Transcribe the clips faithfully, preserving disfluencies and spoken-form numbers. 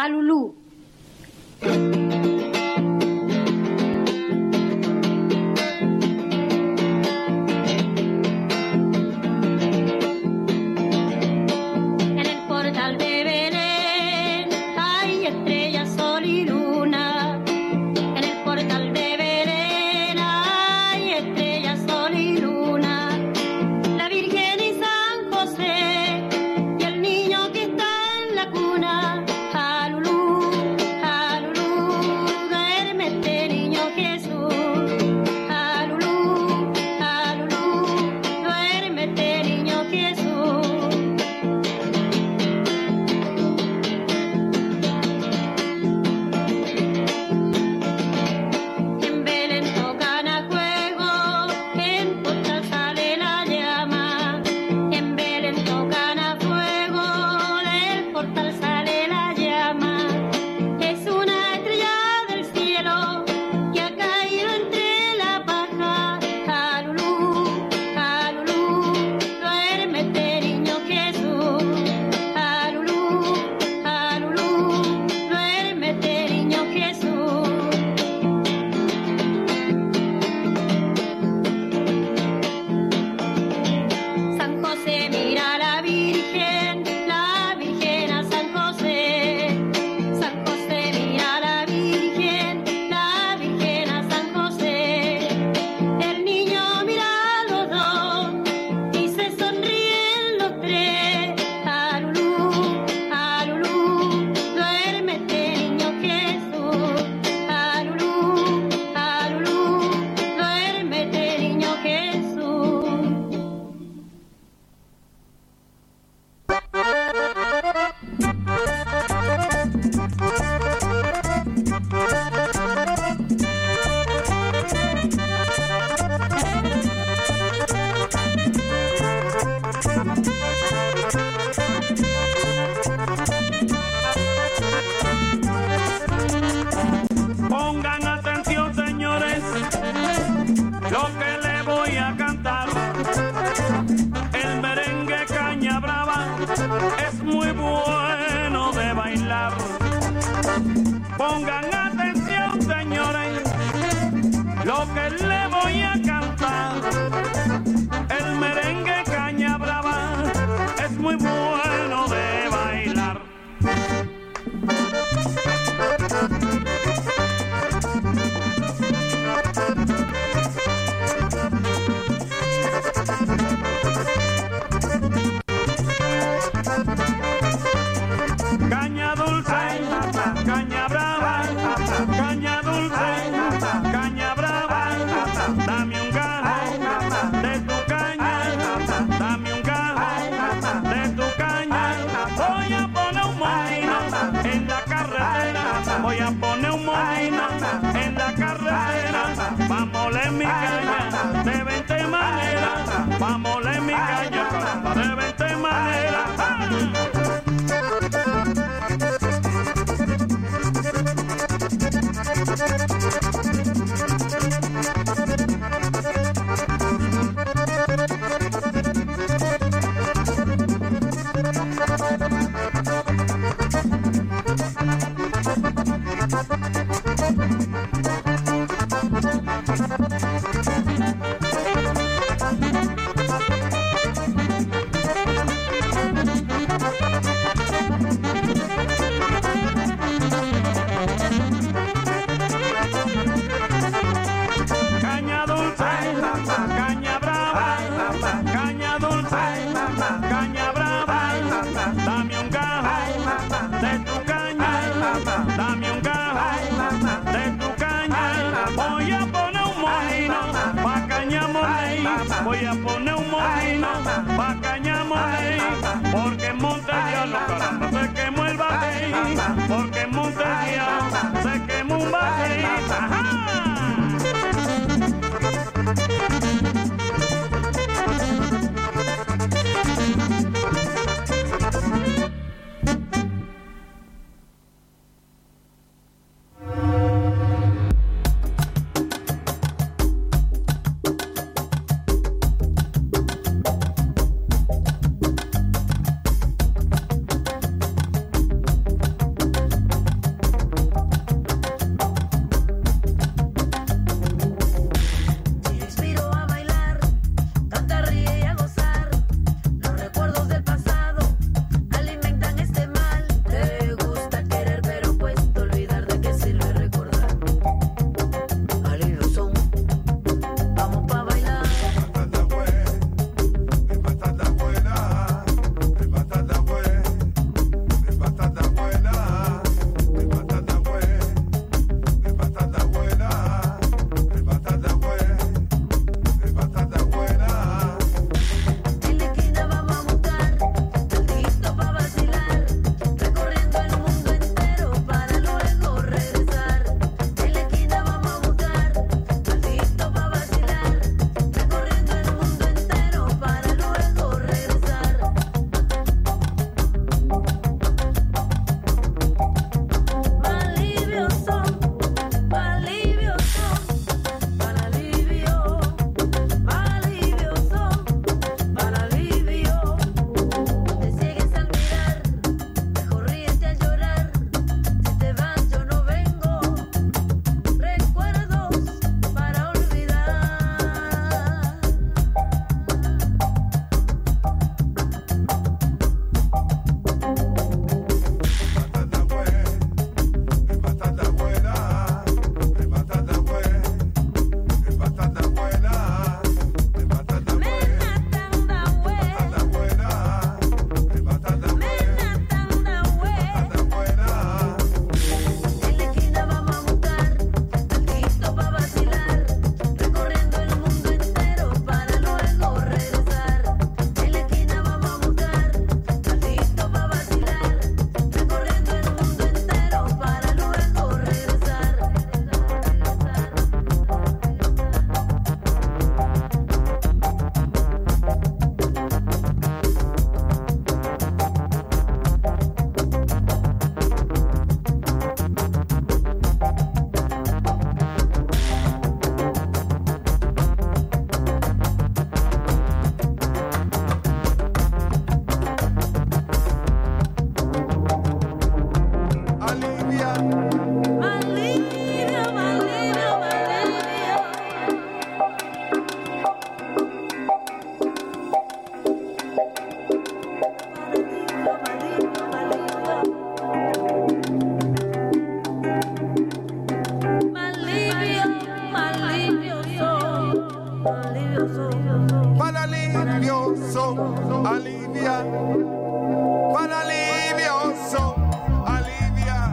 Jalulú. alivioso, alivia, para alivioso, alivia.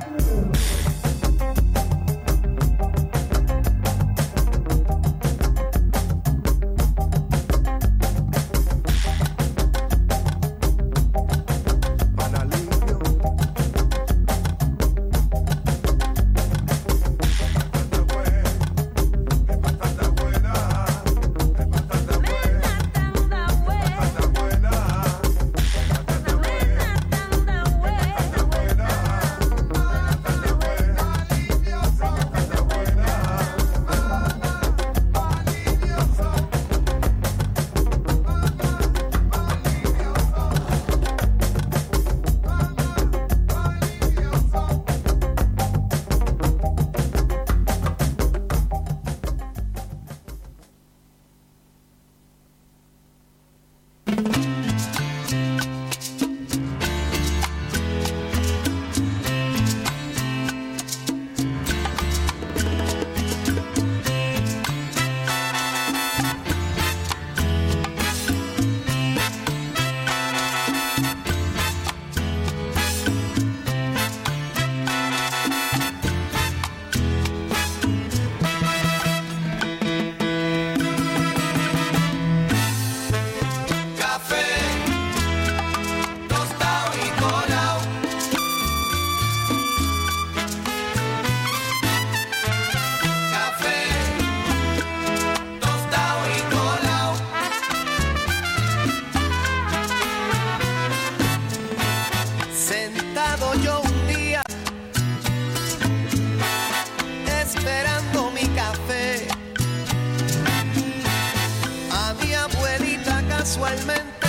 Casualmente,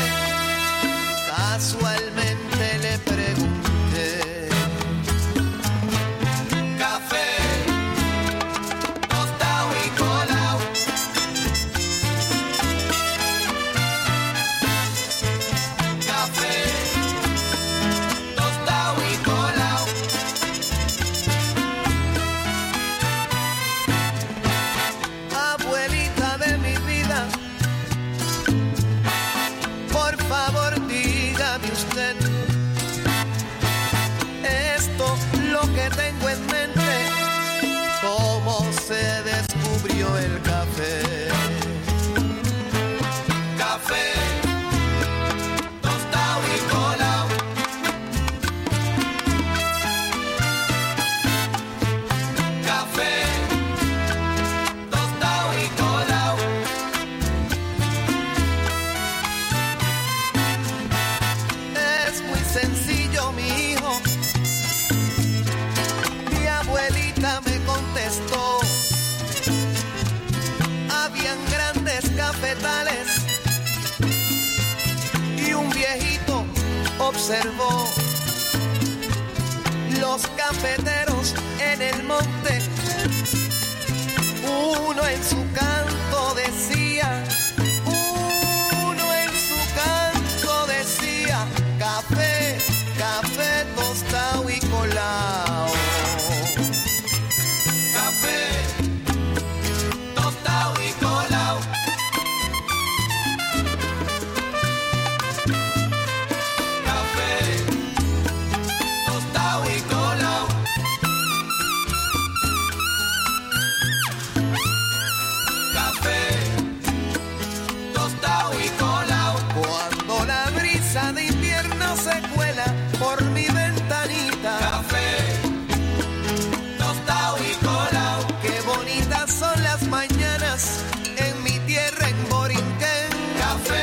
casualmente le pregunté. Café, tostado y colado. Café, tostado y colado. Abuelita de mi vida, por favor dígame usted, esto lo que tengo en mente, cómo se descubrió el café. Café, tostado y colado. Café, tostado y colado. Sencillo, mi hijo. Mi abuelita me contestó. Habían grandes cafetales y un viejito observó los cafeteros en el monte. Uno en su canto decía, uno en su canto decía, café, café tostado y colado. Café, tostado y colado. Café, tostado y colado. Café, tostado y colado. Cuando la brisa de invierno se cuela por mi ventanita. Café, tostado y colado. Qué bonitas son las mañanas en mi tierra en Borinquén. Café,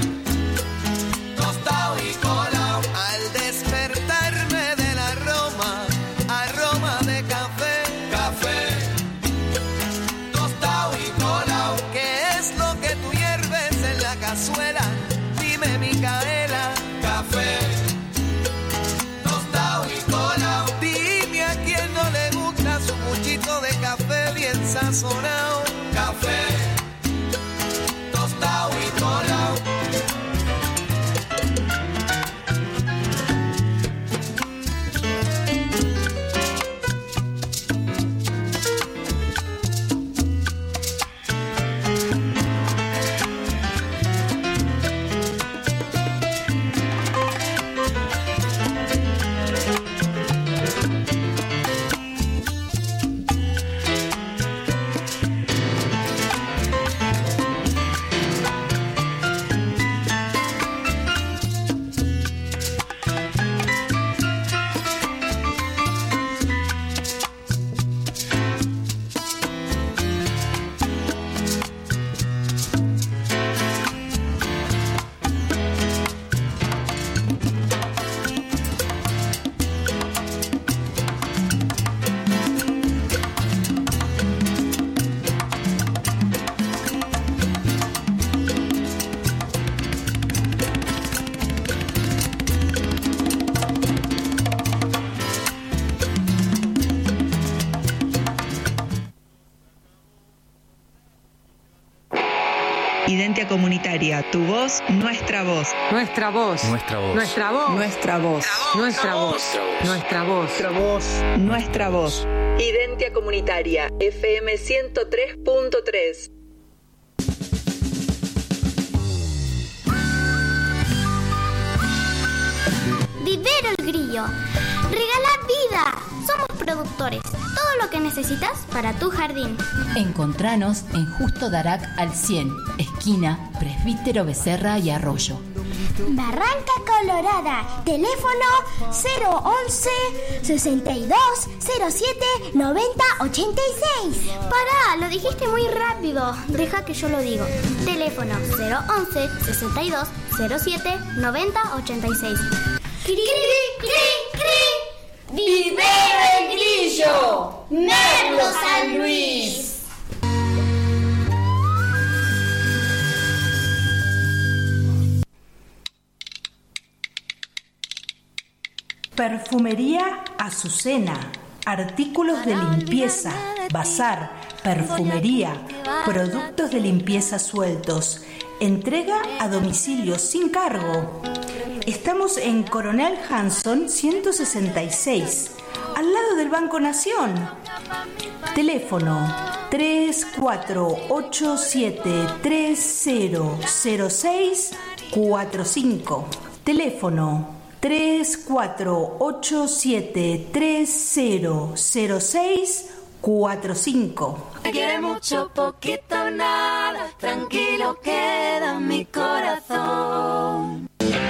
tostado y colado. Al despertarme del aroma, aroma de café. Café, tostado y colado. ¿Qué es lo que tú hierves en la cazuela? Dime, Micaela. Café, tostado y colado. Dime a quién no le gusta su muchito de café bien sazonado. Café, tostado y colado. Identia, tu voz, nuestra voz. Nuestra voz. Nuestra voz. Nuestra voz. Nuestra voz. Nuestra voz. Nuestra voz. Nuestra voz. Nuestra voz. Identia Comunitaria, F M ciento tres punto tres. Vivero El Grillo. Regala vida. Somos productores. Todo lo que necesitas para tu jardín. Encontranos en Justo Darac al cien, esquina Presbítero Becerra y Arroyo. Barranca Colorada. Teléfono cero once, sesenta y dos, cero siete, noventa, ochenta y seis. Pará, lo dijiste muy rápido. Deja que yo lo digo. Teléfono cero once, sesenta y dos, cero siete, noventa, ochenta y seis. ¡Cri, cri, cri! ¡Vivero El Grillo! ¡Merlo San Luis! Perfumería Azucena. Artículos de limpieza, bazar, perfumería, productos de limpieza sueltos. Entrega a domicilio sin cargo. Estamos en Coronel Hanson ciento sesenta y seis, al lado del Banco Nación. Teléfono tres cuatro ocho siete tres cero cero seis cuatro cinco. Teléfono tres cuatro ocho siete tres cero cero seis cuatro cinco. Te quiere mucho, poquito, nada. Tranquilo queda mi corazón.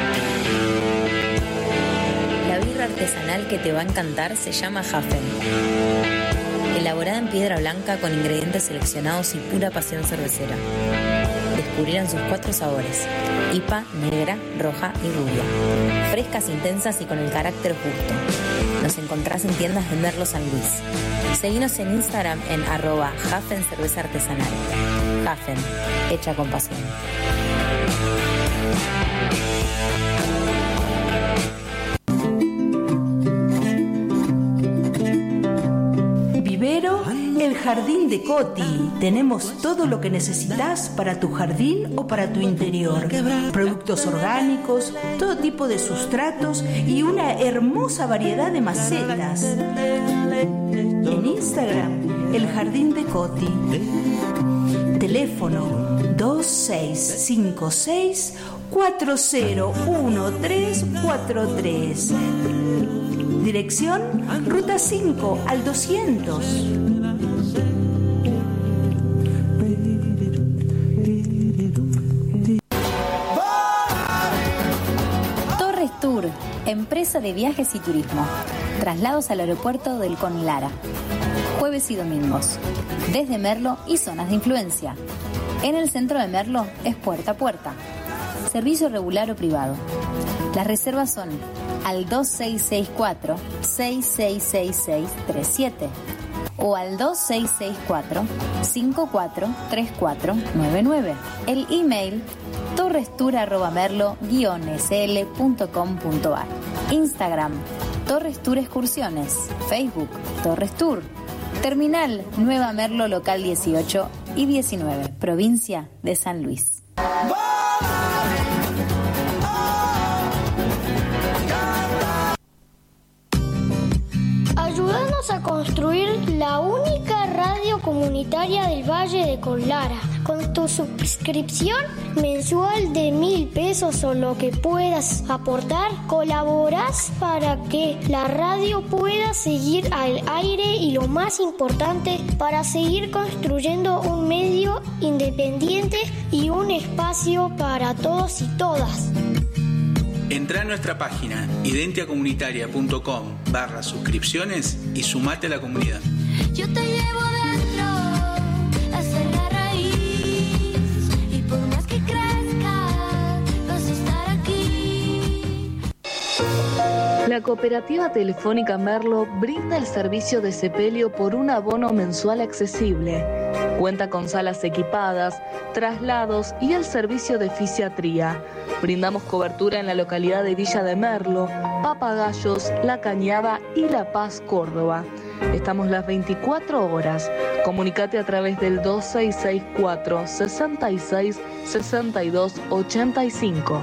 La birra artesanal que te va a encantar se llama Hafen. Elaborada en piedra blanca con ingredientes seleccionados y pura pasión cervecera. Descubrirán sus cuatro sabores: I P A, negra, roja y rubia. Frescas, intensas y con el carácter justo. Nos encontrás en tiendas de Merlo San Luis. Seguinos en Instagram en arroba Hafen Cerveza Artesanal. Hafen, hecha con pasión. Vivero El Jardín de Coti. Tenemos todo lo que necesitas para tu jardín o para tu interior. Productos orgánicos, todo tipo de sustratos y una hermosa variedad de macetas. En Instagram, El Jardín de Coti. Teléfono dos seis cinco seis cuatro cero uno tres cuatro tres. Dirección Ruta cinco al doscientos. Torres Tour, empresa de viajes y turismo. Traslados al aeropuerto del Conlara. Jueves y domingos. Desde Merlo y zonas de influencia. En el centro de Merlo es puerta a puerta. Servicio regular o privado. Las reservas son al dos seis seis cuatro, seis seis seis seis tres siete o al dos seis seis cuatro, cinco cuatro tres cuatro nueve nueve. El email torrestour arroba merlo guion s l punto com punto a r. Instagram Torres Tour Excursiones. Facebook Torres Tour. Terminal Nueva Merlo local dieciocho y diecinueve, provincia de San Luis. Ayúdanos a construir la única radio comunitaria del Valle de Conlara. Con tu suscripción mensual de mil pesos o lo que puedas aportar, colaborás para que la radio pueda seguir al aire y, lo más importante, para seguir construyendo un medio independiente y un espacio para todos y todas. Entrá a nuestra página identiacomunitaria.com barra suscripciones y sumate a la comunidad. Yo te llevo dentro, esa es la raíz, y por más que crezca, vas a estar aquí. La La Cooperativa Telefónica Merlo brinda el servicio de sepelio por un abono mensual accesible. Cuenta con salas equipadas, traslados y el servicio de fisiatría. Brindamos cobertura en la localidad de Villa de Merlo, Papagayos, La Cañada y La Paz, Córdoba. Estamos las veinticuatro horas. Comunicate a través del dos seis seis cuatro, sesenta y seis, sesenta y dos, ochenta y cinco.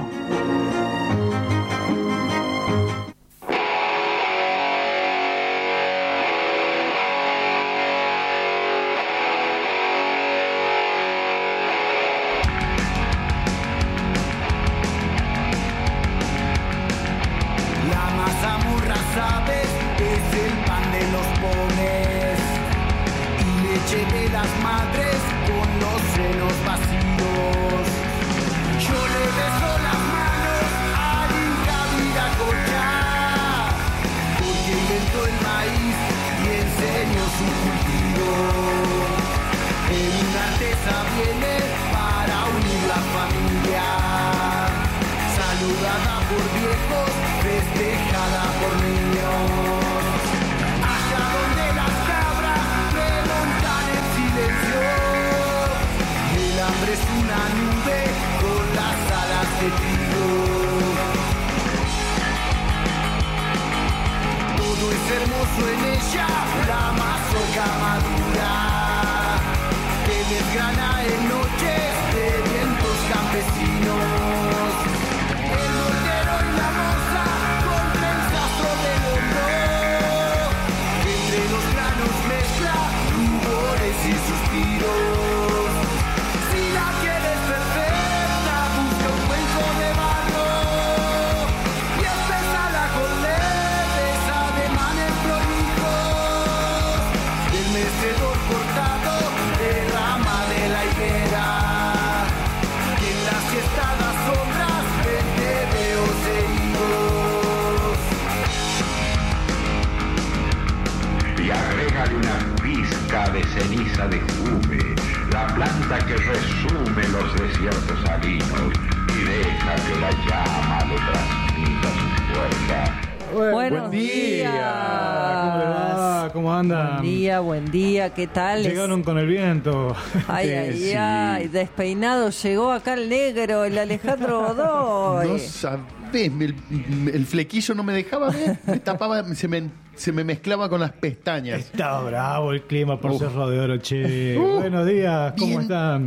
¿Qué tal? Llegaron con el viento. Ay, ay, sí. ay, despeinado llegó acá el negro, el Alejandro Godoy. No sabés, el, el flequillo no me dejaba ver, me tapaba, se me, se me mezclaba con las pestañas. Está bravo el clima por Uf. Cerro de Oro, che. Uh, Buenos días, ¿cómo están?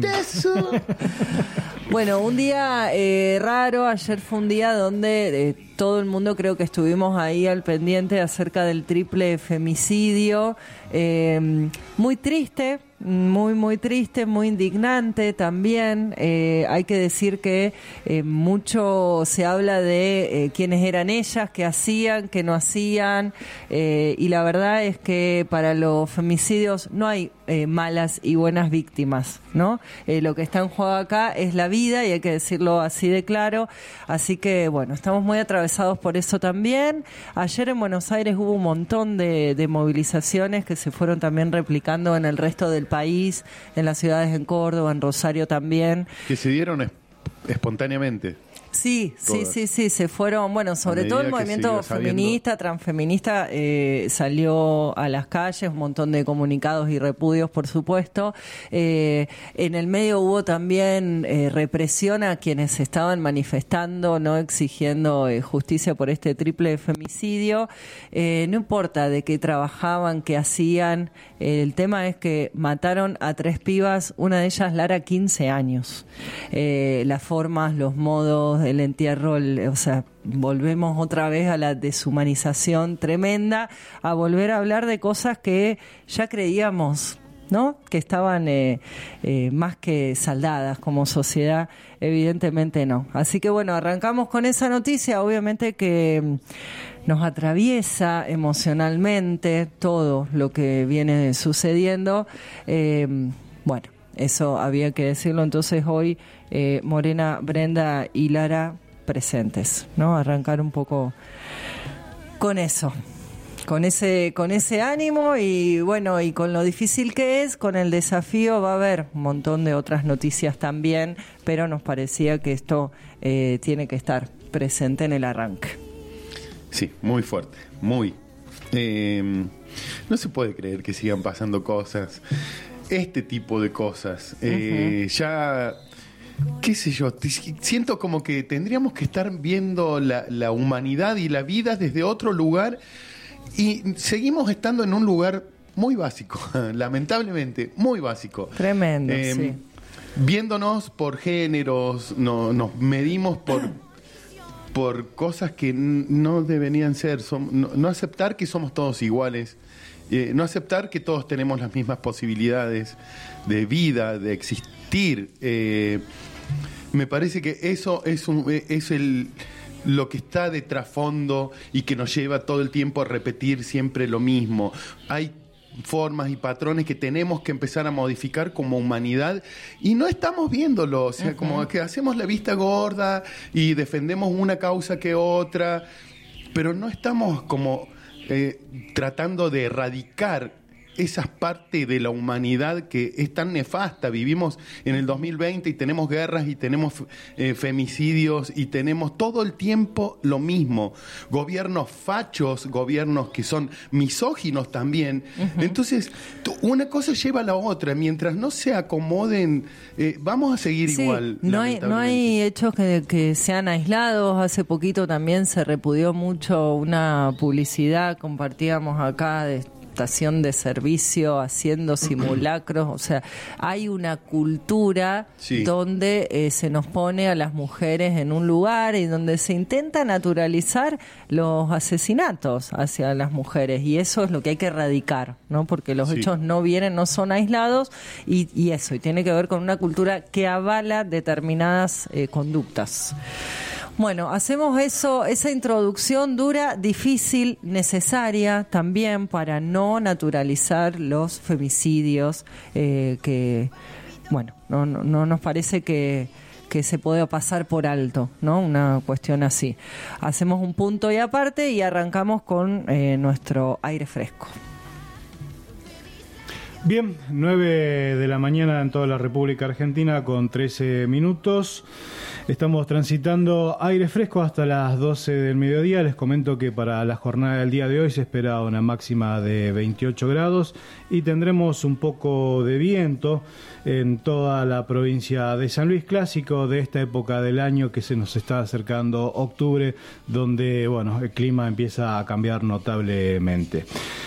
Bueno, un día eh, raro, ayer fue un día donde eh, todo el mundo creo que estuvimos ahí al pendiente acerca del triple femicidio, eh, muy triste, muy muy triste, muy indignante también. Eh, hay que decir que eh, mucho se habla de eh, quiénes eran ellas, qué hacían, qué no hacían, eh, y la verdad es que para los femicidios no hay eh, malas y buenas víctimas, ¿no? Eh, lo que está en juego acá es la vida y hay que decirlo así de claro, así que bueno, estamos muy atravesados por eso también. Ayer en Buenos Aires hubo un montón de, de movilizaciones que se fueron también replicando en el resto del país, en las ciudades en Córdoba, en Rosario también. Que se dieron es- espontáneamente. Sí, sí, Todas. sí, sí, se fueron, bueno, sobre todo el medida que movimiento siga sabiendo- feminista, transfeminista, eh, salió a las calles, un montón de comunicados y repudios, por supuesto. Eh, en el medio hubo también eh, represión a quienes estaban manifestando, no exigiendo eh, justicia por este triple femicidio. Eh, no importa de qué trabajaban, qué hacían, eh, el tema es que mataron a tres pibas, una de ellas, Lara, quince años. Eh, las formas, los modos, el entierro, el, o sea, volvemos otra vez a la deshumanización tremenda, a volver a hablar de cosas que ya creíamos, ¿no? Que estaban eh, eh, más que saldadas como sociedad, evidentemente no. Así que bueno, arrancamos con esa noticia, obviamente que mm, nos atraviesa emocionalmente todo lo que viene sucediendo. Eh, bueno, eso había que decirlo, entonces hoy eh, Morena, Brenda y Lara presentes, ¿no? Arrancar un poco con eso, con ese, con ese ánimo y bueno, y con lo difícil que es, con el desafío. Va a haber un montón de otras noticias también, pero nos parecía que esto eh, tiene que estar presente en el arranque. Sí, muy fuerte, muy. Eh, no se puede creer que sigan pasando cosas, este tipo de cosas. Eh, uh-huh. Ya, qué sé yo, te, siento como que tendríamos que estar viendo la, la humanidad y la vida desde otro lugar y seguimos estando en un lugar muy básico, lamentablemente, muy básico. Tremendo, eh, sí. Viéndonos por géneros, no, nos medimos por... por cosas que no deberían ser, Som- no, no aceptar que somos todos iguales, eh, no aceptar que todos tenemos las mismas posibilidades de vida, de existir. Eh, me parece que eso es, un, es el, lo que está de trasfondo y que nos lleva todo el tiempo a repetir siempre lo mismo. Hay formas y patrones que tenemos que empezar a modificar como humanidad y no estamos viéndolo, o sea, uh-huh. como que hacemos la vista gorda y defendemos una causa que otra, pero no estamos como eh, tratando de erradicar esas partes de la humanidad que es tan nefasta. Vivimos en el dos mil veinte y tenemos guerras y tenemos eh, femicidios y tenemos todo el tiempo lo mismo. Gobiernos fachos, gobiernos que son misóginos también. Uh-huh. Entonces, una cosa lleva a la otra. Mientras no se acomoden, eh, vamos a seguir sí, igual. No hay, no hay hechos que, que sean aislados. Hace poquito también se repudió mucho una publicidad, compartíamos acá de estación de servicio haciendo simulacros, o sea, hay una cultura sí. donde eh, se nos pone a las mujeres en un lugar y donde se intenta naturalizar los asesinatos hacia las mujeres, y eso es lo que hay que erradicar, ¿no? Porque los sí. hechos no vienen, no son aislados, y, y eso, y tiene que ver con una cultura que avala determinadas eh, conductas. Bueno, hacemos eso, esa introducción dura, difícil, necesaria también para no naturalizar los femicidios, eh, que, bueno, no, no, no nos parece que, que se pueda pasar por alto, ¿no? Una cuestión así. Hacemos un punto y aparte y arrancamos con eh, nuestro aire fresco. Bien, nueve de la mañana en toda la República Argentina con trece minutos. Estamos transitando aire fresco hasta las doce del mediodía. Les comento que para la jornada del día de hoy se espera una máxima de veintiocho grados y tendremos un poco de viento en toda la provincia de San Luis, clásico de esta época del año que se nos está acercando octubre, donde bueno, el clima empieza a cambiar notablemente.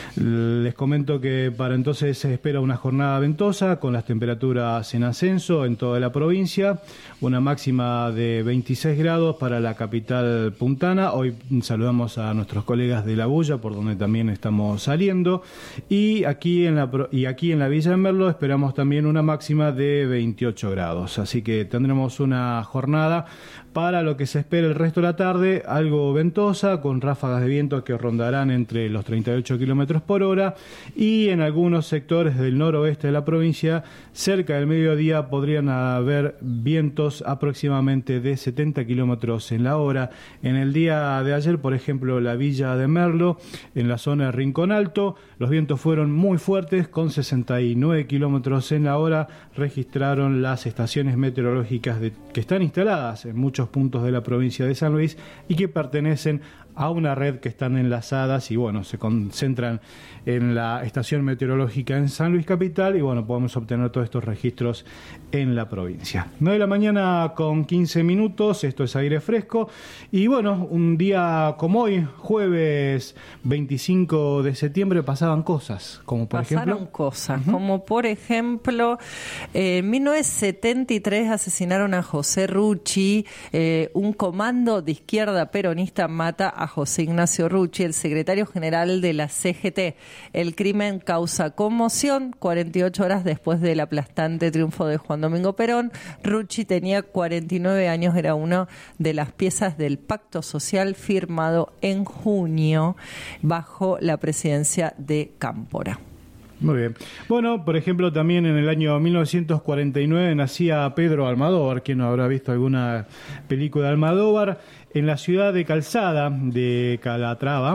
Les comento que para entonces se espera una jornada ventosa con las temperaturas en ascenso en toda la provincia, una máxima de veintiséis grados para la capital puntana. Hoy saludamos a nuestros colegas de La Bulla, por donde también estamos saliendo, y aquí en la y aquí en la Villa de Merlo esperamos también una máxima de veintiocho grados, así que tendremos una jornada para lo que se espera el resto de la tarde, algo ventosa, con ráfagas de viento que rondarán entre los treinta y ocho kilómetros por hora, y en algunos sectores del noroeste de la provincia, cerca del mediodía, podrían haber vientos aproximadamente de setenta kilómetros en la hora. En el día de ayer, por ejemplo, la Villa de Merlo, en la zona de Rincón Alto, los vientos fueron muy fuertes, con sesenta y nueve kilómetros en la hora, registraron las estaciones meteorológicas de, que están instaladas en muchos puntos de la provincia de San Luis y que pertenecen a una red que están enlazadas y bueno, se concentran en la estación meteorológica en San Luis Capital y bueno, podemos obtener todos estos registros en la provincia. nueve de la mañana con quince minutos, esto es aire fresco y bueno, un día como hoy, jueves veinticinco de septiembre, pasaban cosas, como por Pasaron ejemplo... Pasaron cosas, uh-huh. como por ejemplo, eh, en mil novecientos setenta y tres asesinaron a José Rucci, eh, un comando de izquierda peronista mata a José Ignacio Rucci, el secretario general de la C G T. El crimen causa conmoción. cuarenta y ocho horas después del aplastante triunfo de Juan Domingo Perón, Rucci tenía cuarenta y nueve años, era una de las piezas del pacto social firmado en junio bajo la presidencia de Cámpora. Muy bien. Bueno, por ejemplo, también en el año mil novecientos cuarenta y nueve nacía Pedro Almodóvar, quien no habrá visto alguna película de Almodóvar, en la ciudad de Calzada de Calatrava,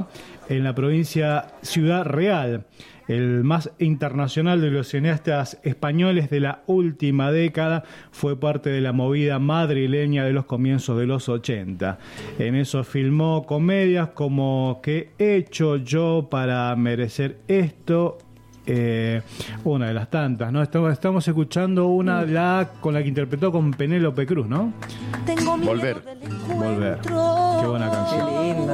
en la provincia Ciudad Real, el más internacional de los cineastas españoles de la última década. Fue parte de la movida madrileña de los comienzos de los ochenta. En eso filmó comedias como ¿Qué he hecho yo para merecer esto? Eh, una de las tantas, ¿no? Estamos, estamos escuchando una la con la que interpretó con Penélope Cruz, ¿no? Tengo miedo Volver. del Volver. Qué buena canción. Qué lindo.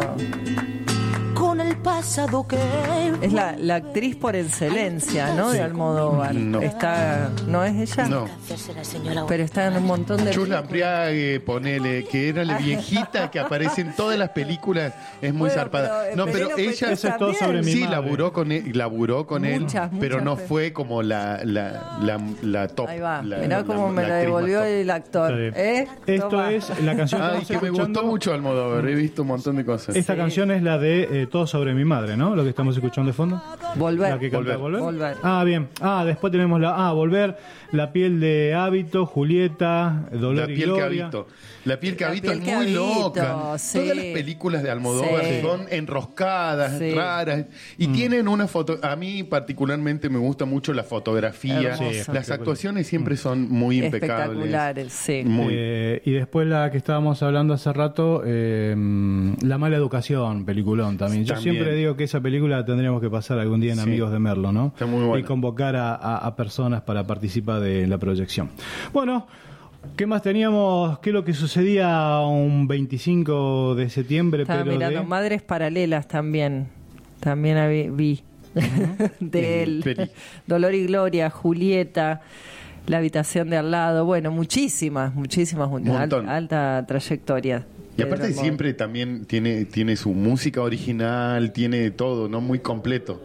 con el pasado que Es la, la actriz por excelencia, ¿no? De Almodóvar. No. Está, ¿no es ella? No. Pero está en un montón de Chula Priague, ponele, que era la viejita que aparece en todas las películas, es muy Bueno, zarpada. pero, no, eh, pero Penélope ella Eso es todo sobre mi sí madre. laburó con él, laburó con Muchas, él, pero muchas no veces. fue como la la, la, la top. Ahí va. La, Mirá cómo me la actriz devolvió más top. el actor. Está bien. ¿Eh? Esto Toma. es la canción que Ay, estamos que me escuchando. gustó mucho Almodóvar, he visto un montón de cosas. Esta Sí. canción es la de eh, Todo sobre mi madre, ¿no? Lo que estamos escuchando de fondo. Volver. La que canta Volver. Volver. Volver. Ah, bien. Ah, después tenemos la Ah, Volver, La piel de hábito, Julieta, Dolor La y piel que Gloria. habito. La piel que La habito piel es que muy habito, loca. sí. Todas las películas de Almodóvar Sí. son enroscadas, Sí. raras. Y Mm. tienen una foto. A mí, particularmente, me gusta mucho la fotografía. Hermoso. Sí, Las espectacular. actuaciones siempre son muy impecables. Espectaculares, sí. Muy. Eh, y después la que estábamos hablando hace rato, eh, La mala educación, peliculón también. Yo También. siempre digo que esa película la tendríamos que pasar algún día en Sí. Amigos de Merlo, ¿no? Está muy buena. Y convocar a, a- a personas para participar de la proyección. Bueno, ¿qué más teníamos? ¿Qué es lo que sucedía un veinticinco de septiembre? Estaba pero mirando de... Madres Paralelas también. También habí- vi. De él. Peli. Dolor y Gloria, Julieta, La habitación de al lado. Bueno, muchísimas, muchísimas. Montón. Alta, alta trayectoria. Y aparte Pedro siempre también tiene, tiene su música original, tiene todo, ¿no? Muy completo.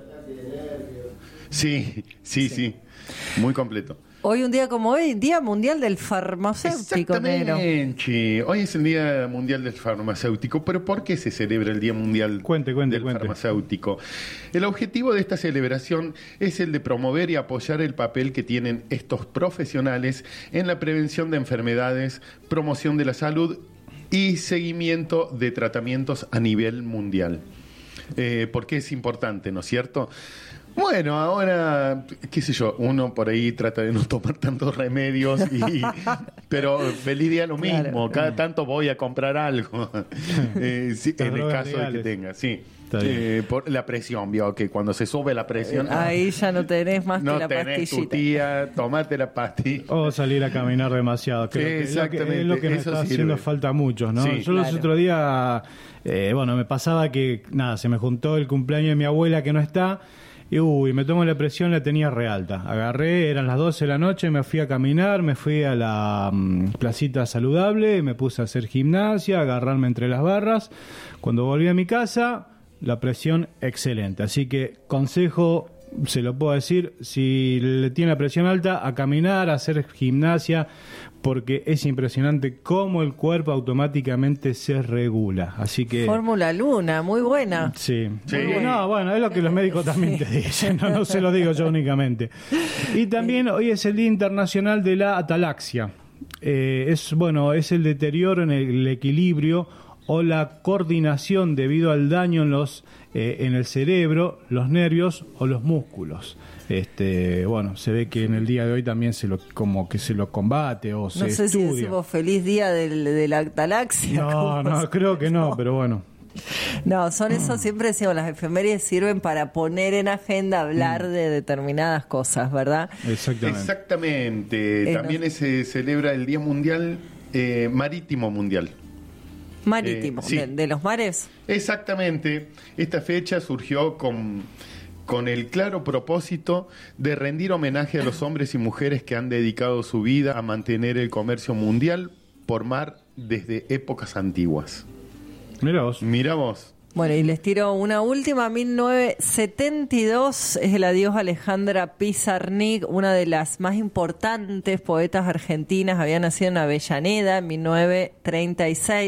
Sí, sí, sí. Muy completo. Hoy, un día como hoy, Día Mundial del Farmacéutico, Nero. Exactamente. Hoy es el Día Mundial del Farmacéutico, pero ¿por qué se celebra el Día Mundial Cuente, cuente, del cuente. Farmacéutico? El objetivo de esta celebración es el de promover y apoyar el papel que tienen estos profesionales en la prevención de enfermedades, promoción de la salud y seguimiento de tratamientos a nivel mundial. Eh, ¿Por qué es importante, no es cierto? Bueno, ahora, qué sé yo, uno por ahí trata de no tomar tantos remedios, y, pero feliz día lo mismo, Claro. cada tanto voy a comprar algo, eh, sí, Las en el drogas caso de que legales. tenga, sí. Está bien. Eh, por la presión, vio que cuando se sube la presión, Ahí ya no tenés más no que la tenés tu pastillita. tía, tomate la pastilla. O salir a caminar demasiado. Creo que es lo que- Exactamente, es lo que nos eso está sirve. haciendo falta a muchos, ¿no? Sí. Yo los Claro. otro día, eh, bueno, me pasaba que, nada, se me juntó el cumpleaños de mi abuela que no está, y uy, me tomo la presión, la tenía re alta. Agarré, eran las doce de la noche, me fui a caminar, me fui a la mm, placita saludable, me puse a hacer gimnasia, a agarrarme entre las barras. Cuando volví a mi casa, la presión excelente. Así que consejo, se lo puedo decir, si le tiene la presión alta, a caminar, a hacer gimnasia, porque es impresionante cómo el cuerpo automáticamente se regula. Así que... Fórmula Luna, muy buena. Sí. Sí. Muy bueno. No, bueno, es lo que los médicos también te dicen, no, no se lo digo yo únicamente. Y también hoy es el Día Internacional de la Atalaxia. Eh, es, bueno, es el deterioro en el, el equilibrio o la coordinación debido al daño en los eh, en el cerebro, los nervios o los músculos. Este, bueno, se ve que en el día de hoy también se lo como que se lo combate o se No sé si estudia. decimos feliz día del, de la atalaxia. No, ¿cómo no, se- creo que no, pero bueno. No, son eso, siempre decimos, las efemérides sirven para poner en agenda, hablar Mm. de determinadas cosas, ¿verdad? Exactamente. Exactamente. Eh, También no- se celebra el Día Mundial eh, Marítimo Mundial. Marítimo, Eh, sí. de, de los mares. Exactamente. Esta fecha surgió con, con el claro propósito de rendir homenaje a los hombres y mujeres que han dedicado su vida a mantener el comercio mundial por mar desde épocas antiguas. Mira vos. Mira vos. Bueno, y les tiro una última, mil novecientos setenta y dos, es el adiós a Alejandra Pizarnik, una de las más importantes poetas argentinas, había nacido en Avellaneda en mil novecientos treinta y seis,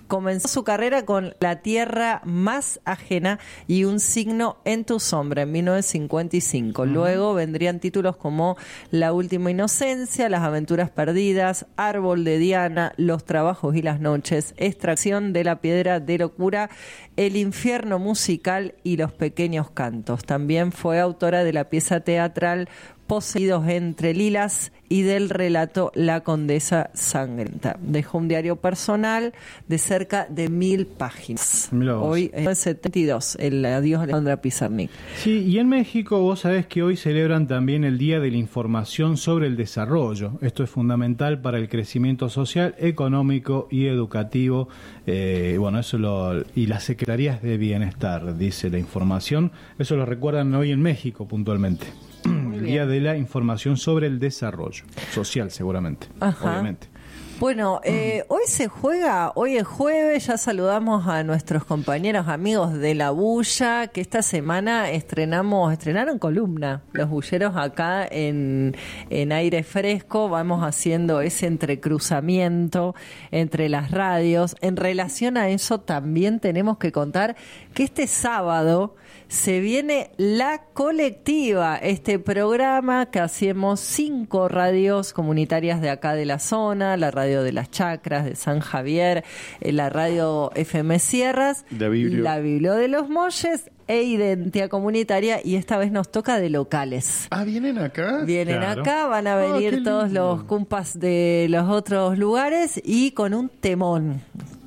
Comenzó su carrera con La tierra más ajena y Un signo en tu sombra en mil novecientos cincuenta y cinco. Uh-huh. Luego vendrían títulos como La última inocencia, Las aventuras perdidas, Árbol de Diana, Los trabajos y las noches, Extracción de la piedra de locura, El infierno musical y Los pequeños cantos. También fue autora de la pieza teatral Poseídos entre lilas y del relato La condesa sangrienta. Dejó un diario personal de cerca de mil páginas. Hoy es setenta y dos, el adiós de Alejandra Pizarnik. Sí, y en México vos sabés que hoy celebran también el Día de la Información sobre el Desarrollo. Esto es fundamental para el crecimiento social, económico y educativo. Eh, bueno, eso lo, y las secretarías de bienestar, dice la información. Eso lo recuerdan hoy en México puntualmente. El Día de la Información sobre el Desarrollo Social, seguramente. Ajá. Obviamente. Bueno, eh, hoy se juega, hoy es jueves, ya saludamos a nuestros compañeros amigos de La Bulla, que esta semana estrenamos, estrenaron columna, los bulleros acá en, en Aire Fresco, vamos haciendo ese entrecruzamiento entre las radios. En relación a eso también tenemos que contar que este sábado se viene La Colectiva, este programa que hacemos cinco radios comunitarias de acá de la zona, la radio de Las Chacras, de San Javier, la radio F M Sierras, la Biblio, la Biblio de los Molles e Identidad Comunitaria, y esta vez nos toca de locales. Ah, ¿vienen acá? Vienen claro. acá, van a venir oh, todos los cumpas de los otros lugares y con un temón.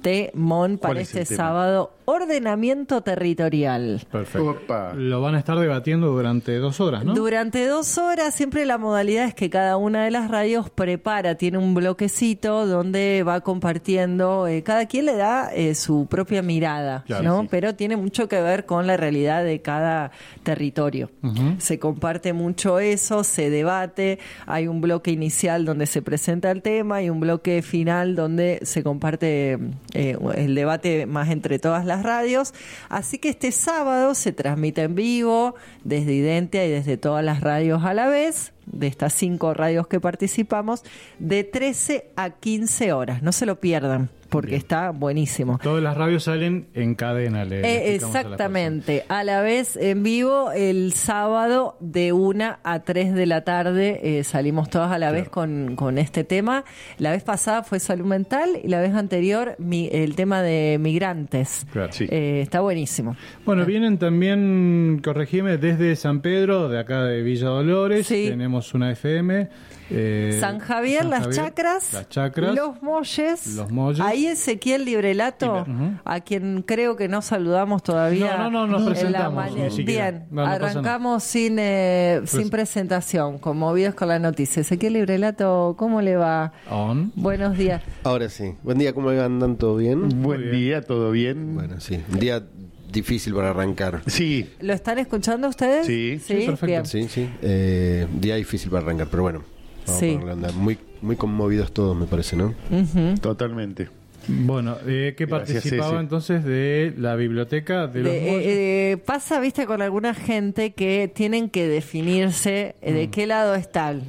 Temón para este sábado, ordenamiento territorial. Perfecto. Opa. Lo van a estar debatiendo durante dos horas, ¿no? Durante dos horas, siempre la modalidad es que cada una de las radios prepara, tiene un bloquecito donde va compartiendo, eh, cada quien le da eh, su propia mirada, claro, ¿no? Sí. Pero tiene mucho que ver con la realidad de cada territorio. Uh-huh. Se comparte mucho eso, se debate, hay un bloque inicial donde se presenta el tema y un bloque final donde se comparte Eh, el debate más entre todas las radios. Así que este sábado se transmite en vivo desde Identia y desde todas las radios a la vez, de estas cinco radios que participamos, de trece a quince horas. No se lo pierdan, porque Bien. Está buenísimo. Todas las radios salen en cadena. Le, eh, le exactamente. A la, a la vez en vivo el sábado de una a tres de la tarde. Eh, salimos todas a la claro. vez con, con este tema. La vez pasada fue salud mental y la vez anterior mi, el tema de migrantes. Claro, sí. eh, está buenísimo. Bueno, vienen también, corregime, desde San Pedro, de acá de Villa Dolores. Sí. Tenemos una F M. Eh, San Javier, San Las, Javier Chacras, las Chacras, Los Molles, Los Molles. Ahí Ezequiel Librelato, uh-huh. a quien creo que no saludamos todavía. No, no, no, nos presentamos. Man- Bien, no, no arrancamos sin eh, Pres- sin presentación, conmovidos con la noticia. Ezequiel Librelato, ¿cómo le va? On. Buenos días. Ahora sí. Buen día, ¿cómo andan? ¿Todo bien? Buen bien. día, ¿todo bien? Bueno, sí. Un día difícil para arrancar. Sí. ¿Lo están escuchando ustedes? Sí, sí, sí perfecto. Bien. Sí, sí. Eh, día difícil para arrancar, pero bueno. Sí. Muy, muy conmovidos todos, me parece, ¿no? Uh-huh. Totalmente. Bueno, eh, ¿qué Gracias, participaba ese. entonces de la biblioteca de los de, eh, eh, Pasa, viste, con alguna gente que tienen que definirse eh, de mm. qué lado están.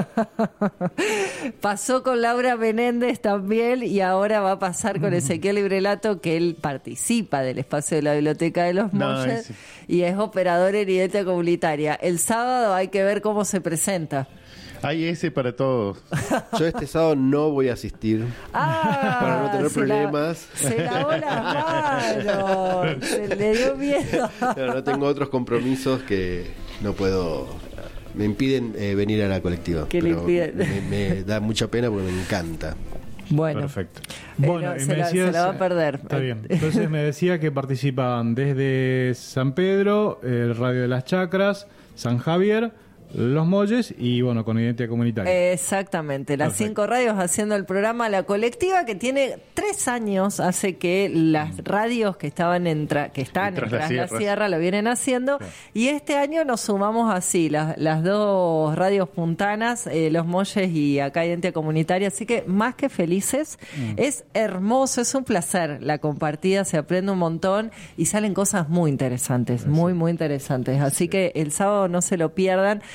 Pasó con Laura Menéndez también y ahora va a pasar con Ezequiel Librelato, que él participa del espacio de la biblioteca de los Molles no, y es operador en Identidad Comunitaria. El sábado hay que ver cómo se presenta. Hay ese para todos. Yo este sábado no voy a asistir ah, para no tener se problemas. La, se lavó las manos. Se le dio miedo. Pero no tengo otros compromisos que no puedo. Me impiden eh, venir a la colectiva. ¿Qué le impiden? Me, me da mucha pena porque me encanta. Bueno, perfecto. Bueno, eh, no, se, la, decías, se la va a perder. Está bien. Entonces me decía que participaban desde San Pedro, el Radio de las Chacras, San Javier, Los Molles y bueno, con Identidad Comunitaria. Exactamente, las Perfecto. cinco radios haciendo el programa La Colectiva, que tiene tres años, hace que las radios que estaban en tra- que están en Tras la Sierra lo vienen haciendo, sí. Y este año nos sumamos así, las, las dos radios puntanas, eh, Los Molles y acá Identidad Comunitaria, así que más que felices, mm. es hermoso, es un placer la compartida, se aprende un montón y salen cosas muy interesantes, sí. muy muy interesantes, así sí. que el sábado no se lo pierdan.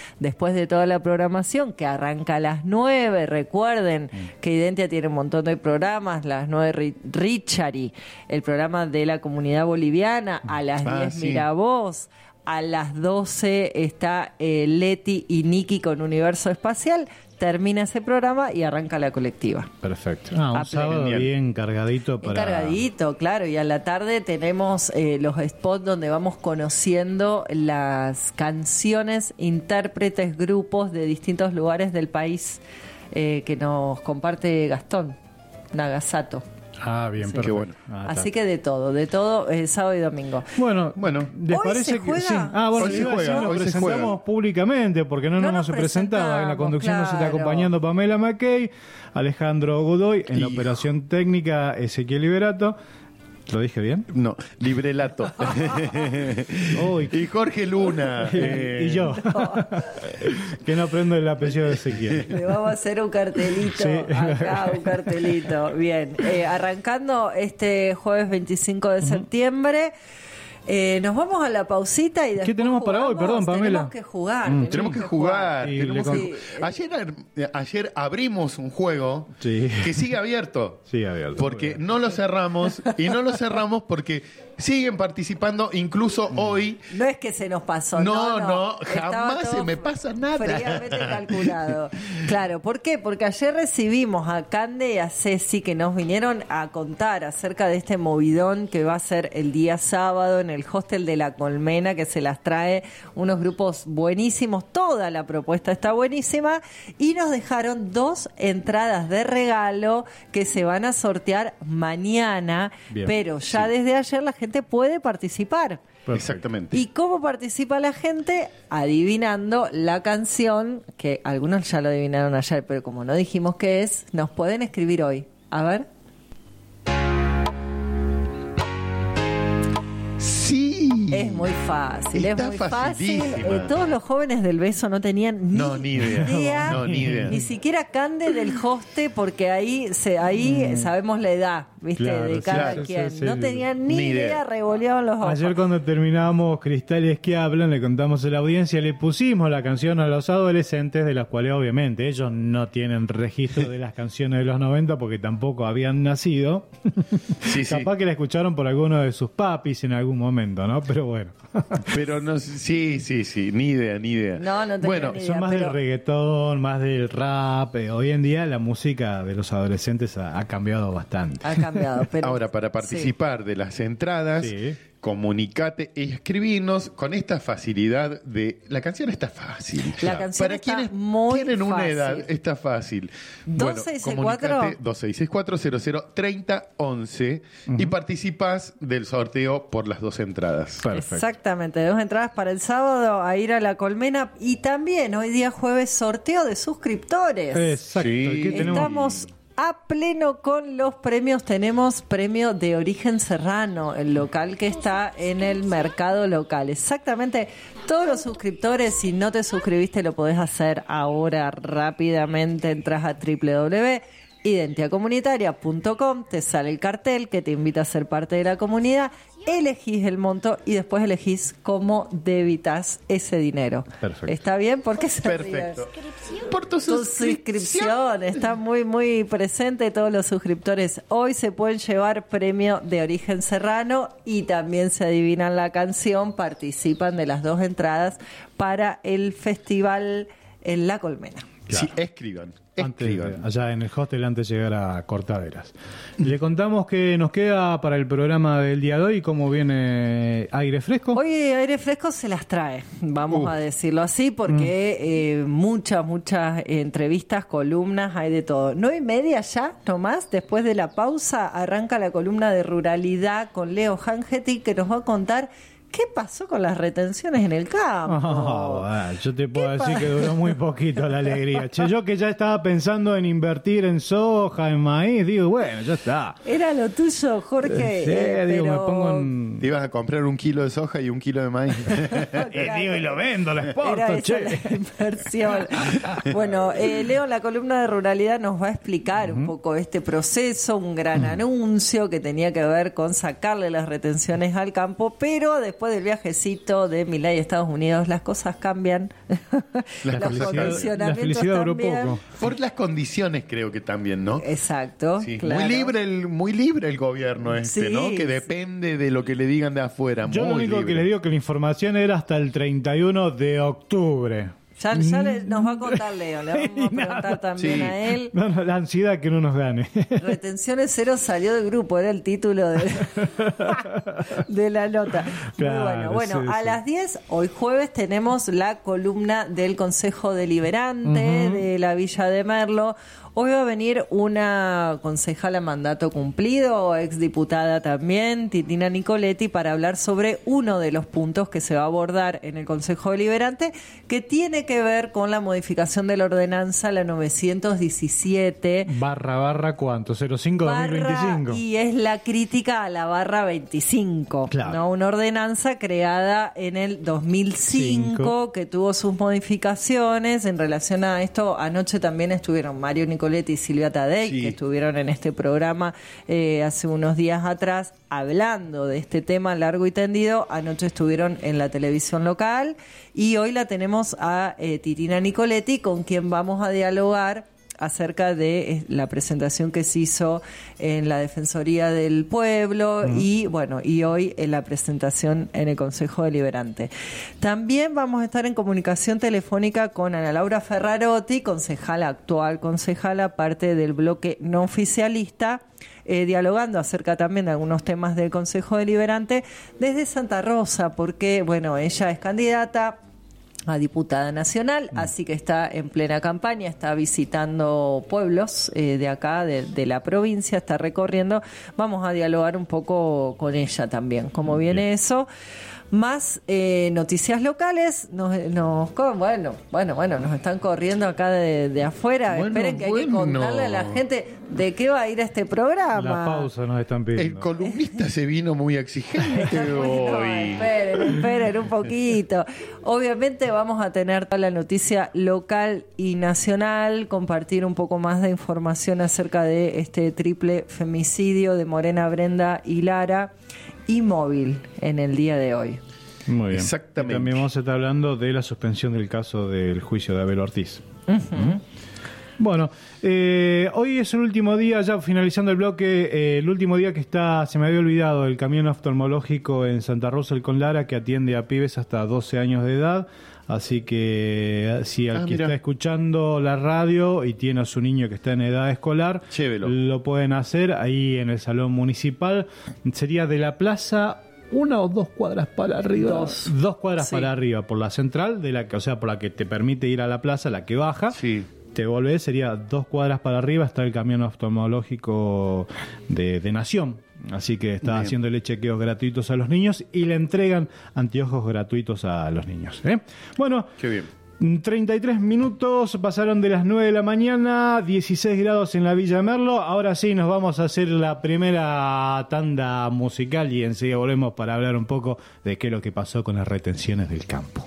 después de toda la programación que arranca a las nueve. Recuerden mm. que Identia tiene un montón de programas, las nueve Richari, el programa de la comunidad boliviana, a las ah, diez sí. Mira Vos. A las doce está eh, Leti y Niki con Universo Espacial. Termina ese programa y arranca la colectiva. Perfecto. Ah, un sábado bien cargadito para... Bien cargadito, claro. Y a la tarde tenemos eh, los spots donde vamos conociendo las canciones, intérpretes, grupos de distintos lugares del país eh, que nos comparte Gastón Nagasato. Ah, bien, sí. perfecto. Qué bueno. Ah, Así que de todo, de todo, eh, sábado y domingo. Bueno, bueno, ¿les ¿Hoy parece se juega? que sí? Ah, bueno, hoy se juega, decir, lo hoy presentamos se juega. públicamente porque no, no nos nos hemos presentado. En la conducción claro. nos está acompañando Pamela McKay, Alejandro Godoy, en la Hijo. operación técnica Ezequiel Liberato. ¿Lo dije bien? No, Librelato. Uy, y Jorge Luna. eh. y yo. No. Que no aprendo el apellido de Ezequiel. Le vamos a hacer un cartelito Sí. acá, un cartelito. Bien, eh, arrancando este jueves veinticinco de septiembre. Eh, nos vamos a la pausita y después ¿Qué tenemos para hoy? Perdón, Pamela. Tenemos que jugar. Mm, tenemos que jugar. Y tenemos le que- Ayer, ayer abrimos un juego Sí. que sigue abierto. Sí, abierto. Porque no lo cerramos. Y no lo cerramos porque siguen participando incluso hoy. No es que se nos pasó. No, No, no, Estaba jamás todo se me pasa nada. Fríamente calculado. Claro, ¿por qué? Porque ayer recibimos a Cande y a Ceci que nos vinieron a contar acerca de este movidón que va a ser el día sábado en el hostel de La Colmena, que se las trae unos grupos buenísimos. Toda la propuesta está buenísima. Y nos dejaron dos entradas de regalo que se van a sortear mañana. Bien, pero ya sí. desde ayer la gente puede participar. Exactamente. ¿Y cómo participa la gente? Adivinando la canción, que algunos ya lo adivinaron ayer, pero como no dijimos qué es, nos pueden escribir hoy. A ver. Sí. Es muy fácil, Está es muy fácil. facilísima. Eh, todos los jóvenes del beso no tenían ni, No, ni idea. No, ni idea. Ni siquiera Cande del hoste, porque ahí se ahí Mm. sabemos la edad, ¿viste? Claro, de cada sí, sí, quien. sí, sí, no sí. tenían ni, Ni idea. idea, revoleaban los ojos. Ayer cuando terminamos Cristales que hablan, le contamos a la audiencia, le pusimos la canción a los adolescentes, de las cuales obviamente ellos no tienen registro de las canciones de los noventa porque tampoco habían nacido. Sí, sí. Capaz que la escucharon por alguno de sus papis en algún momento, ¿no? Pero bueno. Pero no, sí, sí, sí, ni idea, ni idea. No, no tenía Bueno, ni idea. Son más pero- del reggaetón, más del rap. Eh, Hoy en día la música de los adolescentes ha, ha cambiado bastante. Ha cambiado, pero... ahora para participar de las entradas, Sí. comunicate y escribirnos con esta facilidad de... La canción está fácil. La canción Para está quienes muy tienen una fácil. edad, está fácil. dos seis seis cuatro comunicate dos seis seis cuatro cero cero treinta once y participas del sorteo por las dos entradas. Exactamente, dos entradas para el sábado a ir a La Colmena y también hoy día jueves sorteo de suscriptores. Exacto. ¿Y qué tenemos? Estamos a pleno con los premios. Tenemos premio de Origen Serrano, el local que está en el mercado local. Exactamente, todos los suscriptores, si no te suscribiste lo podés hacer ahora rápidamente. Entras a doble u doble u doble u punto identia comunitaria punto com, te sale el cartel que te invita a ser parte de la comunidad, elegís el monto y después elegís cómo debitas ese dinero. Perfecto. ¿Está bien? ¿Por qué se Perfecto. ríen? Por tu, Tu suscripción está muy muy presente. Todos los suscriptores hoy se pueden llevar premio de Origen Serrano y también se adivinan la canción, participan de las dos entradas para el festival en La Colmena. Sí, escriban. Antes, escriban. allá en el hostel antes de llegar a Cortaderas. Le contamos que nos queda para el programa del día de hoy, cómo viene aire fresco. Hoy aire fresco se las trae, vamos Uh. a decirlo así, porque eh, muchas, muchas entrevistas, columnas, hay de todo. Nueve y media ya, nomás, después de la pausa, arranca la columna de ruralidad con Leo Hangetti, que nos va a contar qué pasó con las retenciones en el campo. Oh, bueno, yo te puedo decir que duró muy poquito la alegría. Che, yo que ya estaba pensando en invertir en soja, en maíz, digo, bueno, ya está. Era lo tuyo, Jorge. Sí, eh, digo, pero- me pongo en... Te ibas a comprar un kilo de soja y un kilo de maíz. Eh, digo, y lo vendo, lo exporto, Era esa che. la inversión. Bueno, eh, Leo, en la columna de ruralidad nos va a explicar un poco este proceso, un gran anuncio que tenía que ver con sacarle las retenciones al campo, pero después después del viajecito de Milei a Estados Unidos, las cosas cambian. La Los felicidad- condicionamientos la felicidad duró también. poco. Por las condiciones creo que también, ¿no? Exacto, Sí, claro. muy libre el muy libre el gobierno este, Sí, ¿no? Que sí. depende de lo que le digan de afuera. Yo lo muy único libre. que le digo que la información era hasta el treinta y uno de octubre. Ya, ya le- nos va a contar Leo, le vamos a preguntar también Sí. a él. No, no, la ansiedad que no nos gane. Retenciones cero salió del grupo, era el título de, de la nota. Claro, Muy bueno, bueno, sí, a sí. las diez, hoy jueves, tenemos la columna del Consejo Deliberante Ujú. de la Villa de Merlo. Hoy va a venir una concejala mandato cumplido, exdiputada también, Titina Nicoletti, para hablar sobre uno de los puntos que se va a abordar en el Consejo Deliberante, que tiene que ver con la modificación de la ordenanza, la novecientos diecisiete. Barra, barra, ¿cuánto? cero cinco dos mil veinticinco. Barra, y es la crítica a la barra veinticinco, Claro. ¿no? Una ordenanza creada en el dos mil cinco Cinco. que tuvo sus modificaciones. En relación a esto, anoche también estuvieron Mario Nicoletti y Silvia Tadei, Sí. que estuvieron en este programa eh, hace unos días atrás hablando de este tema largo y tendido. Anoche estuvieron en la televisión local y hoy la tenemos a eh, Titina Nicoletti, con quien vamos a dialogar acerca de eh, la presentación que se hizo en la Defensoría del Pueblo Mm. y bueno, y hoy en la presentación en el Consejo Deliberante. También vamos a estar en comunicación telefónica con Ana Laura Ferrarotti, concejala, actual concejala, parte del bloque no oficialista, eh, dialogando acerca también de algunos temas del Consejo Deliberante desde Santa Rosa, porque bueno, ella es candidata a diputada nacional, así que está en plena campaña, está visitando pueblos eh, de acá, de, de la provincia, está recorriendo. Vamos a dialogar un poco con ella también, cómo viene eso. Más eh, noticias locales, nos, nos co- bueno, bueno, bueno, nos están corriendo acá de, de afuera. Bueno, Esperen que hay que bueno. contarle a la gente de qué va a ir este programa. La pausa nos están El pidiendo. columnista se vino muy exigente No, hoy. esperen, esperen un poquito. Obviamente vamos a tener toda la noticia local y nacional, compartir un poco más de información acerca de este triple femicidio de Morena, Brenda y Lara, y móvil en el día de hoy. Muy bien. Exactamente. Y también vamos a estar hablando de la suspensión del caso del juicio de Abel Ortiz. Ujú. Bueno, eh, hoy es el último día, ya finalizando el bloque, eh, el último día que está, se me había olvidado, el camión oftalmológico en Santa Rosa, el Conlara, que atiende a pibes hasta doce años de edad. Así que si al Ah, que mira. está escuchando la radio y tiene a su niño que está en edad escolar, Llévelo. lo pueden hacer ahí en el salón municipal. Sería de la plaza una o dos cuadras para arriba. Dos. Dos cuadras Sí. para arriba, por la central, de la que, o sea, por la que te permite ir a la plaza, la que baja. Sí. Te volvés, sería dos cuadras para arriba, está el camión oftalmológico de, de Nación. Así que está Bien. haciéndole chequeos gratuitos a los niños y le entregan anteojos gratuitos a los niños. ¿eh? Bueno, Qué bien. treinta y tres minutos pasaron de las nueve de la mañana, dieciséis grados en la Villa de Merlo. Ahora sí nos vamos a hacer la primera tanda musical y enseguida volvemos para hablar un poco de qué es lo que pasó con las retenciones del campo.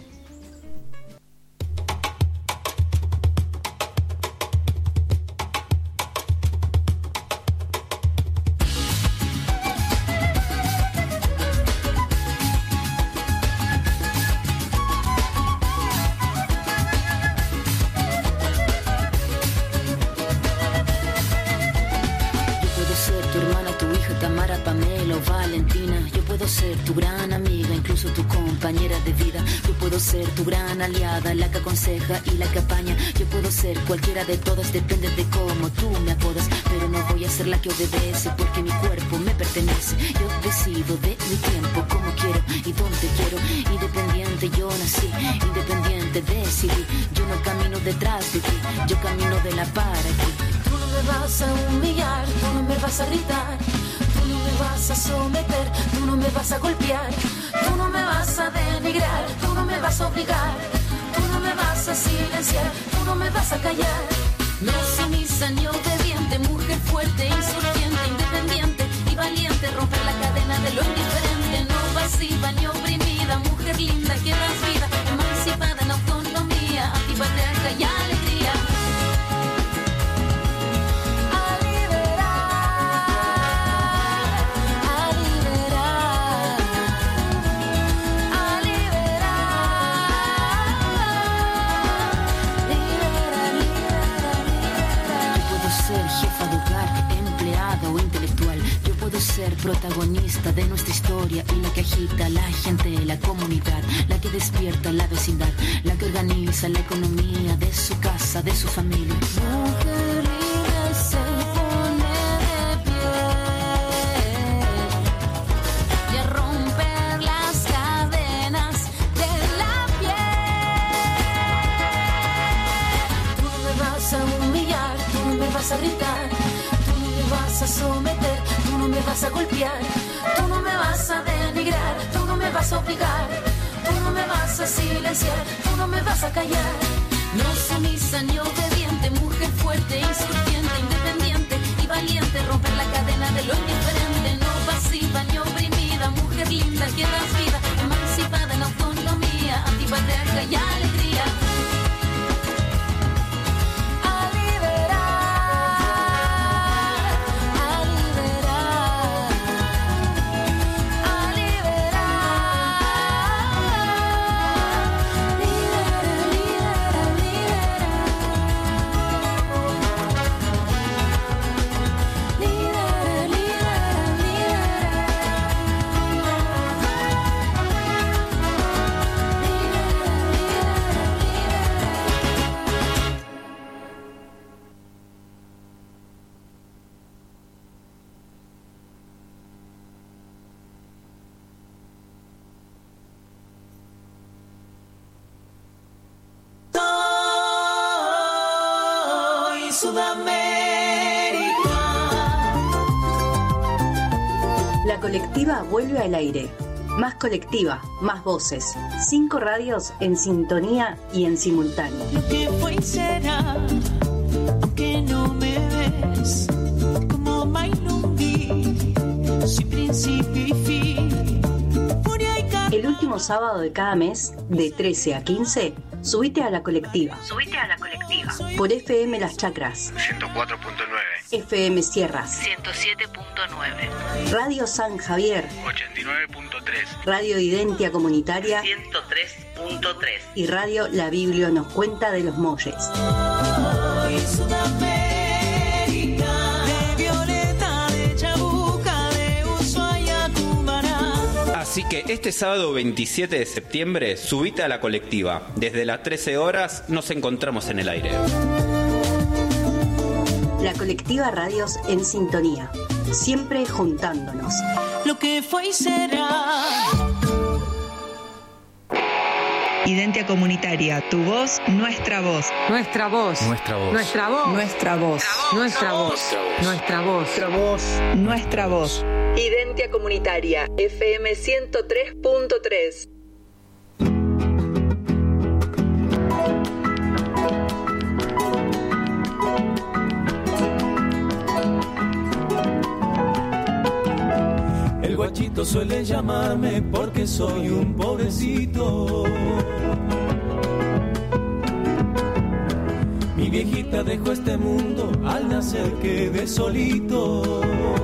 Yo puedo ser tu hermana, tu hija, Tamara, Pamela o Valentina. Yo puedo ser tu gran amiga, incluso tu compañera de vida. Yo puedo ser tu gran aliada, la que aconseja y la que apaña. Yo puedo ser cualquiera de todas, depende de cómo tú me apodas. Pero no voy a ser la que obedece, porque mi cuerpo me pertenece. Yo decido de mi tiempo, como quiero y donde quiero. Independiente yo nací, independiente decidí. Yo no camino detrás de ti, yo camino de la para ti. Tú no me vas a humillar, tú no me vas a gritar, tú no me vas a someter, tú no me vas a golpear, tú no me vas a denigrar, tú no me vas a obligar, tú no me vas a silenciar, tú no me vas a callar. No sumisa ni obediente, mujer fuerte, insurgente, independiente y valiente, romper la cadena de lo indiferente, no pasiva ni oprimida, mujer linda que das vida, emancipada en autonomía, antipatriarca y alegría. A liberar, de nuestra historia y la que agita la gente, la comunidad, la que despierta la vecindad, la que organiza la economía de su casa, de su familia. Mujer libre se pone de pie y a romper las cadenas de la piel. Tú no me vas a humillar, tú no me vas a gritar, tú no me vas a someter, tú no me vas a golpear, tú no me vas a denigrar, tú no me vas a obligar, tú no me vas a silenciar, tú no me vas a callar. No sumisa ni obediente, mujer fuerte, insurgente, independiente y valiente, romper la cadena de lo indiferente, no pasiva ni oprimida, mujer linda que das vida, emancipada en autonomía, antipatriarca y alegría. A liberar, a liberar, a liberar, libera, libera, libera, libera, Soy Sudamérica. La colectiva vuelve al aire. Más colectiva, más voces. Cinco radios en sintonía y en simultáneo. Lo que fue y será, aunque no me ves, como Mainumbi, sin principio y fin. Furia y ca- El último sábado de cada mes, de trece a quince, subite a la colectiva. Subite a la colectiva. Por F M Las Chacras, ciento cuatro punto nueve. F M Sierras, ciento siete punto nueve. Radio San Javier, ochenta y nueve punto tres. Radio Identia Comunitaria ciento tres punto tres. y Radio La Biblia nos cuenta de los Molles. Soy Sudamérica, de Violeta, de Chabuca, de Ushuaia, Cumaná. Así que este sábado veintisiete de septiembre, subite a la colectiva. Desde las trece horas nos encontramos en el aire. La colectiva Radios en Sintonía, siempre juntándonos. Lo que fue y será. Identia Comunitaria, tu voz, nuestra voz. Nuestra voz. Nuestra voz. Nuestra voz. Nuestra voz. Nuestra voz. Nuestra voz. Nuestra voz. Nuestra voz. Identia Comunitaria, F M ciento tres punto tres. El guachito suele llamarme porque soy un pobrecito. Mi viejita dejó este mundo al nacer, quedé solito.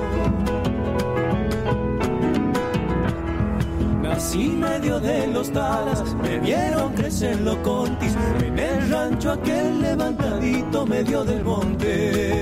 Nací medio de los talas, me vieron crecer los contis, en el rancho aquel levantadito medio del monte.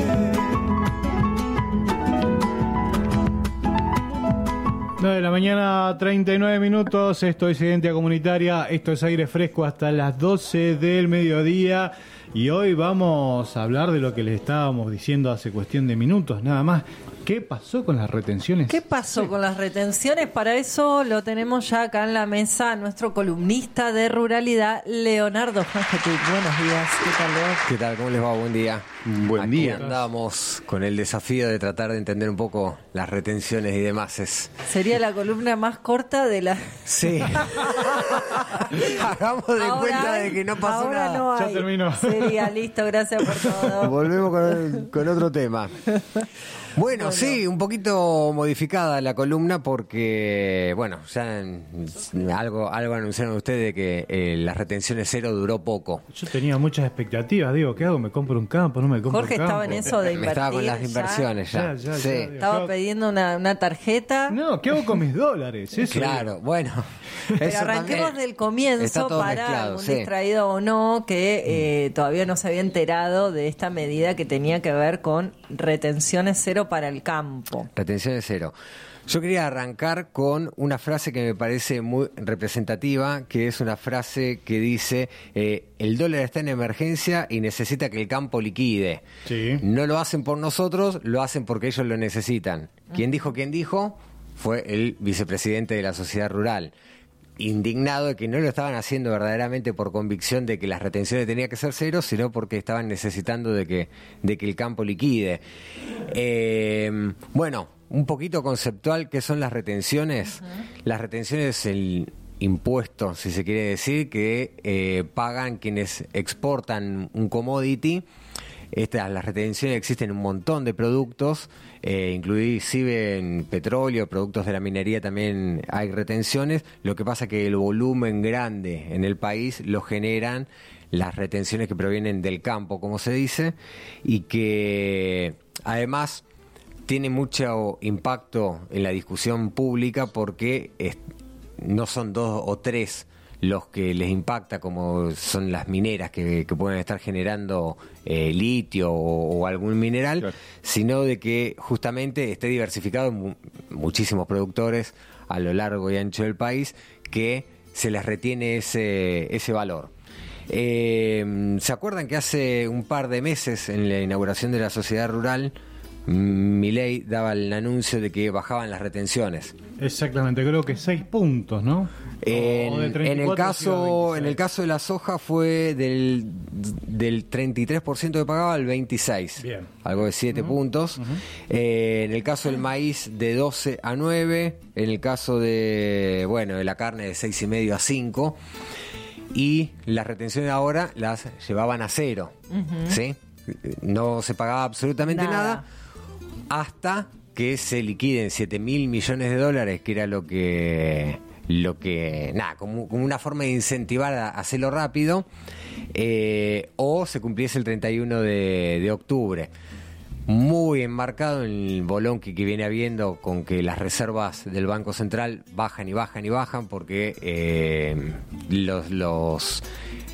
nueve de la mañana, treinta y nueve minutos. Esto es Identia Comunitaria. Esto es Aire Fresco hasta las doce del mediodía. Y hoy vamos a hablar de lo que les estábamos diciendo hace cuestión de minutos, nada más. ¿Qué pasó con las retenciones? ¿Qué pasó con las retenciones? Para eso lo tenemos ya acá en la mesa, nuestro columnista de ruralidad, Leonardo Fangetic. Buenos días, ¿qué tal, Leo? ¿Qué tal? ¿Cómo les va? Buen día. Buen Aquí día. andamos con el desafío de tratar de entender un poco las retenciones y demás. Es... Sería la columna más corta de la... Sí. Hagamos de Ahora cuenta hay- de que no pasó ahora nada. no hay. Ya terminó. Sería listo, gracias por todo. Volvemos con, con otro tema. Bueno, bueno, sí, un poquito modificada la columna porque, bueno, ya algo algo anunciaron ustedes de que eh, las retenciones cero duró poco. Yo tenía muchas expectativas, digo, ¿qué hago? ¿Me compro un campo? ¿No me compro Jorge un campo? estaba en eso de invertir. Me estaba con las inversiones ya. Ya, ya, sí. ya, Estaba pidiendo una, una tarjeta. No, ¿qué hago con mis dólares? Eso Claro, digo. bueno. Pero eso arranquemos también del comienzo está todo para mezclado, algún sí. distraído o no que eh, todavía no se había enterado de esta medida que tenía que ver con retenciones cero para el campo. Retenciones cero. Yo quería arrancar con una frase que me parece muy representativa, que es una frase que dice, eh, el dólar está en emergencia y necesita que el campo liquide. Sí. No lo hacen por nosotros, lo hacen porque ellos lo necesitan. ¿Quién dijo, quién dijo? Fue el vicepresidente de la Sociedad Rural, indignado de que no lo estaban haciendo verdaderamente por convicción de que las retenciones tenían que ser cero, sino porque estaban necesitando de que, de que el campo liquide. Eh, bueno, un poquito conceptual, ¿qué son las retenciones? Uh-huh. Las retenciones es el impuesto, si se quiere decir, que eh, pagan quienes exportan un commodity. Estas, las retenciones existen en un montón de productos, eh, inclusive en petróleo, productos de la minería también hay retenciones. Lo que pasa es que el volumen grande en el país lo generan las retenciones que provienen del campo, como se dice, y que además tiene mucho impacto en la discusión pública porque es, no son dos o tres los que les impacta, como son las mineras que, que pueden estar generando eh, litio o, o algún mineral, claro, sino de que justamente esté diversificado en mu- muchísimos productores a lo largo y ancho del país que se les retiene ese, ese valor. Eh, ¿Se acuerdan que hace un par de meses, en la inauguración de la Sociedad Rural, Milei daba el anuncio de que bajaban las retenciones? Exactamente, creo que seis puntos, ¿no? En, en el caso en el caso de la soja fue del, del treinta y tres por ciento que pagaba al veintiséis por ciento. Bien. Algo de siete uh-huh. puntos. Uh-huh. Eh, en el caso del maíz de doce a nueve, en el caso de bueno de la carne de seis y medio a cinco, y las retenciones ahora las llevaban a cero, uh-huh. ¿sí? No se pagaba absolutamente nada, nada hasta que se liquiden siete mil millones de dólares, que era lo que lo que nada como, como una forma de incentivar a hacerlo rápido, eh, o se cumpliese el treinta y uno de octubre. Muy enmarcado en el bolonqui que viene habiendo con que las reservas del Banco Central bajan y bajan y bajan porque eh, los los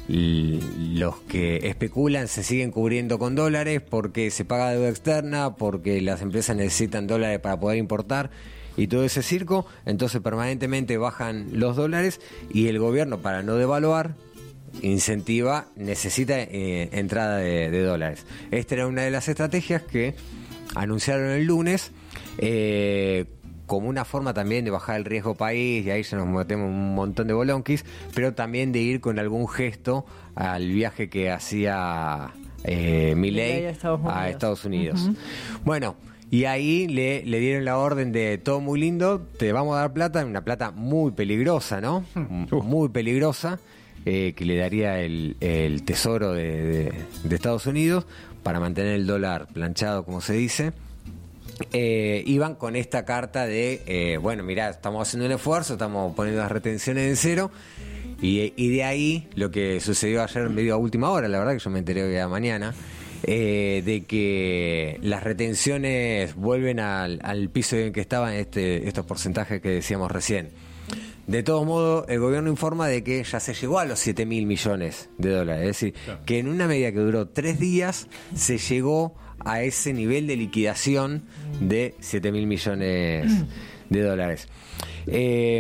los que especulan se siguen cubriendo con dólares porque se paga deuda externa, porque las empresas necesitan dólares para poder importar y todo ese circo. Entonces permanentemente bajan los dólares y el gobierno, para no devaluar, incentiva, necesita eh, entrada de, de dólares. Esta era una de las estrategias que anunciaron el lunes, eh, como una forma también de bajar el riesgo país, y ahí ya nos metemos un montón de bolonquis, pero también de ir con algún gesto al viaje que hacía eh, Milei a Estados Unidos. A Estados Unidos. Uh-huh. Bueno, y ahí le, le dieron la orden de todo muy lindo, te vamos a dar plata, una plata muy peligrosa, ¿no? Uh. Muy peligrosa, eh, que le daría el, el tesoro de, de, de Estados Unidos para mantener el dólar planchado, como se dice. Eh, iban con esta carta de, eh, bueno, mirá, estamos haciendo un esfuerzo, estamos poniendo las retenciones en cero, y, y de ahí lo que sucedió ayer medio a última hora, la verdad que yo me enteré hoy a la mañana, eh, de que las retenciones vuelven al, al piso en que estaban este, estos porcentajes que decíamos recién. De todos modos, el gobierno informa de que ya se llegó a los siete mil millones de dólares, es decir, claro, que en una medida que duró tres días se llegó a ese nivel de liquidación de siete mil millones de dólares. Eh,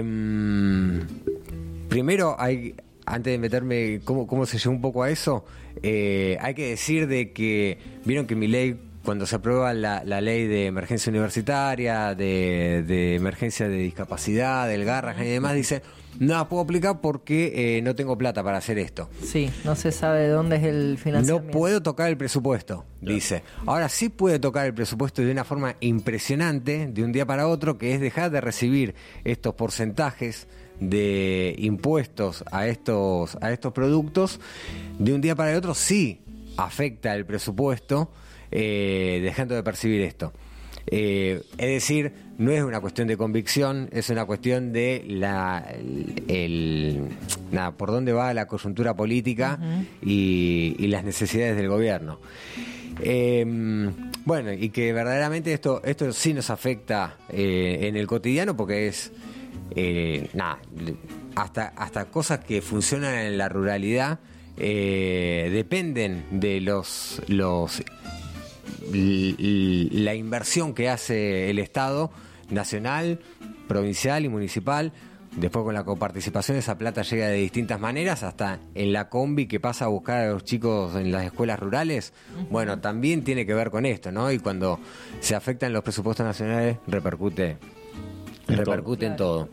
primero, hay, antes de meterme cómo, cómo se llegó un poco a eso, eh, hay que decir de que, vieron que Milei, cuando se aprueba la, la ley de emergencia universitaria, de, de emergencia de discapacidad, del Garrahan y demás, dice, no la puedo aplicar porque eh, no tengo plata para hacer esto. Sí, no se sabe de dónde es el financiamiento. No puedo tocar el presupuesto, claro, dice. Ahora sí puede tocar el presupuesto de una forma impresionante, de un día para otro, que es dejar de recibir estos porcentajes de impuestos a estos, a estos productos. De un día para el otro sí afecta el presupuesto, eh, dejando de percibir esto. Eh, es decir, no es una cuestión de convicción, es una cuestión de la el, el nada, por dónde va la coyuntura política, uh-huh, y, y las necesidades del gobierno. Eh, bueno, y que verdaderamente esto esto sí nos afecta eh, en el cotidiano, porque es eh, nada, hasta hasta cosas que funcionan en la ruralidad eh, dependen de los los la inversión que hace el Estado nacional, provincial y municipal. Después con la coparticipación esa plata llega de distintas maneras, hasta en la combi que pasa a buscar a los chicos en las escuelas rurales. Uh-huh. Bueno, también tiene que ver con esto, ¿no? Y cuando se afectan los presupuestos nacionales, repercute, en repercute todo. en todo.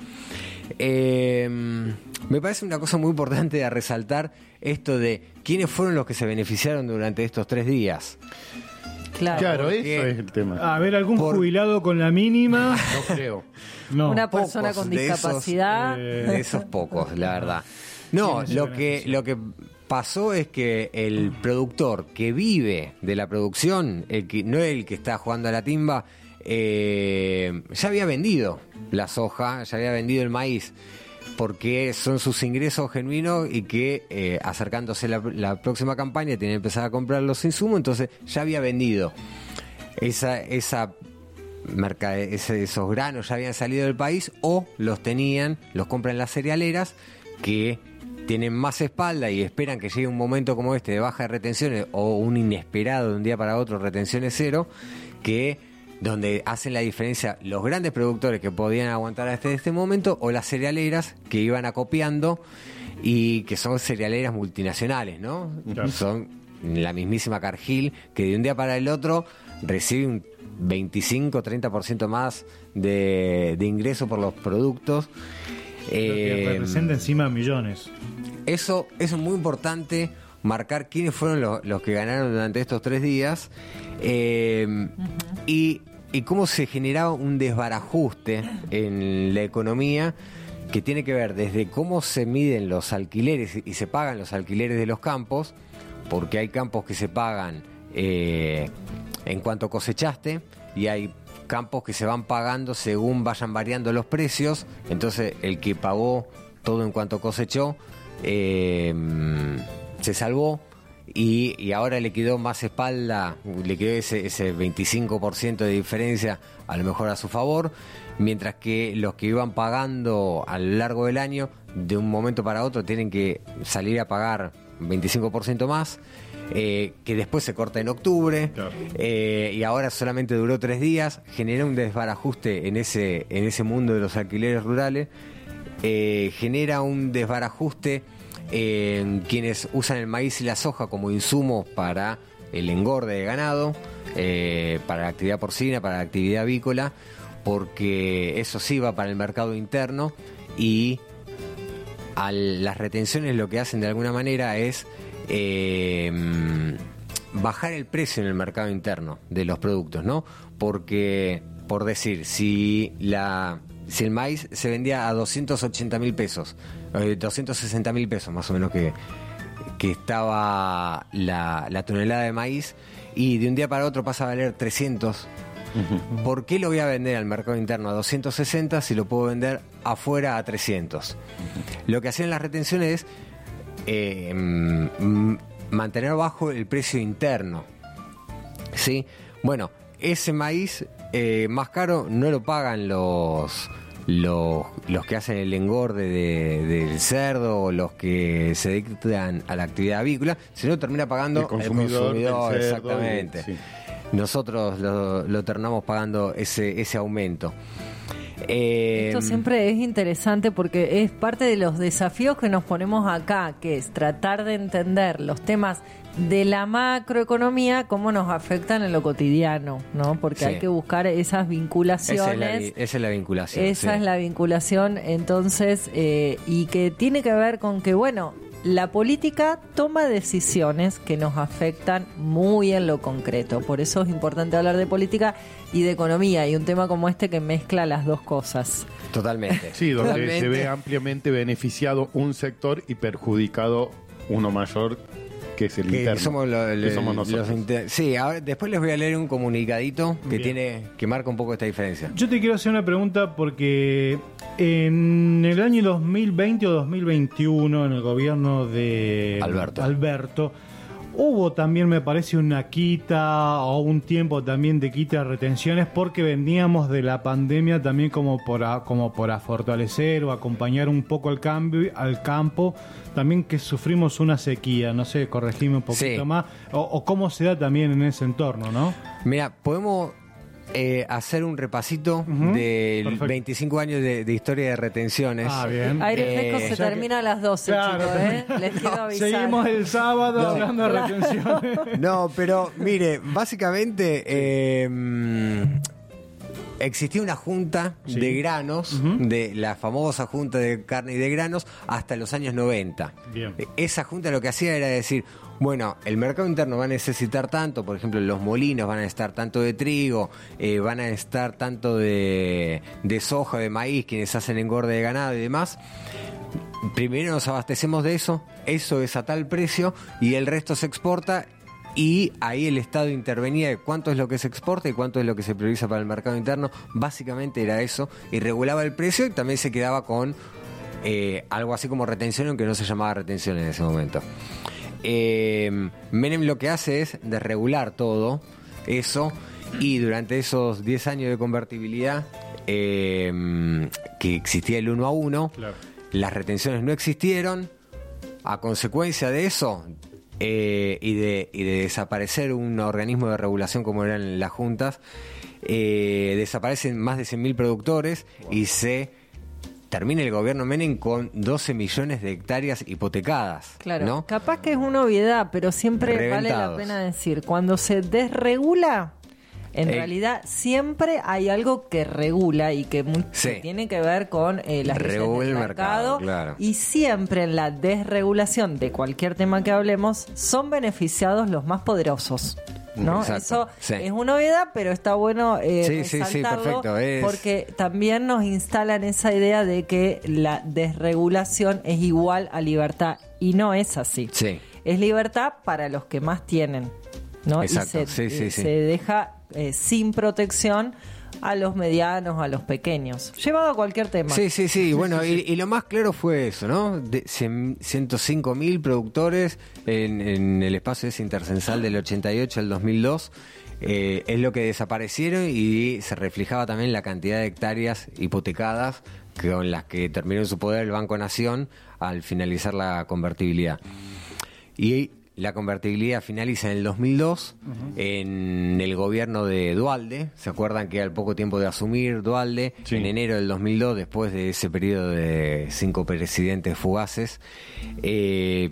Eh, me parece una cosa muy importante a resaltar esto de quiénes fueron los que se beneficiaron durante estos tres días. Claro, claro eso es el tema. A ver, algún Por... jubilado con la mínima. No creo. No. Una persona pocos con discapacidad. De esos, de esos pocos, la verdad. No, lo que, lo que pasó es que el productor que vive de la producción, el que no es el que está jugando a la timba, eh, ya había vendido la soja, ya había vendido el maíz, porque son sus ingresos genuinos y que eh, acercándose la, la próxima campaña tiene que empezar a comprar los insumos, entonces ya había vendido esa esa mercade, ese, esos granos ya habían salido del país o los tenían, los compran las cerealeras que tienen más espalda y esperan que llegue un momento como este de baja de retenciones o un inesperado de un día para otro retenciones cero, que donde hacen la diferencia los grandes productores que podían aguantar hasta este momento o las cerealeras que iban acopiando y que son cerealeras multinacionales, ¿no? Claro. Son la mismísima Cargill que de un día para el otro recibe un veinticinco a treinta por ciento más de, de ingreso por los productos. Lo que eh, representa encima millones. Eso, eso es muy importante, marcar quiénes fueron los, los que ganaron durante estos tres días eh, uh-huh. y, y cómo se generaba un desbarajuste en la economía que tiene que ver desde cómo se miden los alquileres y se pagan los alquileres de los campos, porque hay campos que se pagan eh, en cuanto cosechaste y hay campos que se van pagando según vayan variando los precios. Entonces el que pagó todo en cuanto cosechó eh, se salvó y, y ahora le quedó más espalda, le quedó ese, ese veinticinco por ciento de diferencia a lo mejor a su favor, mientras que los que iban pagando a lo largo del año de un momento para otro tienen que salir a pagar veinticinco por ciento más. Eh, que después se corta en octubre, claro. eh, y ahora solamente duró tres días, genera un desbarajuste en ese, en ese mundo de los alquileres rurales, eh, genera un desbarajuste en quienes usan el maíz y la soja como insumos para el engorde de ganado, eh, para la actividad porcina, para la actividad avícola, porque eso sí va para el mercado interno y a las retenciones lo que hacen de alguna manera es Eh, bajar el precio en el mercado interno de los productos, ¿no? Porque, por decir, si la si el maíz se vendía a doscientos ochenta mil pesos, eh, doscientos sesenta mil pesos más o menos que, que estaba la, la tonelada de maíz, y de un día para otro pasa a valer trescientos, uh-huh. ¿por qué lo voy a vender al mercado interno a doscientos sesenta si lo puedo vender afuera a trescientos? Uh-huh. Lo que hacían las retenciones es Eh, m- mantener bajo el precio interno, ¿sí? Bueno, ese maíz eh, más caro no lo pagan los los, los que hacen el engorde de, del cerdo o los que se dedican a la actividad avícola, sino termina pagando el consumidor, el consumidor cerdo, exactamente. Y, sí. Nosotros lo, lo terminamos pagando ese, ese aumento. Eh, Esto siempre es interesante porque es parte de los desafíos que nos ponemos acá, que es tratar de entender los temas de la macroeconomía, cómo nos afectan en lo cotidiano, ¿no? Porque sí. hay que buscar esas vinculaciones. Esa es la, esa es la vinculación. Esa sí. es la vinculación, entonces, eh, y que tiene que ver con que, bueno, la política toma decisiones que nos afectan muy en lo concreto. Por eso es importante hablar de política y de economía, y un tema como este que mezcla las dos cosas. Totalmente. Sí, donde Totalmente. se ve ampliamente beneficiado un sector y perjudicado uno mayor, que es el que interno. Somos lo, que le, somos nosotros. Los inter... Sí, ahora, después les voy a leer un comunicadito que Bien. tiene que marca un poco esta diferencia. Yo te quiero hacer una pregunta porque en el año dos mil veinte o dos mil veintiuno, en el gobierno de Alberto, Alberto hubo también, me parece, una quita o un tiempo también de quita de retenciones porque veníamos de la pandemia también como por a, como para fortalecer o acompañar un poco al cambio al campo, también que sufrimos una sequía, no sé, corregime un poquito sí. más, o, o cómo se da también en ese entorno, ¿no? Mira, podemos Eh, hacer un repasito uh-huh. de Perfecto. veinticinco años de, de historia de retenciones. Ah, bien. Aire Fresco eh, se termina que... a las doce, claro, chicos, ¿eh? Les quiero avisar. Seguimos el sábado no, hablando de retenciones. No, pero mire, básicamente eh, existía una junta sí. de granos, uh-huh. de la famosa junta de carne y de granos, hasta los años noventa. Bien. Esa junta lo que hacía era decir, bueno, el mercado interno va a necesitar tanto, por ejemplo, los molinos van a necesitar tanto de trigo, eh, van a necesitar tanto de, de soja, de maíz, quienes hacen engorde de ganado y demás. Primero nos abastecemos de eso, eso es a tal precio y el resto se exporta. Y ahí el Estado intervenía de cuánto es lo que se exporta y cuánto es lo que se prioriza para el mercado interno. Básicamente era eso, y regulaba el precio y también se quedaba con eh, algo así como retención, aunque no se llamaba retención en ese momento. Eh, Menem lo que hace es desregular todo eso, y durante esos diez años de convertibilidad eh, que existía el uno a uno, claro. las retenciones no existieron. A consecuencia de eso... Eh, y, de, y de desaparecer un organismo de regulación como eran las juntas, eh, desaparecen más de cien mil productores wow. y se termina el gobierno Menem con doce millones de hectáreas hipotecadas. Claro, ¿no? Capaz que es una obviedad, pero siempre Reventados. Vale la pena decir, cuando se desregula, en eh, realidad siempre hay algo que regula y que, muy, sí. que tiene que ver con eh, las leyes del mercado, mercado claro. y siempre en la desregulación de cualquier tema que hablemos son beneficiados los más poderosos, ¿no? Exacto, eso sí. es una obviedad, pero está bueno eh, sí, resaltarlo sí, sí, perfecto. Es... porque también nos instalan esa idea de que la desregulación es igual a libertad, y no es así. Sí. Es libertad para los que más tienen, ¿no? Exacto. Y se, sí, sí, eh, sí. se deja eh, sin protección a los medianos, a los pequeños, llevado a cualquier tema. Sí, sí, sí, bueno, y, y lo más claro fue eso, ¿no? De ciento cinco mil productores en, en el espacio ese intercensal del ochenta y ocho al dos mil dos, eh, es lo que desaparecieron, y se reflejaba también la cantidad de hectáreas hipotecadas con las que terminó en su poder el Banco Nación al finalizar la convertibilidad. Y la convertibilidad finaliza en el dos mil dos, uh-huh. en el gobierno de Duhalde. ¿Se acuerdan que al poco tiempo de asumir Duhalde, sí. en enero del dos mil dos, después de ese periodo de cinco presidentes fugaces, eh,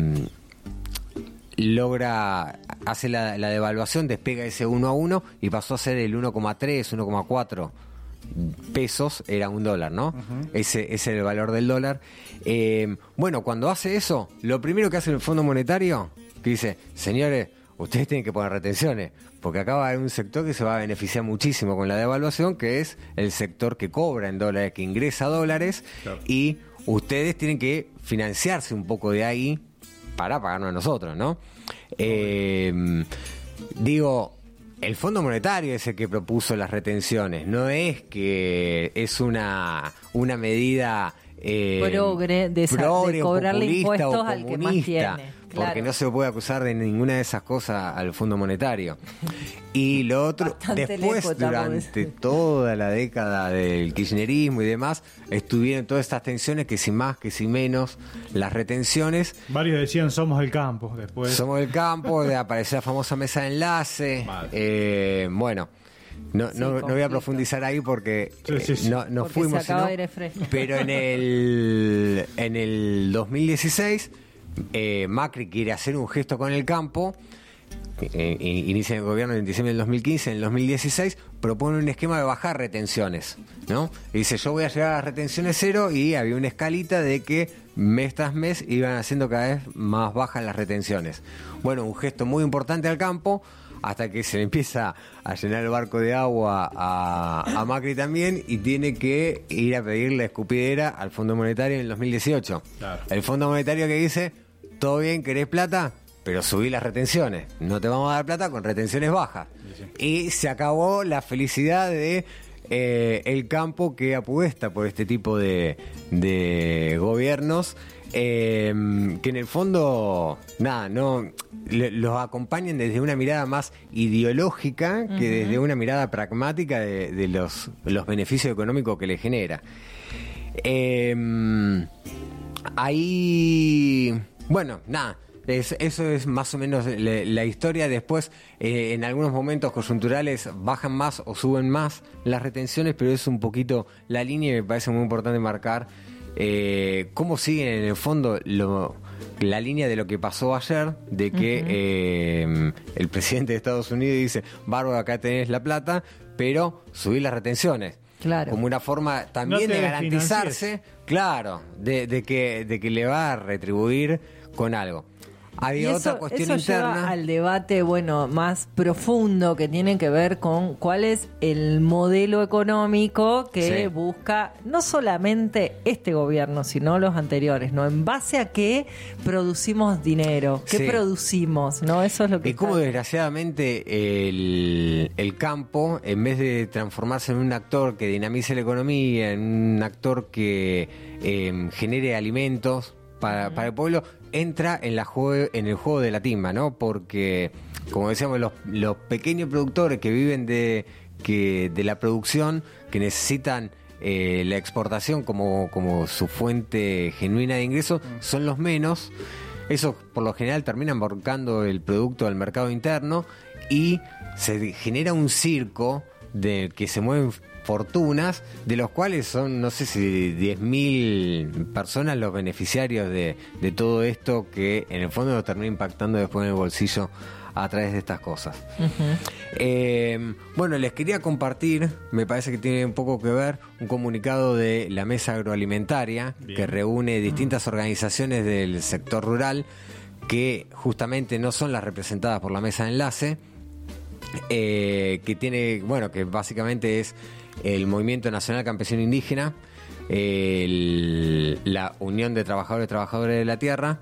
logra, hace la, la devaluación, despega ese uno a uno y pasó a ser el uno coma tres, uno coma cuatro pesos, era un dólar, ¿no? Uh-huh. Ese, ese era el valor del dólar. Eh, bueno, cuando hace eso, lo primero que hace el Fondo Monetario, que dice, señores, ustedes tienen que poner retenciones, porque acá va a haber un sector que se va a beneficiar muchísimo con la devaluación, que es el sector que cobra en dólares, que ingresa dólares, claro. y ustedes tienen que financiarse un poco de ahí para pagarnos a nosotros, ¿no? Eh, digo... El Fondo Monetario es el que propuso las retenciones, no es que es una, una medida eh, progre de, progre, de cobrarle impuestos al que más tiene. Claro. Porque no se puede acusar de ninguna de esas cosas al Fondo Monetario. Y lo otro, Bastante después, lejos, durante toda la década del kirchnerismo y demás, estuvieron todas estas tensiones, que si más, que si menos, las retenciones. Varios decían, somos el campo, después. Somos el campo, de aparecer la famosa mesa de enlace. Eh, bueno, no, sí, no, no voy a profundizar ahí porque sí, sí, sí. Eh, no, no porque fuimos. Se acaba sino, de ir fresco. Pero en el, en el dos mil dieciséis... Eh, Macri quiere hacer un gesto con el campo, eh, inicia el gobierno en diciembre del dos mil quince, en el dos mil dieciséis propone un esquema de bajar retenciones, ¿no? Y dice, yo voy a llegar a las retenciones cero, y había una escalita de que mes tras mes iban haciendo cada vez más bajas las retenciones. Bueno, un gesto muy importante al campo, hasta que se le empieza a llenar el barco de agua a, a Macri también, y tiene que ir a pedir la escupidera al Fondo Monetario en el dos mil dieciocho. Claro. El Fondo Monetario que dice, todo bien, querés plata, pero subí las retenciones, no te vamos a dar plata con retenciones bajas. Sí, sí. Y se acabó la felicidad de eh, el campo, que apuesta por este tipo de, de gobiernos, eh, que en el fondo, nada, no le, los acompañan desde una mirada más ideológica que uh-huh. desde una mirada pragmática de, de los, los beneficios económicos que le genera. Eh, ahí, bueno, nada, Es, eso es más o menos la, la historia. Después, eh, en algunos momentos coyunturales bajan más o suben más las retenciones, pero es un poquito la línea y me parece muy importante marcar eh, cómo siguen en el fondo lo, la línea de lo que pasó ayer, de que uh-huh. eh, el presidente de Estados Unidos dice, bárbaro, acá tenés la plata, pero subir las retenciones. Claro. Como una forma también no de garantizarse, claro, de, de, que, de que le va a retribuir con algo. Había y otra eso, cuestión eso interna. Lleva al debate, bueno, más profundo que tiene que ver con cuál es el modelo económico que Sí. busca no solamente este gobierno, sino los anteriores, ¿no? En base a qué producimos dinero, qué Sí. producimos, ¿no? Eso es lo que Y cómo está- desgraciadamente el, el campo, en vez de transformarse en un actor que dinamice la economía, en un actor que eh, genere alimentos para, para el pueblo, entra en la jue- en el juego de la timba, ¿no? Porque, como decíamos, los, los pequeños productores que viven de, que, de la producción, que necesitan eh, la exportación como, como su fuente genuina de ingresos, son los menos. Esos, por lo general, terminan volcando el producto al mercado interno y se genera un circo de que se mueven fortunas, de los cuales son, no sé si diez mil personas los beneficiarios de, de todo esto, que en el fondo lo termina impactando después en el bolsillo a través de estas cosas. Ujú. Eh, bueno, les quería compartir, me parece que tiene un poco que ver, un comunicado de la Mesa Agroalimentaria, Bien. que reúne distintas organizaciones del sector rural, que justamente no son las representadas por la Mesa de Enlace, eh, que tiene, bueno, que básicamente es el Movimiento Nacional Campesino Indígena, el- la Unión de Trabajadores y Trabajadoras de la Tierra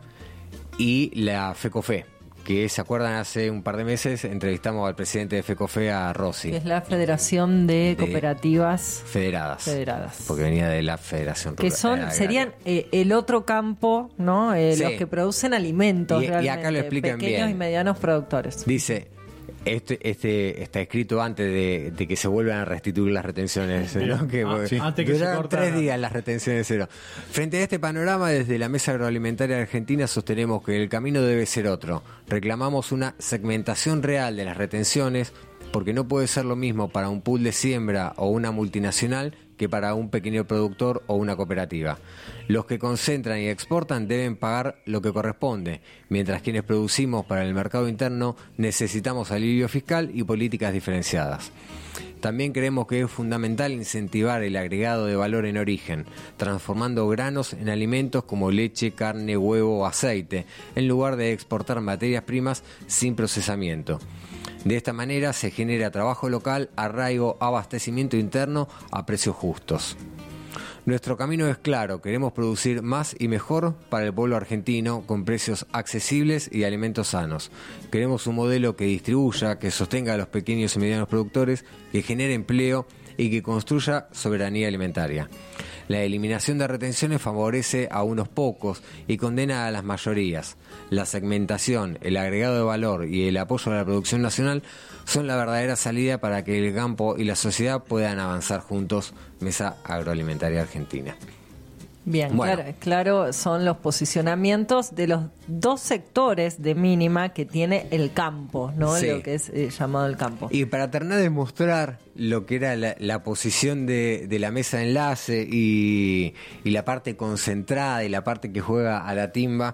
y la FECOFE, que se acuerdan hace un par de meses entrevistamos al presidente de FECOFE, a Rossi. que es la Federación de De Cooperativas Federadas. Federadas. Porque venía de la Federación Que Rural- son, Agraria. serían eh, el otro campo, ¿no? Eh, Sí. Los que producen alimentos Y- y acá realmente, lo explican pequeños bien. y medianos productores. Dice, este, este está escrito antes de, de que se vuelvan a restituir las retenciones, Bien. ¿no? Que, Ah, porque sí. Antes que se duraron cortaran. tres días las retenciones cero. Frente a este panorama, desde la Mesa Agroalimentaria Argentina sostenemos que el camino debe ser otro. Reclamamos una segmentación real de las retenciones, porque no puede ser lo mismo para un pool de siembra o una multinacional que para un pequeño productor o una cooperativa. Los que concentran y exportan deben pagar lo que corresponde, mientras quienes producimos para el mercado interno necesitamos alivio fiscal y políticas diferenciadas. También creemos que es fundamental incentivar el agregado de valor en origen, transformando granos en alimentos como leche, carne, huevo o aceite, en lugar de exportar materias primas sin procesamiento. De esta manera se genera trabajo local, arraigo, abastecimiento interno a precios justos. Nuestro camino es claro, queremos producir más y mejor para el pueblo argentino con precios accesibles y alimentos sanos. Queremos un modelo que distribuya, que sostenga a los pequeños y medianos productores, que genere empleo y que construya soberanía alimentaria. La eliminación de retenciones favorece a unos pocos y condena a las mayorías. La segmentación, el agregado de valor y el apoyo a la producción nacional son la verdadera salida para que el campo y la sociedad puedan avanzar juntos. Mesa Agroalimentaria Argentina. Bien, Bueno. claro, claro, son los posicionamientos de los dos sectores de mínima que tiene el campo, ¿no? Sí. Lo que es eh, llamado el campo. Y para terminar de mostrar lo que era la, la posición de, de la mesa de enlace y, y la parte concentrada y la parte que juega a la timba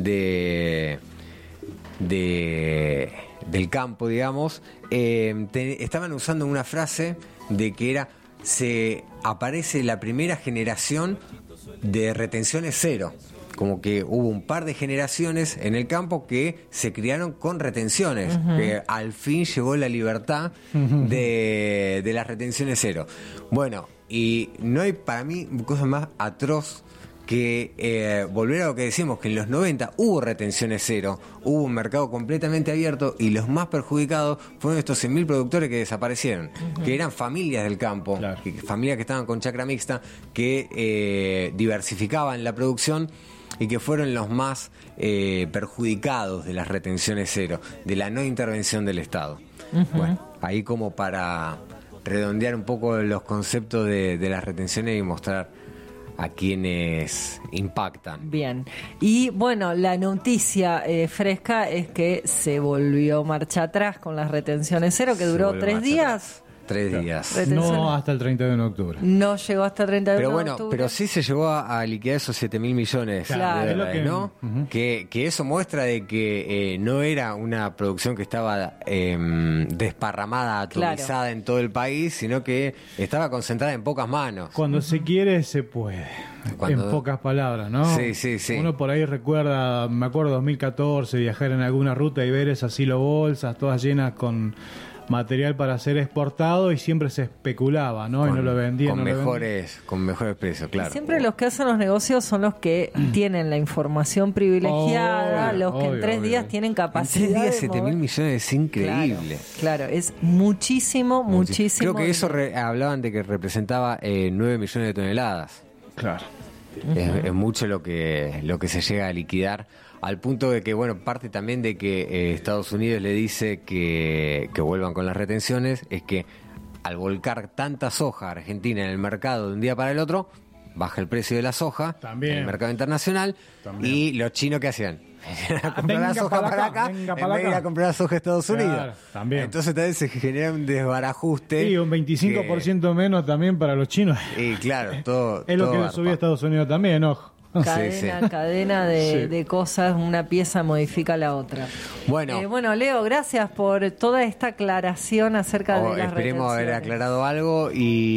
de, de del campo, digamos, eh, te- estaban usando una frase de que era, se aparece la primera generación de retenciones cero. Como que hubo un par de generaciones en el campo que se criaron con retenciones, Ujú. que al fin llegó la libertad de, de las retenciones cero. Bueno, y no hay para mí cosa más atroz que eh, volver a lo que decíamos, que en los noventa hubo retenciones cero, hubo un mercado completamente abierto y los más perjudicados fueron estos cien mil productores que desaparecieron, Ujú. que eran familias del campo, que- familias que estaban con chacra mixta, que eh, diversificaban la producción y que fueron los más eh, perjudicados de las retenciones cero, de la no intervención del Estado. Ujú. Bueno, ahí como para redondear un poco los conceptos de, de las retenciones y mostrar a quienes impactan. Bien. Y bueno, la noticia eh, fresca es que se volvió marcha atrás con las retenciones cero, que Se duró volvió tres marcha días. atrás. Tres días. Retenciones. No hasta el treinta y uno de octubre. No llegó hasta el treinta y uno Pero de bueno, octubre. pero sí se llegó a, a liquidar esos siete mil millones Claro. de Es lo dólares, que- ¿no? Ujú. que, que eso muestra de que eh, no era una producción que estaba eh, desparramada, atomizada Claro. en todo el país, sino que estaba concentrada en pocas manos. Cuando se quiere, se puede. Cuando- En pocas palabras, ¿no? Sí, sí, sí. Uno por ahí recuerda, me acuerdo dos mil catorce, viajar en alguna ruta y ver esas silo bolsas todas llenas con material para ser exportado y siempre se especulaba, ¿no? y no lo vendían. con no lo vendían. mejores, con mejores precios, claro. Siempre los que hacen los negocios son los que tienen la información privilegiada, Obvio, los que en obvio, tres obvio. días tienen En capacidad tres días de siete mover. mil millones es increíble. Claro, es muchísimo, muchísimo. Creo que eso re- hablaban de que representaba eh, nueve millones de toneladas. Claro. Es, es mucho lo que lo que se llega a liquidar, al punto de que, bueno, parte también de que eh, Estados Unidos le dice que, que vuelvan con las retenciones, es que al volcar tanta soja argentina en el mercado de un día para el otro, baja el precio de la soja También. en el mercado internacional. También. Y los chinos, ¿qué hacían? A comprar la Venga soja para para acá, acá, venga en para vez de ir acá. a comprar la soja a Estados Claro, Unidos. también. Entonces también se genera un desbarajuste. Sí, un veinticinco por ciento menos también para los chinos. Y claro, todo Es lo todo que garpa. subió a Estados Unidos también, ojo. Cadena, cadena de, Sí. de cosas, una pieza modifica la otra. Bueno. Eh, bueno, Leo, gracias por toda esta aclaración acerca O de las esperemos haber retenciones. aclarado algo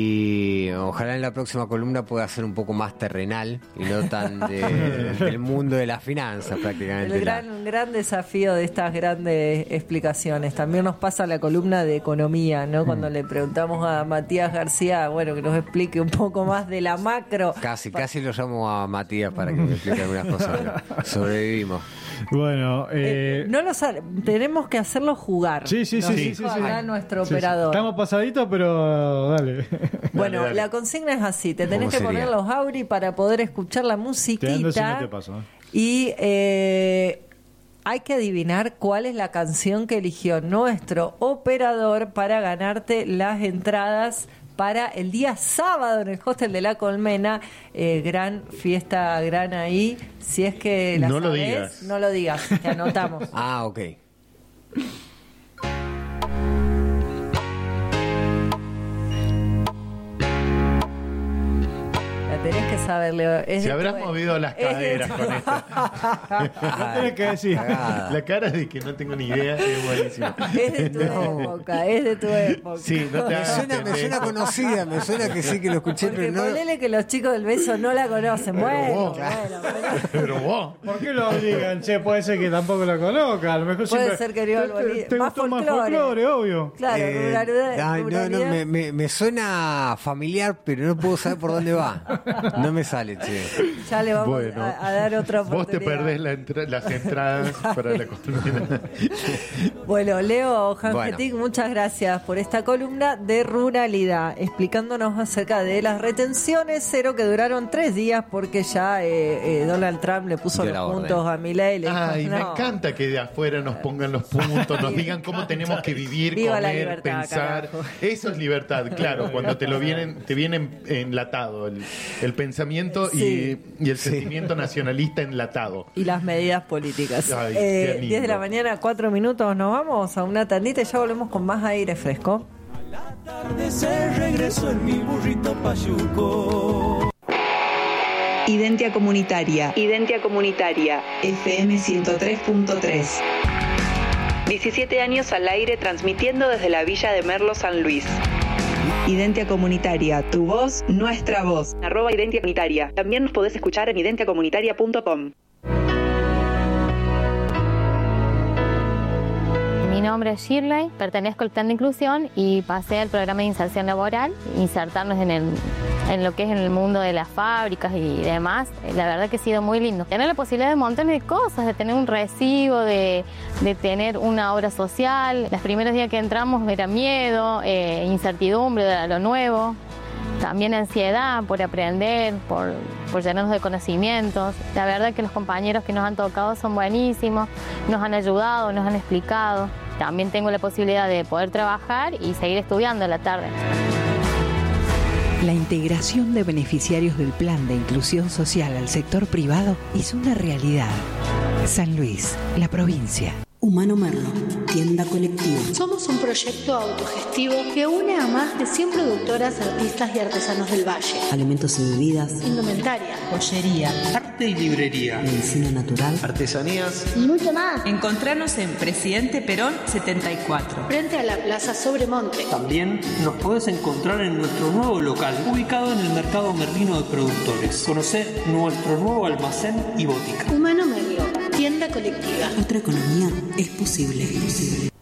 y ojalá en la próxima columna pueda ser un poco más terrenal y no tan de- del mundo de las finanzas prácticamente. El la- gran, gran desafío de estas grandes explicaciones. También nos pasa la columna de economía, ¿no? Cuando le preguntamos a Matías García, bueno, que nos explique un poco más de la macro. Casi, casi lo llamo a Matías para que me explique algunas cosas. pero sobrevivimos. Bueno, eh, No lo sale, tenemos que hacerlo jugar. sí, sí, Nos sí, sí, dijo sí, sí. acá nuestro Sí, sí. operador. Estamos pasaditos, pero dale. Bueno, Dale, dale. la consigna es así, te tenés ¿Cómo que sería? poner los auri para poder escuchar la Te ando si musiquita no te paso, ¿eh? y eh, hay que adivinar cuál es la canción que eligió nuestro operador para ganarte las entradas para el día sábado en el Hostel de la Colmena. Eh, gran fiesta, gran ahí. Si es que la No lo sabés, digas. no lo digas, te anotamos. Ah, ok. La tenés que saber, Leo. Es Si de habrás tu- movido las es de caderas tu- con esto. No tenés que decir. La cara de que no tengo ni idea es buenísima. Es de tu época, es de tu época. Sí, no te Me hagas suena, me pendejo. suena conocida, me suena que sí que lo escuché, Porque pero no. ponele que los chicos del beso no la conocen. Pero Bueno, vos. bueno, pero Pero vos. ¿Por qué lo obligan? Che, puede ser que tampoco lo conozca. A lo mejor puede siempre. ser que Oriol te, Bolí- te más gustó más folclore. folclore, obvio. Claro, Eh, ruralidad- ay, no, no, ruralidad. me, me, me suena familiar, pero no puedo saber por dónde va. No me sale, che. Ya le vamos Bueno. a, a dar otra Vos te oportunidad. perdés la entra- las entradas para la columna. Bueno, Leo Jangetic, Bueno. muchas gracias por esta columna de ruralidad, explicándonos acerca de las retenciones cero que duraron tres días porque ya eh, eh, Donald Trump le puso Dio los la puntos orden. a Milei. Le dijo, Ay, me no. encanta que de afuera nos pongan los puntos, nos digan cómo tenemos que vivir, Viva la comer, libertad, pensar. carajo. Eso es libertad, claro, cuando te lo vienen, te vienen enlatado el, el pensamiento Sí. y, y el sentimiento nacionalista enlatado. Y las medidas políticas. Ay, Eh, qué lindo. diez de la mañana, cuatro minutos, nos vamos a una tandita y ya volvemos con más aire fresco. Se regresó en mi burrito payuco. Identia Comunitaria. Identia Comunitaria. F M ciento tres punto tres. diecisiete años al aire transmitiendo desde la Villa de Merlo, San Luis. Identia Comunitaria, tu voz, nuestra voz. Arroba Identia Comunitaria. También nos podés escuchar en identia comunitaria punto com. Mi nombre es Shirley, pertenezco al Plan de Inclusión y pasé al programa de inserción laboral, insertarnos en, el, en lo que es en el mundo de las fábricas y demás. La verdad que ha sido muy lindo. Tener la posibilidad de montones de cosas, de tener un recibo, de, de tener una obra social. Los primeros días que entramos era miedo, eh, incertidumbre de lo nuevo. También ansiedad por aprender, por, por llenarnos de conocimientos. La verdad que los compañeros que nos han tocado son buenísimos, nos han ayudado, nos han explicado. También tengo la posibilidad de poder trabajar y seguir estudiando a la tarde. La integración de beneficiarios del Plan de Inclusión Social al sector privado es una realidad. San Luis, la provincia. Humano Merlo, tienda colectiva. Somos un proyecto autogestivo que une a más de cien productoras, artistas y artesanos del Valle. Alimentos y bebidas. Indumentaria. Joyería. Arte y librería. Medicina natural. Artesanías. Y mucho más. Encontranos en Presidente Perón setenta y cuatro. Frente a la Plaza Sobremonte. También nos podés encontrar en nuestro nuevo local, ubicado en el Mercado Merlino de Productores. Conocé nuestro nuevo almacén y botica. Humano Merlo, tienda colectiva. Otra economía es posible. Es posible.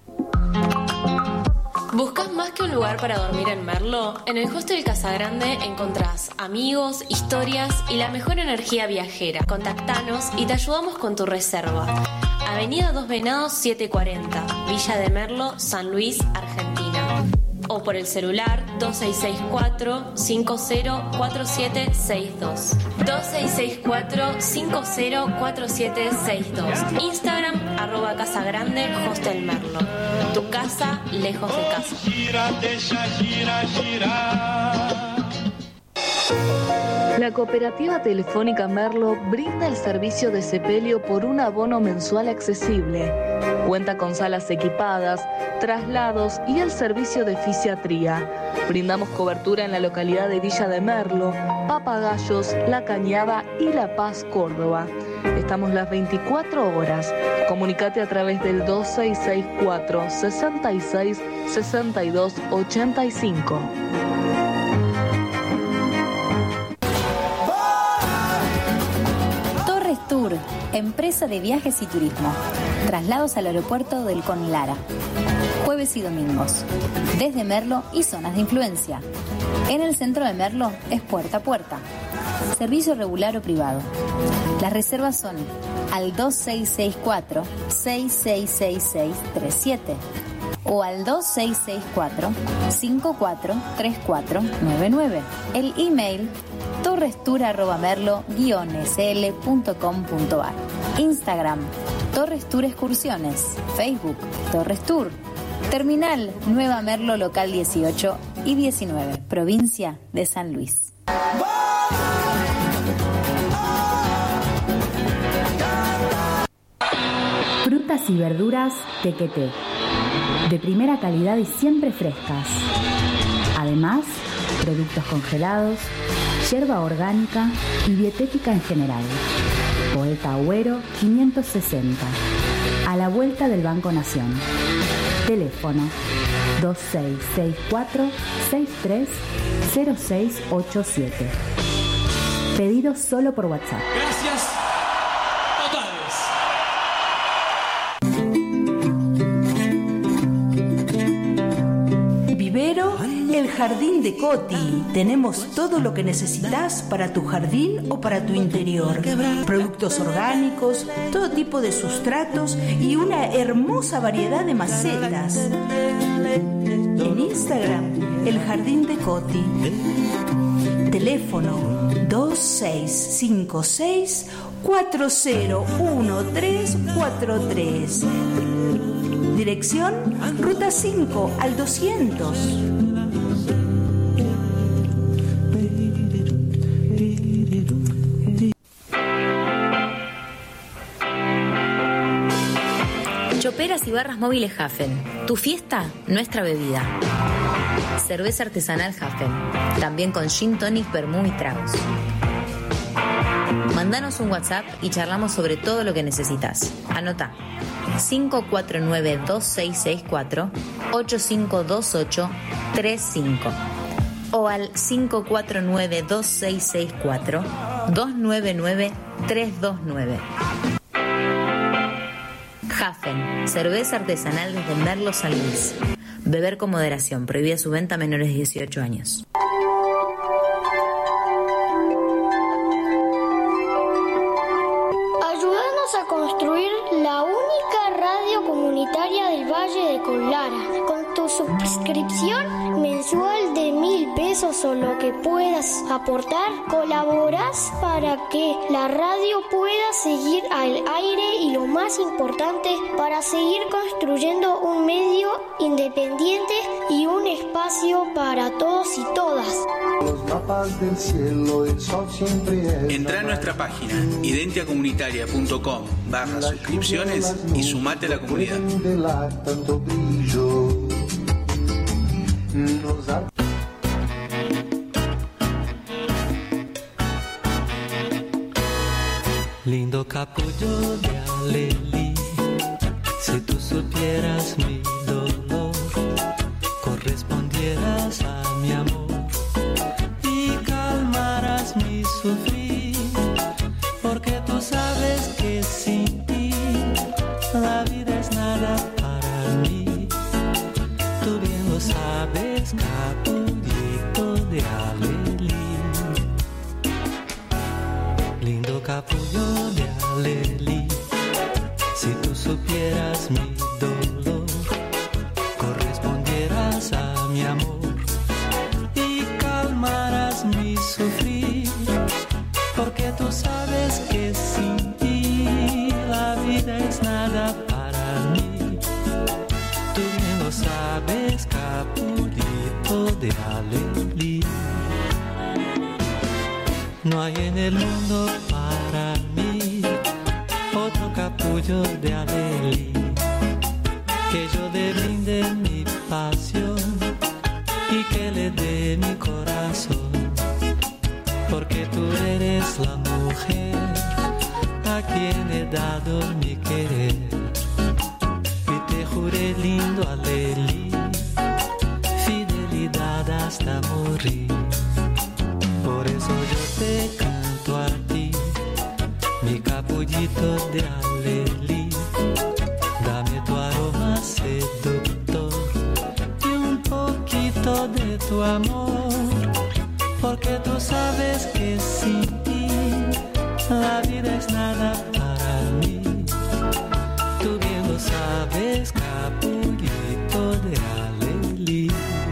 ¿Buscas más que un lugar para dormir en Merlo? En el Hostel Casagrande encontrás amigos, historias y la mejor energía viajera. Contactanos y te ayudamos con tu reserva. Avenida Dos Venados setecientos cuarenta, Villa de Merlo, San Luis, Argentina. O por el celular dos seis seis cuatro, cinco cero cuatro siete seis dos. dos seis seis cuatro, cinco cero cuatro siete seis dos. Instagram, arroba Casa Grande, Hostel Merlo. Tu casa, lejos de casa. La Cooperativa Telefónica Merlo brinda el servicio de sepelio por un abono mensual accesible. Cuenta con salas equipadas, traslados y el servicio de fisiatría. Brindamos cobertura en la localidad de Villa de Merlo, Papagayos, La Cañada y La Paz, Córdoba. Estamos las veinticuatro horas. Comunicate a través del dos seis seis cuatro, sesenta y seis, sesenta y dos ochenta y cinco. Tour, empresa de viajes y turismo. Traslados al aeropuerto del Conlara. Jueves y domingos. Desde Merlo y zonas de influencia. En el centro de Merlo es puerta a puerta. Servicio regular o privado. Las reservas son al dos seis seis cuatro, seis seis seis seis tres siete o al dos seis seis cuatro, cinco cuatro tres cuatro nueve nueve. El email torrestour arroba merlo guion s l punto com punto a r. Instagram Torres Tour Excursiones. Facebook Torres Tour. Terminal Nueva Merlo local dieciocho y diecinueve, provincia de San Luis. Frutas y verduras Tequeté, de primera calidad y siempre frescas. Además, productos congelados, yerba orgánica y dietética en general. Poeta Agüero quinientos sesenta, a la vuelta del Banco Nación. Teléfono dos seis seis cuatro, seis tres cero seis ocho siete. Pedido solo por WhatsApp. Gracias. El Jardín de Coti. Tenemos todo lo que necesitas para tu jardín o para tu interior. Productos orgánicos, todo tipo de sustratos y una hermosa variedad de macetas. En Instagram, El Jardín de Coti. Teléfono dos seis cinco seis cuatro cero uno tres cuatro tres. Dirección Ruta cinco al doscientos. Choperas y barras móviles Hafen. Tu fiesta, nuestra bebida. Cerveza artesanal Hafen. También con gin tonic, vermú y tragos. Mandanos un WhatsApp y charlamos sobre todo lo que necesitas. Anota cinco cuatro nueve dos seis seis cuatro, ocho cinco dos ocho tres cinco o al cinco cuatro nueve dos seis seis cuatro, dos nueve nueve tres dos nueve. Hafen, cerveza artesanal desde Merlo, San Luis. Beber con moderación, prohibida su venta a menores de dieciocho años. Ayúdanos a construir la única radio comunitaria del Valle de Conlara. Con tu suscripción mensual de mil pesos o lo que puedas aportar, colaboras para que la radio pueda seguir al aire y, lo más importante, para seguir construyendo un medio independiente y un espacio para todos y todas. Del cielo, el sol siempre es. Entrá a nuestra página identiacomunitaria.com barra suscripciones y sumate a la comunidad. Lindo capullo de alelí, si tú supieras mi dolor, correspondieras a mi amor y calmarás mi sufrir, porque tú sabes que sin ti la vida es nada para mí. Tú bien lo sabes, capullito de alelí. Lindo capullo de alelí, si tú supieras mi dolor, correspondieras a mi amor y calmarás mi sufrir, porque tú sabes que sin ti la vida es nada para mí. Tú bien lo sabes, capullito de alelí. No hay en el mundo para mí otro capullo de alelí, que yo le brinde mi pasión y que le dé mi corazón, porque tú eres la mujer a quien he dado mi querer. Y te juré, lindo alelí, fidelidad hasta morir. Por eso yo te canto a ti, mi capullito de alelí. Dame tu aroma seductor y un poquito de tu amor, porque tú sabes que sin ti la vida es nada para mí. Tú bien lo sabes, capullito de alelí.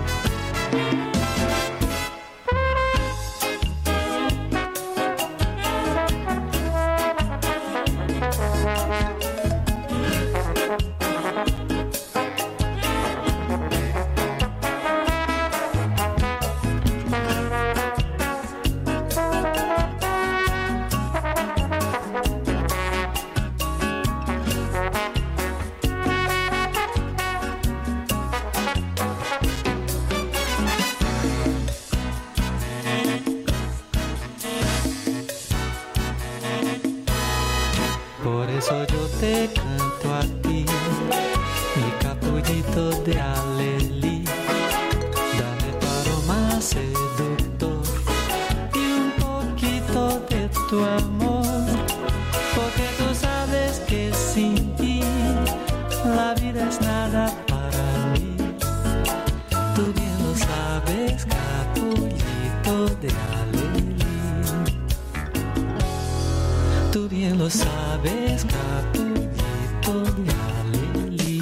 Por eso yo te canto a ti, mi capullito de alelí. Dame tu aroma seductor y un poquito de tu amor, porque tú sabes que sin ti la vida es nada para mí. Tú bien lo sabes, capullito de alelí. Tú bien lo sabes, capullito de alelí.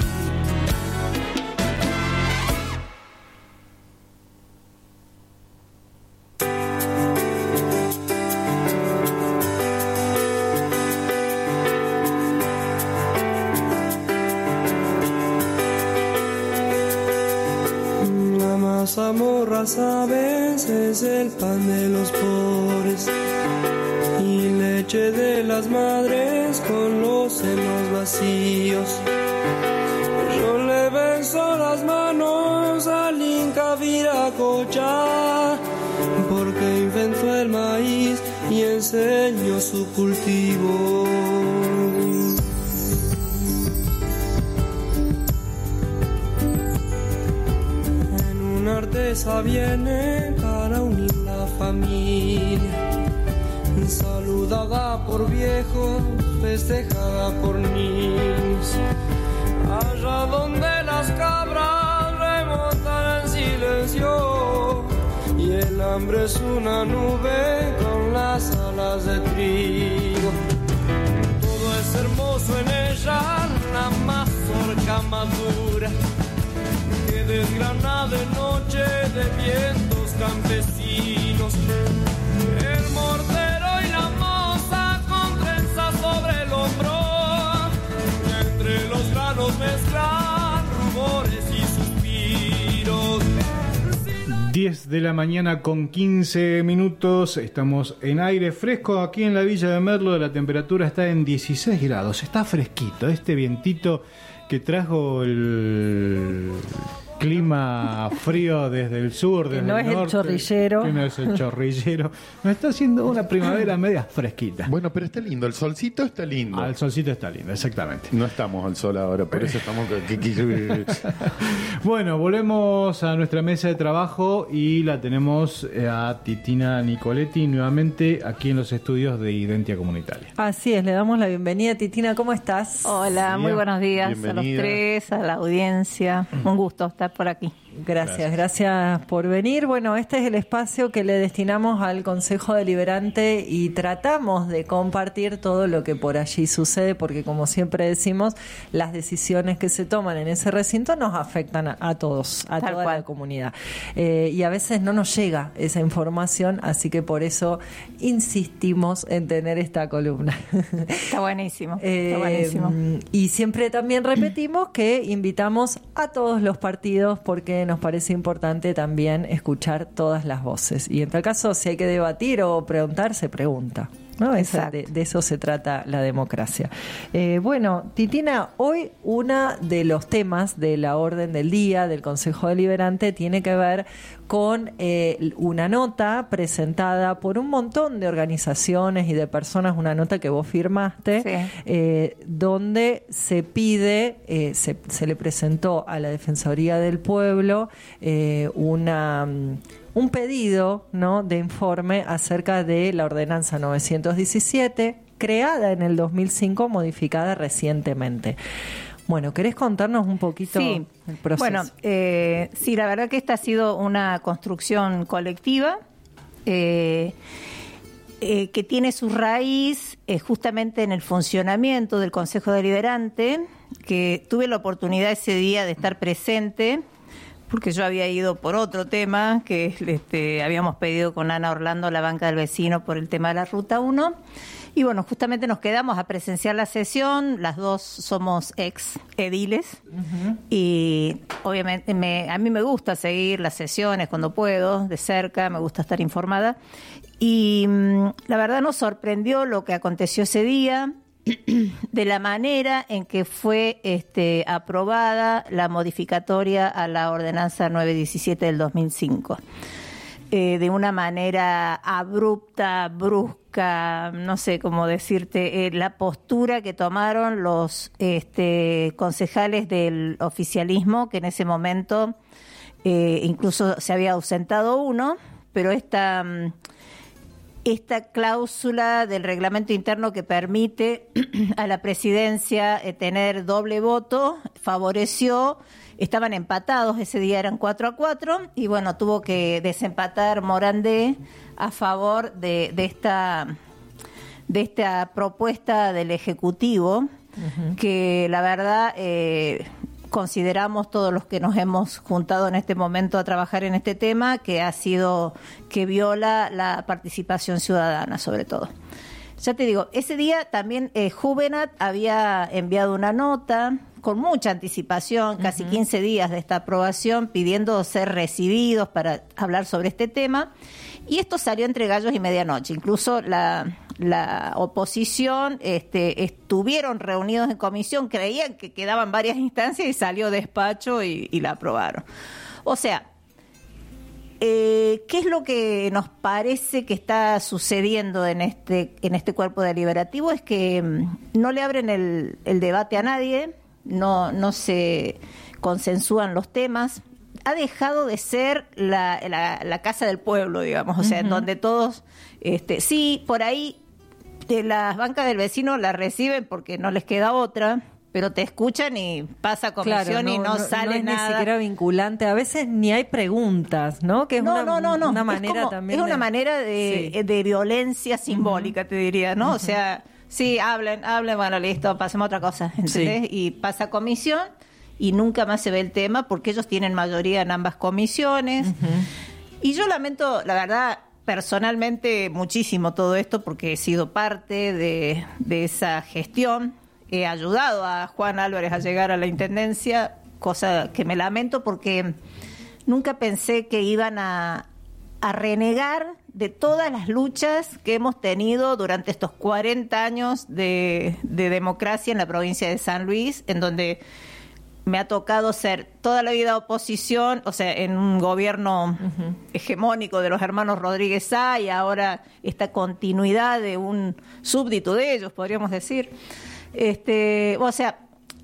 La mazamorra, sabes, es el pan de los pobres y leche de las madres con los senos vacíos. Yo le beso las manos al Inca Viracocha, porque inventó el maíz y enseñó su cultivo. En una artesa viene para unir la familia, saludada por viejos, festejada por niños. Allá donde las cabras remontan en silencio y el hambre es una nube con las alas de trigo. Todo es hermoso en ella, la mazorca madura que desgrana de noche de vientos campesinos. El mortero y la moza con trenzas sobre el hombro, entre los granos mezclan rumores y suspiros. diez de la mañana con quince minutos. Estamos en aire fresco aquí en la Villa de Merlo. La temperatura está en dieciséis grados. Está fresquito. Este vientito que trajo el clima frío desde el sur, desde que no el es norte, el chorrillero. Que no es el chorrillero. Nos está haciendo una primavera media fresquita. Bueno, pero está lindo. El solcito está lindo. Ah, el solcito está lindo, exactamente. No estamos al sol ahora, por eso estamos... Bueno, volvemos a nuestra mesa de trabajo y la tenemos a Titina Nicoletti nuevamente aquí en los estudios de Identia Comunitaria. Así es, le damos la bienvenida. Titina, ¿cómo estás? Hola, muy buenos días a los tres, a la audiencia. Un gusto estar por aquí. Gracias, gracias por venir. Bueno, este es el espacio que le destinamos al Consejo Deliberante y tratamos de compartir todo lo que por allí sucede, porque como siempre decimos, las decisiones que se toman en ese recinto nos afectan a, a todos, a Tal toda cual. la comunidad. Eh, y a veces no nos llega esa información, así que por eso insistimos en tener esta columna. Está buenísimo, eh, está buenísimo. Y siempre también repetimos que invitamos a todos los partidos porque nos parece importante también escuchar todas las voces. Y en tal caso, si hay que debatir o preguntar, se pregunta, ¿no? Esa, de, de eso se trata la democracia. Eh, bueno, Titina, hoy uno de los temas de la orden del día del Consejo Deliberante tiene que ver con eh, una nota presentada por un montón de organizaciones y de personas, una nota que vos firmaste, sí. eh, donde se pide, eh, se, se le presentó a la Defensoría del Pueblo eh, una... un pedido, ¿no?, de informe acerca de la ordenanza novecientos diecisiete, creada en el dos mil cinco, modificada recientemente. Bueno, ¿querés contarnos un poquito sí. el proceso? Bueno, eh, sí, la verdad que esta ha sido una construcción colectiva eh, eh, que tiene su raíz eh, justamente en el funcionamiento del Consejo Deliberante, que tuve la oportunidad ese día de estar presente, porque yo había ido por otro tema, que este, habíamos pedido con Ana Orlando la banca del vecino por el tema de la Ruta uno. Y bueno, justamente nos quedamos a presenciar la sesión, las dos somos ex ediles, uh-huh. y obviamente me, a mí me gusta seguir las sesiones cuando puedo, de cerca, me gusta estar informada. Y mmm, la verdad nos sorprendió lo que aconteció ese día, de la manera en que fue este, aprobada la modificatoria a la ordenanza novecientos diecisiete del dos mil cinco. Eh, de una manera abrupta, brusca, no sé cómo decirte, eh, la postura que tomaron los este, concejales del oficialismo, que en ese momento eh, incluso se había ausentado uno, pero esta... esta cláusula del reglamento interno que permite a la presidencia eh, tener doble voto favoreció, estaban empatados, ese día eran cuatro a cuatro, y bueno, tuvo que desempatar Morandé a favor de, de esta de esta propuesta del Ejecutivo, uh-huh. que la verdad eh, consideramos todos los que nos hemos juntado en este momento a trabajar en este tema que ha sido, que viola la participación ciudadana sobre todo. Ya te digo, ese día también eh, Juvenat había enviado una nota con mucha anticipación, casi uh-huh. quince días de esta aprobación, pidiendo ser recibidos para hablar sobre este tema, y esto salió entre gallos y medianoche. Incluso la, la oposición este, estuvieron reunidos en comisión, creían que quedaban varias instancias y salió despacho y, y la aprobaron. O sea, Eh, ¿qué es lo que nos parece que está sucediendo en este en este cuerpo deliberativo? Es que mm, no le abren el, el debate a nadie, no, no se consensúan los temas. Ha dejado de ser la, la, la casa del pueblo, digamos, o sea, uh-huh. en donde todos, este, sí, por ahí de las bancas del vecino la reciben porque no les queda otra, pero te escuchan y pasa comisión, claro, no, y no, no sale no es nada. Ni siquiera vinculante, a veces ni hay preguntas, ¿no? Que es no, una, no, no, no. una manera es como, también. Es de... una manera de, sí. de violencia simbólica, uh-huh. te diría, ¿no? Uh-huh. O sea, sí, hablen, hablen, bueno, listo, pasemos a otra cosa, ¿entendés? Sí. Y pasa comisión y nunca más se ve el tema porque ellos tienen mayoría en ambas comisiones. Uh-huh. Y yo lamento, la verdad, personalmente muchísimo todo esto porque he sido parte de, de esa gestión. He ayudado a Juan Álvarez a llegar a la intendencia, cosa que me lamento porque nunca pensé que iban a, a renegar de todas las luchas que hemos tenido durante estos cuarenta años de, de democracia en la provincia de San Luis, en donde me ha tocado ser toda la vida oposición, o sea, en un gobierno uh-huh. hegemónico de los hermanos Rodríguez Sá, y ahora esta continuidad de un súbdito de ellos, podríamos decir. Este, o sea,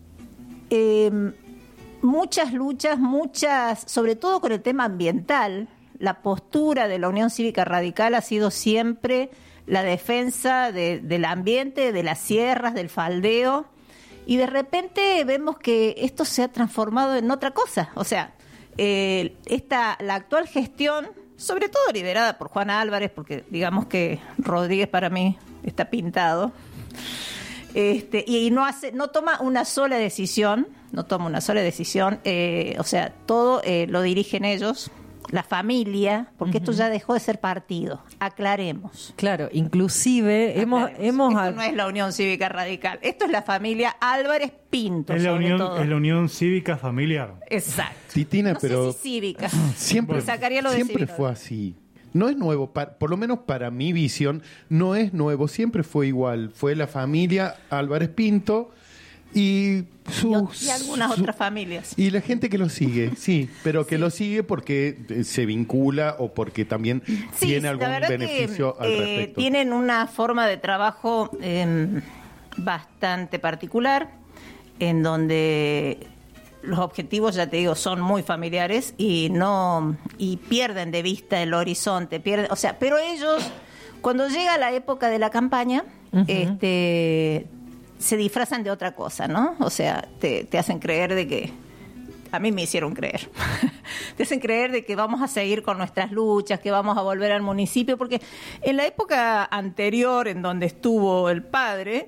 eh, muchas luchas, muchas, sobre todo con el tema ambiental, la postura de la Unión Cívica Radical ha sido siempre la defensa de, del ambiente, de las sierras, del faldeo. Y de repente vemos que esto se ha transformado en otra cosa. O sea, eh, esta, la actual gestión, sobre todo liderada por Juan Álvarez, porque digamos que Rodríguez para mí está pintado, este, y no hace, no toma una sola decisión, no toma una sola decisión, eh, o sea, todo eh, lo dirigen ellos. La familia, porque uh-huh. esto ya dejó de ser partido. Aclaremos. Claro, inclusive hemos... hemos Esto no es la Unión Cívica Radical, esto es la familia Álvarez Pinto. Es la, sobre unión, todo. es la Unión Cívica Familiar. Exacto. Titina, no pero sé si cívica. Siempre, Sacaría lo de siempre cívico. fue así. No es nuevo, pa- por lo menos para mi visión, no es nuevo, siempre fue igual. Fue la familia Álvarez Pinto y sus, y, y algunas su, otras familias. Y la gente que lo sigue, sí, pero que sí. lo sigue porque se vincula o porque también sí, tiene algún beneficio que, al eh, respecto. Tienen una forma de trabajo eh, bastante particular, en donde los objetivos, ya te digo, son muy familiares y no y pierden de vista el horizonte, pierden, o sea, pero ellos, cuando llega la época de la campaña, uh-huh. este se disfrazan de otra cosa, ¿no? O sea, te, te hacen creer de que... A mí me hicieron creer. Te hacen creer de que vamos a seguir con nuestras luchas, que vamos a volver al municipio, porque en la época anterior, en donde estuvo el padre,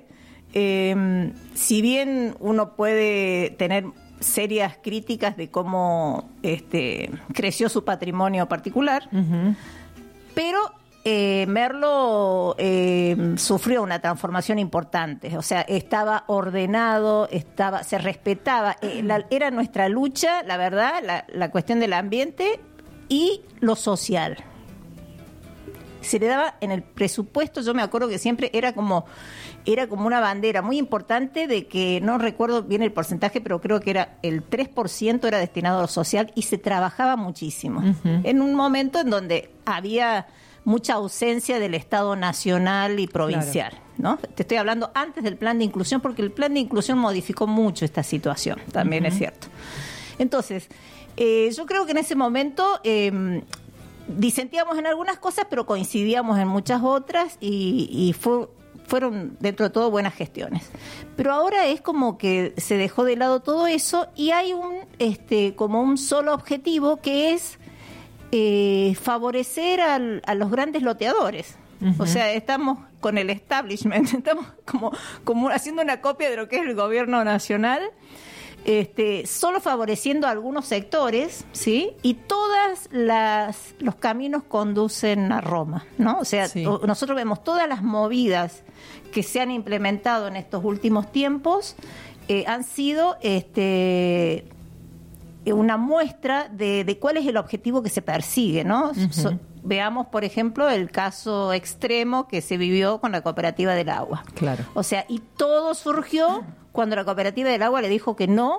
eh, si bien uno puede tener serias críticas de cómo este, creció su patrimonio particular, uh-huh. pero... Eh, Merlo eh, sufrió una transformación importante, o sea, estaba ordenado, estaba, se respetaba, eh, la, era nuestra lucha, la verdad, la, la cuestión del ambiente y lo social. Se le daba en el presupuesto, yo me acuerdo que siempre era como, era como una bandera muy importante de que, no recuerdo bien el porcentaje, pero creo que era el tres por ciento era destinado a lo social y se trabajaba muchísimo. Uh-huh. En un momento en donde había... mucha ausencia del Estado nacional y provincial, claro. ¿no? Te estoy hablando antes del plan de inclusión, porque el plan de inclusión modificó mucho esta situación, también uh-huh. es cierto. Entonces, eh, yo creo que en ese momento eh, disentíamos en algunas cosas, pero coincidíamos en muchas otras y, y fue, fueron, dentro de todo, buenas gestiones. Pero ahora es como que se dejó de lado todo eso y hay un este como un solo objetivo que es Eh, favorecer al, a los grandes loteadores. Uh-huh. O sea, estamos con el establishment, estamos como, como haciendo una copia de lo que es el gobierno nacional, este, solo favoreciendo a algunos sectores, ¿sí? Y todas las los caminos conducen a Roma, ¿no? O sea, sí. o, nosotros vemos todas las movidas que se han implementado en estos últimos tiempos, eh, han sido este una muestra de, de cuál es el objetivo que se persigue, ¿no? Uh-huh. So, veamos, por ejemplo, el caso extremo que se vivió con la Cooperativa del Agua. Claro. O sea, y todo surgió cuando la Cooperativa del Agua le dijo que no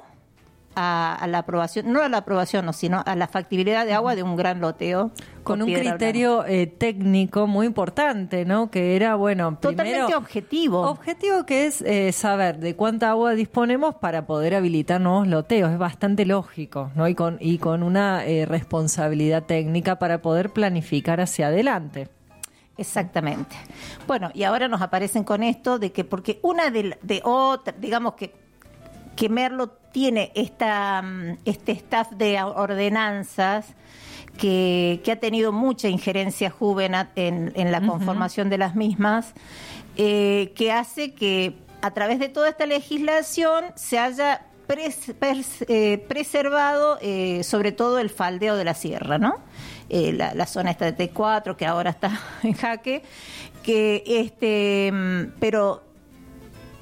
a, a la aprobación, no a la aprobación, no, sino a la factibilidad de agua de un gran loteo. Con un criterio eh, técnico muy importante, ¿no? Que era, bueno, totalmente primero, objetivo. Objetivo que es eh, saber de cuánta agua disponemos para poder habilitar nuevos loteos. Es bastante lógico, ¿no? Y con, y con una eh, responsabilidad técnica para poder planificar hacia adelante. Exactamente. Bueno, y ahora nos aparecen con esto de que, porque una de, de otra, digamos que que Merlo tiene esta este staff de ordenanzas que, que ha tenido mucha injerencia juvenil en, en la conformación uh-huh. de las mismas, eh, que hace que a través de toda esta legislación se haya pres, pres, eh, preservado eh, sobre todo el faldeo de la sierra, ¿no? Eh, la, la zona esta de T cuatro que ahora está en jaque, que este, pero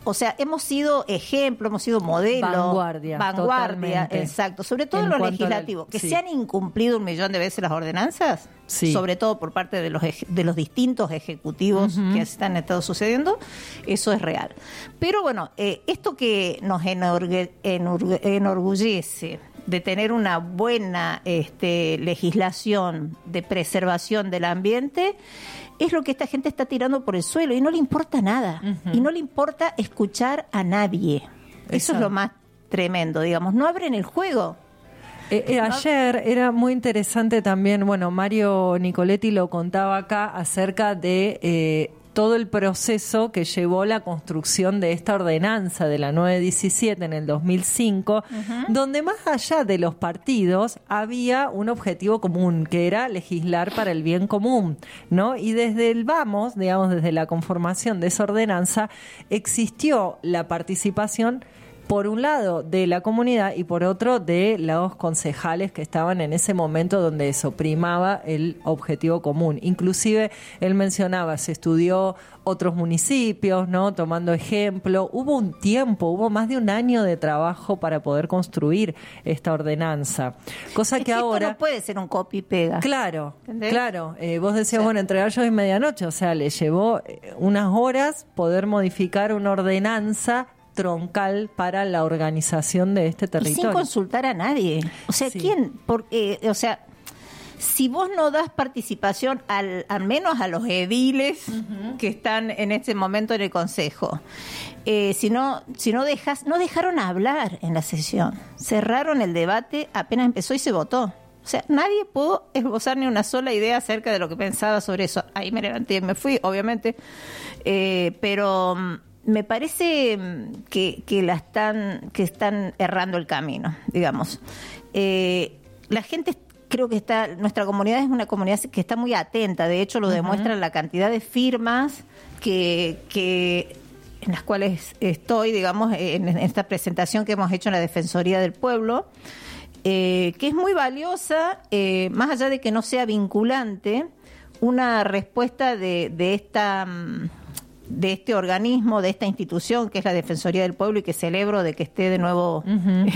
o sea, hemos sido ejemplo, hemos sido modelo. Vanguardia. Vanguardia, Totalmente. Exacto. Sobre todo en, En lo cuanto a la- legislativo. Que sí. se han incumplido un millón de veces las ordenanzas, Sí. sobre todo por parte de los ej- de los distintos ejecutivos Ujú. que están estado sucediendo, eso es real. Pero bueno, eh, esto que nos enorgue- enorgue- enorgullece de tener una buena este, legislación de preservación del ambiente, es lo que esta gente está tirando por el suelo y no le importa nada. Ujú. Y no le importa escuchar a nadie. Eso Exacto. es lo más tremendo, digamos. No abren el juego. Eh, eh, ayer era muy interesante también, bueno, Mario Nicoletti lo contaba acá acerca de eh, todo el proceso que llevó la construcción de esta ordenanza de la nueve diecisiete en el dos mil cinco, donde más allá de los partidos había un objetivo común, que era legislar para el bien común, ¿no? Y desde el vamos, digamos, desde la conformación de esa ordenanza, existió la participación, por un lado de la comunidad y por otro de los concejales que estaban en ese momento donde eso primaba el objetivo común. Inclusive él mencionaba, se estudió otros municipios, ¿no? Tomando ejemplo. Hubo un tiempo, hubo más de un año de trabajo para poder construir esta ordenanza. Cosa Es que esto ahora... no puede ser un copy y pega. Claro, ¿Entendés? claro. Eh, vos decías, Sí. bueno, entre gallos y medianoche, o sea, le llevó eh, unas horas poder modificar una ordenanza troncal para la organización de este Y sin territorio. consultar a nadie. O sea, Sí. ¿quién? Porque, o sea, si vos no das participación al, al menos a los ediles que están en este momento en el Consejo, eh, si no, si no dejas, no dejaron hablar en la sesión, cerraron el debate, apenas empezó y se votó. O sea, nadie pudo esbozar ni una sola idea acerca de lo que pensaba sobre eso. Ahí me levanté y me fui, obviamente, eh, pero mm, me parece mm, que, que la están, que están errando el camino, digamos. Eh, la gente, creo que está, nuestra comunidad es una comunidad que está muy atenta, de hecho lo Ujú. demuestra la cantidad de firmas que, que en las cuales estoy, digamos, en, en esta presentación que hemos hecho en la Defensoría del Pueblo, eh, que es muy valiosa, eh, más allá de que no sea vinculante, una respuesta de, de esta mm, de este organismo, de esta institución que es la Defensoría del Pueblo y que celebro de que esté de nuevo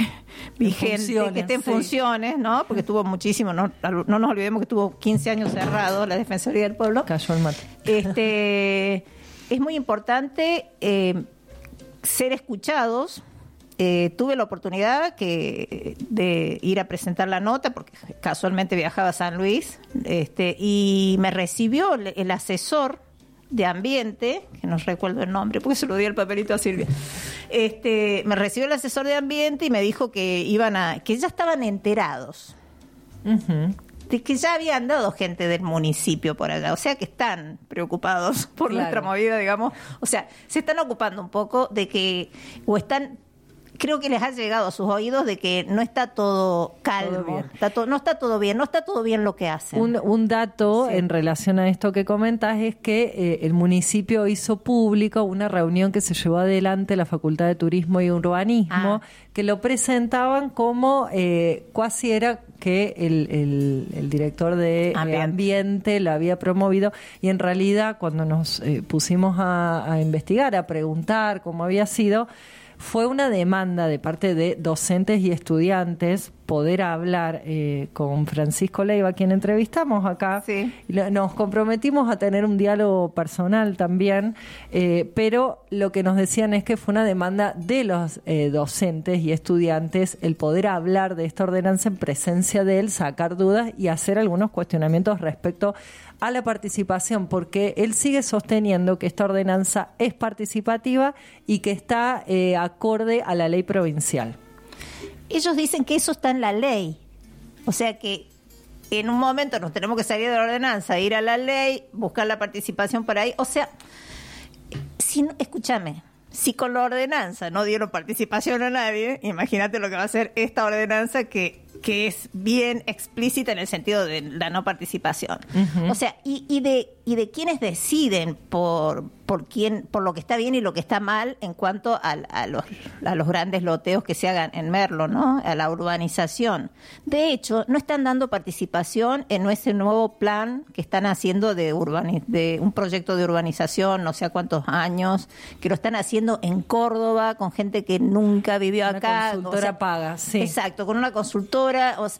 vigente, funciones, que esté en sí. funciones, ¿no? Porque estuvo muchísimo, no, no nos olvidemos que estuvo quince años cerrado la Defensoría del Pueblo. Cayó el mate. Este, es muy importante eh, ser escuchados. Eh, tuve la oportunidad que, de ir a presentar la nota porque casualmente viajaba a San Luis, este, y me recibió el, el asesor de ambiente, que no recuerdo el nombre porque se lo di el papelito a Silvia. Este, me recibió el asesor de ambiente y me dijo que iban a, que ya estaban enterados. Ujú. De que ya habían dado gente del municipio por allá, o sea que están preocupados por Claro. nuestra movida, digamos, o sea, se están ocupando un poco de que, o están, creo que les ha llegado a sus oídos de que no está todo calmo, Todo bien. está todo, no está todo bien, no está todo bien lo que hacen. Un, un dato Sí. en relación a esto que comentas es que eh, el municipio hizo público una reunión que se llevó adelante la Facultad de Turismo y Urbanismo, Ah. que lo presentaban como eh, casi era que el, el- el director de eh, Ambiente. ambiente. lo había promovido, y en realidad cuando nos eh, pusimos a, a investigar, a preguntar cómo había sido, fue una demanda de parte de docentes y estudiantes poder hablar eh, con Francisco Leiva, a quien entrevistamos acá. Sí. Y lo- nos comprometimos a tener un diálogo personal también, eh, pero lo que nos decían es que fue una demanda de los eh, docentes y estudiantes el poder hablar de esta ordenanza en presencia de él, sacar dudas y hacer algunos cuestionamientos respecto a la participación, porque él sigue sosteniendo que esta ordenanza es participativa y que está eh, acorde a la ley provincial. Ellos dicen que eso está en la ley, o sea que en un momento nos tenemos que salir de la ordenanza, ir a la ley, buscar la participación por ahí, o sea, si no, escúchame, si con la ordenanza no dieron participación a nadie, imagínate lo que va a hacer esta ordenanza que, que es bien explícita en el sentido de la no participación. Ujú. O sea, y, y de y de quienes deciden por por quién, por lo que está bien y lo que está mal en cuanto a, a los a los grandes loteos que se hagan en Merlo, ¿no? A la urbanización. De hecho, no están dando participación en ese nuevo plan que están haciendo de urbani- de un proyecto de urbanización, no sé a cuántos años, que lo están haciendo en Córdoba con gente que nunca vivió Una acá. consultora o sea, paga, sí. Exacto, con una consultora. O sea,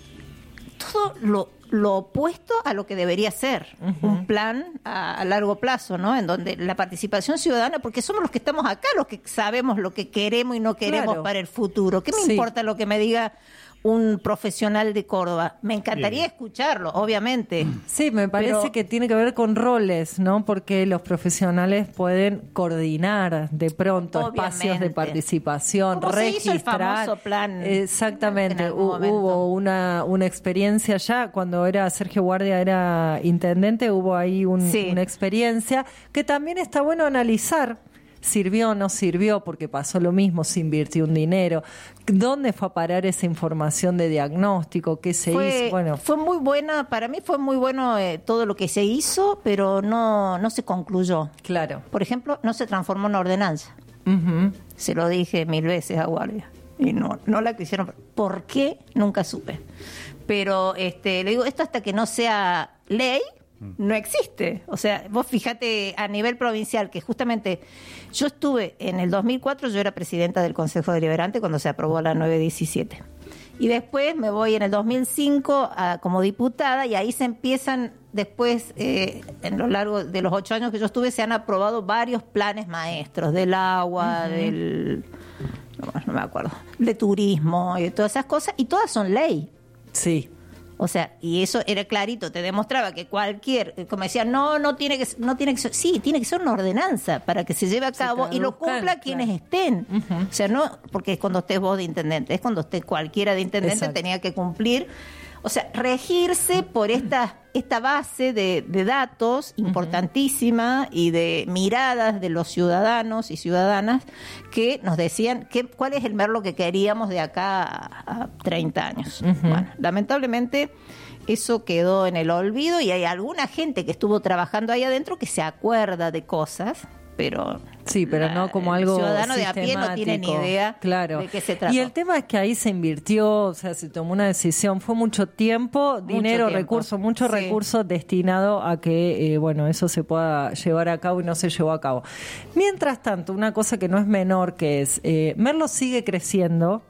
todo lo lo opuesto a lo que debería ser uh-huh. un plan a, a largo plazo, ¿no? En donde la participación ciudadana, porque somos los que estamos acá, los que sabemos lo que queremos y no queremos Claro. para el futuro. ¿Qué me Sí. importa lo que me diga un profesional de Córdoba? Me encantaría Bien. escucharlo, obviamente. Sí, me parece Pero- que tiene que ver con roles, ¿no? Porque los profesionales pueden coordinar de pronto espacios de Obviamente. participación, Como se hizo registrar. el famoso plan Exactamente. en algún Hu- momento. Hubo una, una experiencia ya, cuando era Sergio Guardia era intendente, hubo ahí un- Sí. una experiencia que también está bueno analizar. ¿Sirvió o no sirvió? Porque pasó lo mismo, se invirtió un dinero. ¿Dónde fue a parar esa información de diagnóstico? ¿Qué se fue, hizo? Bueno, fue muy buena, para mí fue muy bueno eh, todo lo que se hizo, pero no, no se concluyó. Claro. Por ejemplo, no se transformó en ordenanza. Ujú. Se lo dije mil veces a Guardia. Y no, no la quisieron. ¿Por qué? Nunca supe. Pero este, le digo, esto hasta que no sea ley, no existe. O sea, vos fíjate a nivel provincial que justamente yo estuve en el dos mil cuatro, yo era presidenta del Consejo Deliberante cuando se aprobó la nueve diecisiete. Y después me voy en el dos mil cinco a, como diputada, y ahí se empiezan después, eh, en lo largo de los ocho años que yo estuve, se han aprobado varios planes maestros del agua, Ujú. del... No, no me acuerdo, de turismo y de todas esas cosas, y todas son ley. Sí. O sea, y eso era clarito, te demostraba que cualquier, como decía, no, no tiene que, no tiene que ser, sí, tiene que ser una ordenanza para que se lleve a cabo y lo caducan, cumpla quienes estén. O sea, no porque es cuando estés vos de intendente, es cuando esté cualquiera de intendente, Exacto. tenía que cumplir. O sea, regirse por esta, esta base de, de datos importantísima y de miradas de los ciudadanos y ciudadanas que nos decían que, cuál es el Merlo que queríamos de acá a, a treinta años. Ujú. Bueno, lamentablemente eso quedó en el olvido y hay alguna gente que estuvo trabajando ahí adentro que se acuerda de cosas, pero... Sí, pero no como algo El ciudadano de a pie no tiene ni sistemático. idea Claro. de qué se trata. Y el tema es que ahí se invirtió, o sea, se tomó una decisión, fue mucho tiempo, dinero, tiempo. recursos, mucho Sí. recurso destinado a que, eh, bueno, eso se pueda llevar a cabo y no se llevó a cabo. Mientras tanto, una cosa que no es menor, que es, eh, Merlo sigue creciendo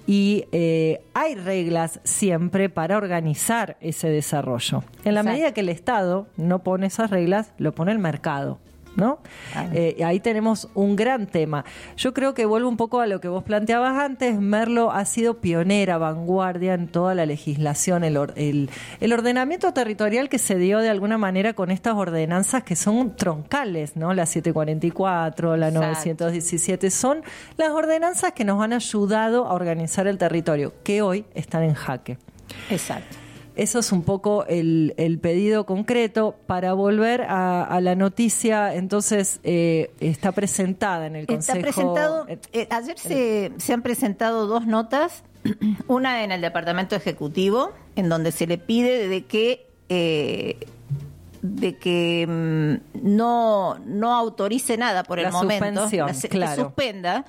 y eh, hay reglas siempre para organizar ese desarrollo. En la Exacto. medida que el Estado no pone esas reglas, lo pone el mercado, ¿no? Eh, ahí tenemos un gran tema. Yo creo que vuelvo un poco a lo que vos planteabas antes. Merlo ha sido pionera, vanguardia en toda la legislación, el, or- el, el ordenamiento territorial que se dio de alguna manera con estas ordenanzas que son troncales, ¿no? La setecientos cuarenta y cuatro, la Exacto. novecientos diecisiete, son las ordenanzas que nos han ayudado a organizar el territorio, que hoy están en jaque. Exacto. Eso es un poco el, el pedido concreto. Para volver a, a la noticia, entonces eh, está presentada en el Consejo. Está presentado, eh, ayer se, se han presentado dos notas, una en el Departamento Ejecutivo, en donde se le pide de que eh, de que mm, no, no autorice nada por el La momento, suspensión, la se- claro. que suspenda,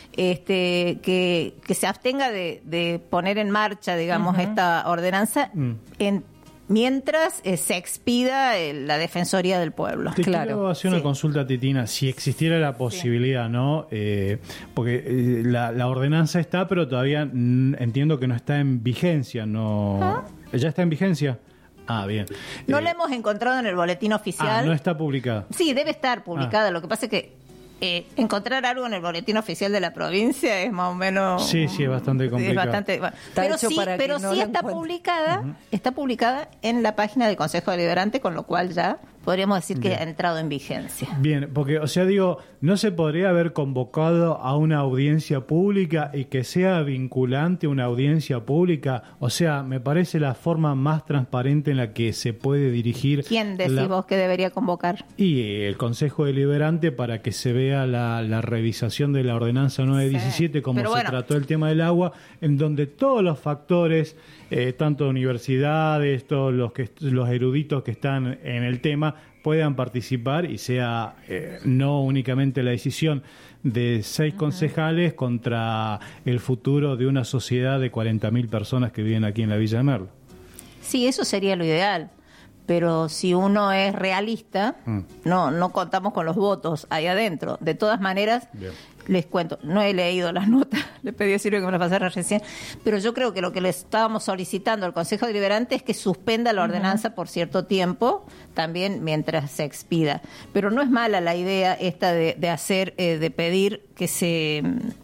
este, que, que se abstenga de, de poner en marcha, digamos, Ujú. esta ordenanza Mm. en, mientras eh, se expida eh, la Defensoría del Pueblo. Te quiero hacer una consulta, Titina, si existiera la posibilidad, ¿no? Eh, porque eh, la, la ordenanza está, pero todavía mm, entiendo que no está en vigencia, ¿no? ¿Ya está en vigencia? Ah, bien. No Eh, la hemos encontrado en el boletín oficial. ah, no está publicada. Sí, debe estar publicada. Lo que pasa es que eh, encontrar algo en el boletín oficial de la provincia es más o menos... Sí, sí, es bastante Es complicado. bastante, bueno, Está pero hecho sí, para que pero no sí la está encuentre. publicada, está publicada en la página del Consejo Deliberante, con lo cual ya podríamos decir que Bien. ha entrado en vigencia. Bien, porque, o sea, digo, ¿no se podría haber convocado a una audiencia pública y que sea vinculante una audiencia pública? O sea, me parece la forma más transparente en la que se puede dirigir... ¿Quién decís la- vos que debería convocar? Y el Consejo Deliberante para que se vea la, la revisación de la ordenanza nueve diecisiete, como pero se bueno. trató el tema del agua, en donde todos los factores, eh, tanto universidades, todos los, que, los eruditos que están en el tema, puedan participar y sea eh, no únicamente la decisión de seis uh-huh. concejales contra el futuro de una sociedad de cuarenta mil personas que viven aquí en la Villa de Merlo. Sí, eso sería lo ideal. Pero si uno es realista, mm. no no contamos con los votos ahí adentro. De todas maneras, Bien. les cuento, no he leído las notas, le pedí a Silvia que me las pasara recién, pero yo creo que lo que le estábamos solicitando al Consejo Deliberante es que suspenda la ordenanza uh-huh. por cierto tiempo, también mientras se expida. Pero no es mala la idea esta de, de hacer, eh, de pedir que se...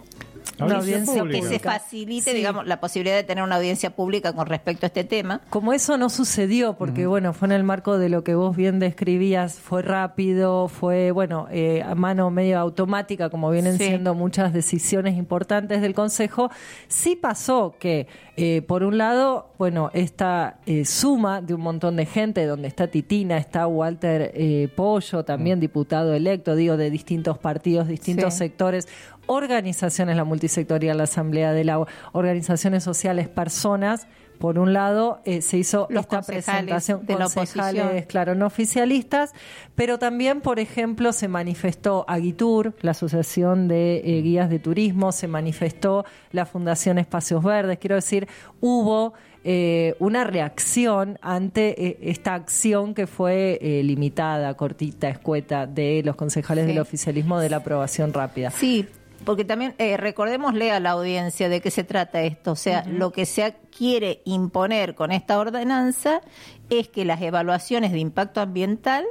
Una audiencia que se facilite, sí. digamos, la posibilidad de tener una audiencia pública con respecto a este tema. Como eso no sucedió, porque uh-huh. bueno, fue en el marco de lo que vos bien describías, fue rápido, fue, bueno, eh, a mano medio automática, como vienen sí. siendo muchas decisiones importantes del Consejo. Sí pasó que, eh, por un lado, bueno, esta eh, suma de un montón de gente, donde está Titina, está Walter eh, Pollo, también uh-huh. diputado electo, digo, de distintos partidos, distintos sí. sectores, organizaciones, la multisectorial, la Asamblea del Agua, organizaciones sociales, personas. Por un lado, eh, se hizo Los esta presentación de concejales, la oposición. claro, no oficialistas, pero también, por ejemplo, se manifestó Agitur, la Asociación de eh, Guías de Turismo, se manifestó la Fundación Espacios Verdes. Quiero decir, hubo eh, una reacción ante eh, esta acción que fue eh, limitada, cortita, escueta, de los concejales sí. del oficialismo de la aprobación rápida. Sí. Porque también, eh, recordémosle a la audiencia de qué se trata esto. O sea, uh-huh. lo que se quiere imponer con esta ordenanza es que las evaluaciones de impacto ambiental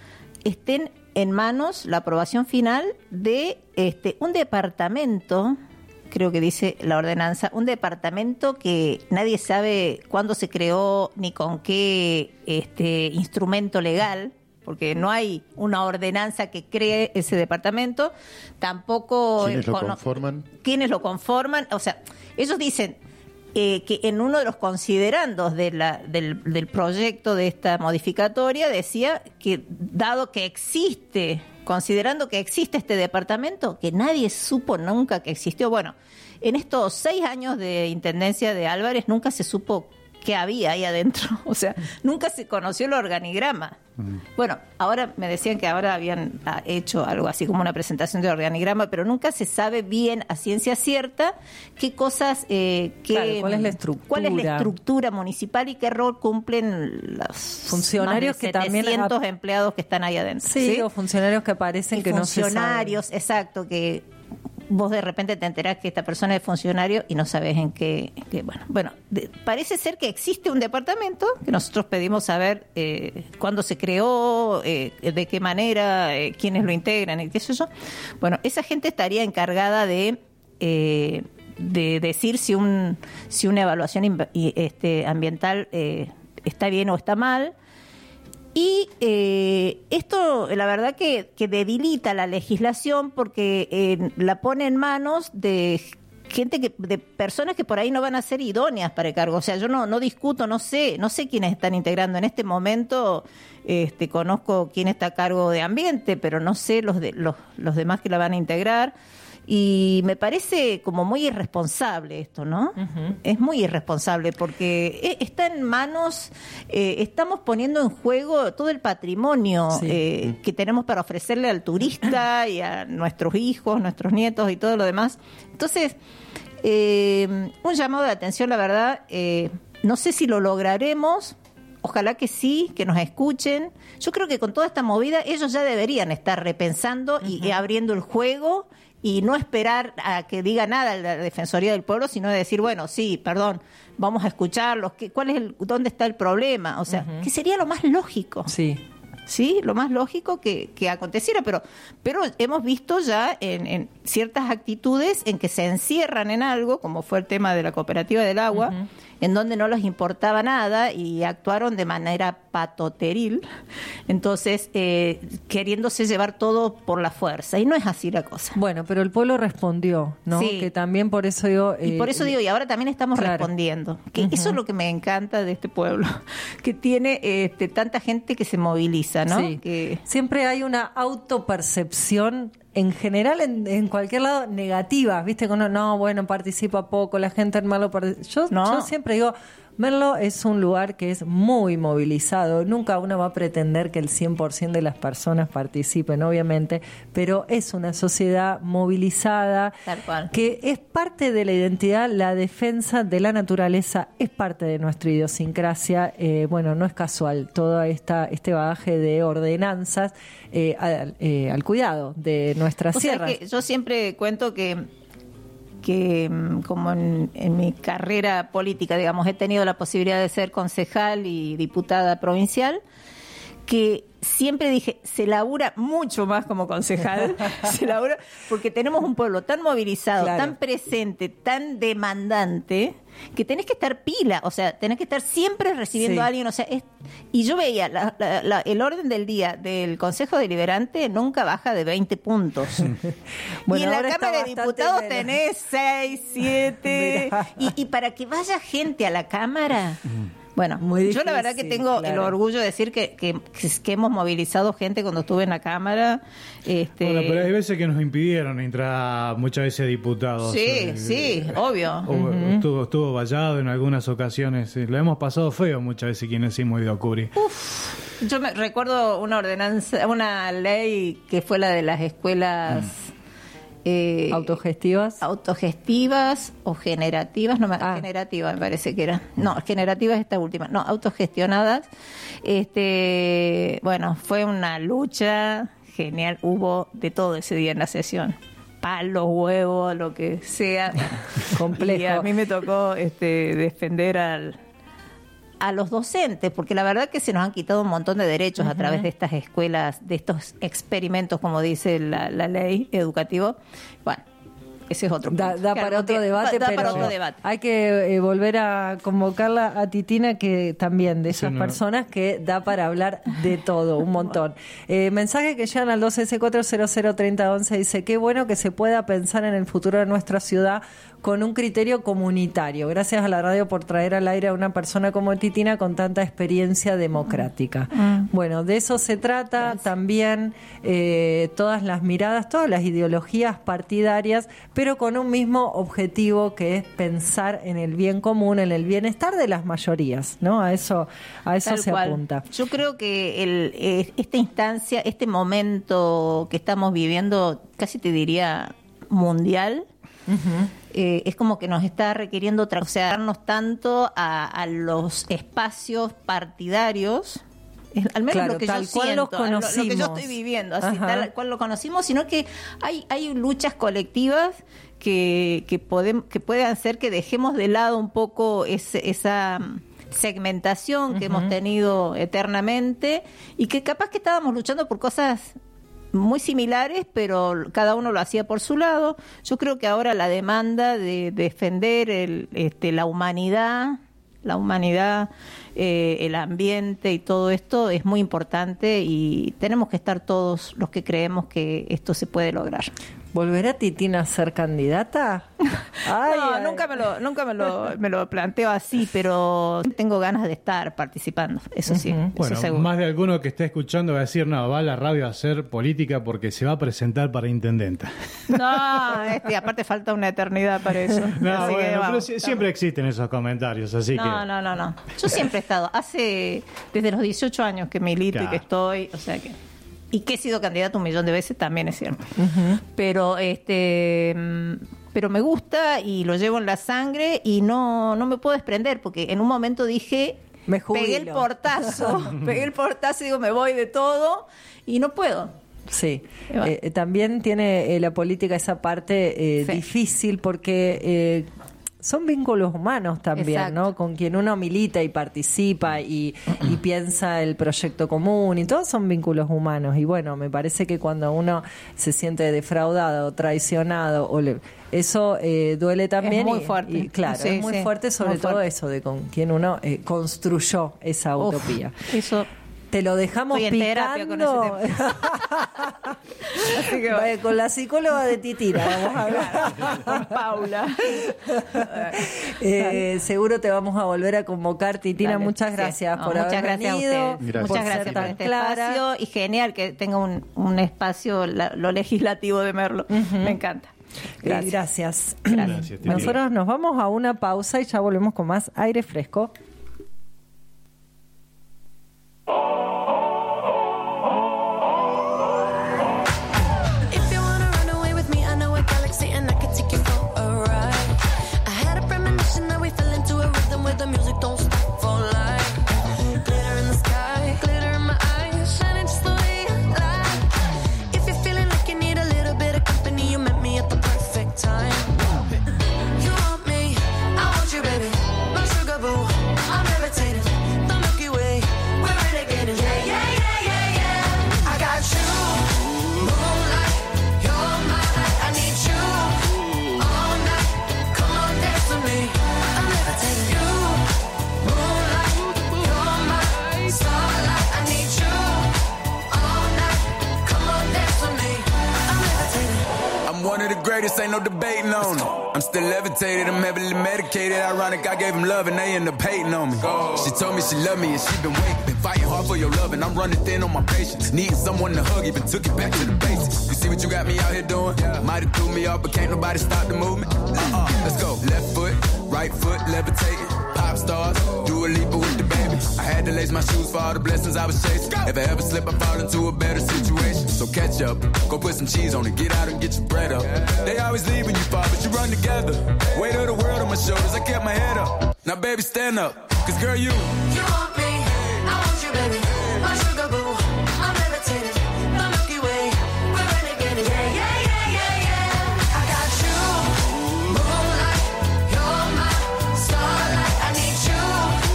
estén en manos, la aprobación final, de este un departamento, creo que dice la ordenanza, un departamento que nadie sabe cuándo se creó ni con qué este instrumento legal, porque no hay una ordenanza que cree ese departamento, tampoco... ¿Quiénes lo conforman? ¿Quiénes lo conforman? O sea, ellos dicen eh, que en uno de los considerandos de la, del, del proyecto de esta modificatoria decía que, dado que existe, considerando que existe este departamento, que nadie supo nunca que existió. Bueno, en estos seis años de intendencia de Álvarez nunca se supo qué había ahí adentro, o sea, nunca se conoció el organigrama. Uh-huh. Bueno, ahora me decían que ahora habían ah, hecho algo así como una presentación de organigrama, pero nunca se sabe bien a ciencia cierta qué cosas, eh, qué, claro, cuál es la estructura, cuál es la estructura municipal y qué rol cumplen los funcionarios que también setecientos empleados que están ahí adentro. Sí, ¿sí? O funcionarios que aparecen y que no se saben. Funcionarios, exacto, que vos de repente te enterás que esta persona es funcionario y no sabes en qué... En qué bueno, bueno de, parece ser que existe un departamento que nosotros pedimos saber eh, cuándo se creó, eh, de qué manera, eh, quiénes lo integran y qué sé yo. Bueno, esa gente estaría encargada de... Eh, de decir si un si una evaluación este, ambiental eh, está bien o está mal. Y eh, esto, la verdad, que, que debilita la legislación porque eh, la pone en manos de gente que, de personas que por ahí no van a ser idóneas para el cargo. O sea, yo no, no discuto, no sé, no sé quiénes están integrando en este momento. Este, conozco quién está a cargo de ambiente, pero no sé los de, los, los demás que la van a integrar. Y me parece como muy irresponsable esto, ¿no? Uh-huh. Es muy irresponsable porque está en manos, eh, estamos poniendo en juego todo el patrimonio sí. eh, que tenemos para ofrecerle al turista y a nuestros hijos, nuestros nietos y todo lo demás. Entonces, eh, un llamado de atención, la verdad, eh, no sé si lo lograremos. Ojalá que sí, que nos escuchen. Yo creo que con toda esta movida ellos ya deberían estar repensando uh-huh. y, y abriendo el juego y no esperar a que diga nada la Defensoría del Pueblo, sino de decir, bueno, sí, perdón, vamos a escucharlos, ¿qué, cuál es el, dónde está el problema? O sea, uh-huh. que sería lo más lógico. Sí. Sí, lo más lógico que, que aconteciera, pero pero hemos visto ya en, en ciertas actitudes en que se encierran en algo, como fue el tema de la cooperativa del agua, uh-huh. en donde no les importaba nada y actuaron de manera patoteril, entonces eh, queriéndose llevar todo por la fuerza, y no es así la cosa. Bueno, pero el pueblo respondió, ¿no? Sí. Que también por eso digo... Eh, y por eso digo, y ahora también estamos claro. respondiendo, que uh-huh. eso es lo que me encanta de este pueblo, que tiene este, tanta gente que se moviliza, ¿no? Sí. Que... Siempre hay una autopercepción en general en, en cualquier lado negativa, ¿viste? Que uno, no, bueno, participa poco, la gente en malo participa. Yo, no. yo siempre digo, Merlo es un lugar que es muy movilizado. Nunca uno va a pretender que el cien por ciento de las personas participen, obviamente, pero es una sociedad movilizada que es parte de la identidad, la defensa de la naturaleza es parte de nuestra idiosincrasia. Eh, bueno, no es casual todo esta, este bagaje de ordenanzas eh, al, eh, al cuidado de nuestras o sea sierras. Que yo siempre cuento que que como en, en mi carrera política, digamos, he tenido la posibilidad de ser concejal y diputada provincial, que siempre dije, se labura mucho más como concejal, se labura porque tenemos un pueblo tan movilizado, claro, tan presente, tan demandante, que tenés que estar pila, o sea, tenés que estar siempre recibiendo sí. a alguien, o sea, es, y yo veía la, la, la, el orden del día del Consejo Deliberante nunca baja de veinte puntos. Bueno, y en la Cámara de Diputados menos. Tenés seis, siete, y, y para que vaya gente a la Cámara... Bueno, muy difícil, yo la verdad que tengo claro. el orgullo de decir que, que, que hemos movilizado gente cuando estuve en la Cámara. Este... Bueno, pero hay veces que nos impidieron entrar muchas veces diputados. Sí, eh, sí, eh, obvio. O, uh-huh. estuvo, estuvo vallado en algunas ocasiones. Lo hemos pasado feo muchas veces quienes hemos ido a cubrir. Uf, yo me recuerdo una ordenanza, una ley que fue la de las escuelas... Mm. Eh, autogestivas autogestivas o generativas no me, ah. generativa me parece que era no generativa es esta última no autogestionadas este bueno fue una lucha genial, hubo de todo ese día en la sesión, palos, huevos, lo que sea complejo. Y a mí me tocó este defender al a los docentes, porque la verdad que se nos han quitado un montón de derechos uh-huh. a través de estas escuelas, de estos experimentos, como dice la, la ley educativa. Bueno, ese es otro punto. Da, da para otro debate, da, da pero para otro debate. Hay que eh, volver a convocarla a Titina, que también de esas sí, no. personas que da para hablar de todo, un montón. Eh, mensaje que llegan al dos ese cuatro cero cero treinta once, dice, qué bueno que se pueda pensar en el futuro de nuestra ciudad con un criterio comunitario. Gracias a la radio por traer al aire a una persona como Titina con tanta experiencia democrática. Mm. Bueno, de eso se trata. Gracias. También eh, todas las miradas, todas las ideologías partidarias, pero con un mismo objetivo, que es pensar en el bien común, en el bienestar de las mayorías, ¿no? A eso, a eso se cual. apunta. Yo creo que el, eh, esta instancia, este momento que estamos viviendo, casi te diría mundial, uh-huh. eh, es como que nos está requiriendo, o sea, darnos tanto a, a los espacios partidarios. Al menos claro, lo que tal yo cual siento, los conocimos. Lo, lo que yo estoy viviendo, así Ajá. tal cual lo conocimos, sino que hay hay luchas colectivas que que podem, que pueden hacer que dejemos de lado un poco ese, esa segmentación que uh-huh. hemos tenido eternamente, y que capaz que estábamos luchando por cosas muy similares, pero cada uno lo hacía por su lado. Yo creo que ahora la demanda de defender el, este, la humanidad, la humanidad, eh, el ambiente y todo esto es muy importante, y tenemos que estar todos los que creemos que esto se puede lograr. ¿Volverá Titina a ser candidata? Ay, no, ay. nunca me lo nunca me lo, me lo planteo así, pero tengo ganas de estar participando, eso sí. Uh-huh. Bueno, eso seguro. Más de alguno que esté escuchando va a decir, no, va a la radio a hacer política porque se va a presentar para intendenta. No, este, aparte falta una eternidad para eso. No, así bueno, que, vamos, pero siempre existen esos comentarios, así no, que... No, no, no, no. Yo siempre he estado, hace desde los dieciocho años que milito claro. y que estoy, o sea que... Y que he sido candidato un millón de veces, también es cierto. Uh-huh. Pero este pero me gusta y lo llevo en la sangre, y no, no me puedo desprender, porque en un momento dije, me pegué el portazo, pegué el portazo y digo, me voy de todo, y no puedo. Sí, bueno. eh, también tiene eh, la política esa parte eh, sí. difícil, porque... Eh, son vínculos humanos también, Exacto. ¿no? Con quien uno milita y participa y, y piensa el proyecto común, y todos son vínculos humanos. Y bueno, me parece que cuando uno se siente defraudado, traicionado, o le, eso eh, duele también. Es muy y, fuerte. Y, claro, sí, es muy sí, fuerte, sobre muy todo fuerte. eso de con quien uno eh, construyó esa Uf, utopía. Eso... Te lo dejamos Estoy en terapia con ese tema. Así que vaya, con la psicóloga de Titina vamos a hablar. Con Paula. eh, seguro te vamos a volver a convocar, Titina. Dale, muchas gracias sí. no, por muchas haber gracias venido. A ustedes. Gracias. Muchas gracias por este clara. espacio, y genial que tenga un, un espacio, la, lo legislativo de Merlo. Uh-huh. Me encanta. Gracias. Eh, gracias. Gracias, Titi. Nosotros nos vamos a una pausa y ya volvemos con más aire fresco. Greatest, ain't no debating on it. I'm still levitated, I'm heavily medicated. Ironic, I gave him love and they end up hating on me. She told me she loved me and she been waiting. Been fighting hard for your love and I'm running thin on my patience. Needing someone to hug, even took it back to the basics. You see what you got me out here doing? Might have threw me off, but can't nobody stop the movement. Uh-uh, let's go. Left foot, right foot, levitating. Pop stars, do a leap with the baby. I had to lace my shoes for all the blessings I was chasing. If I ever slip, I fall into a better situation. So catch up, go put some cheese on it, get out and get your bread up. They always leave when you fall, but you run together. Weight of the world on my shoulders, I kept my head up. Now baby, stand up, cause girl, you You want me, I want you, baby. My sugar boo, I'm levitating. The Milky Way, we're renegading. Yeah, yeah, yeah, yeah, yeah. I got you, moonlight. You're my starlight. I need you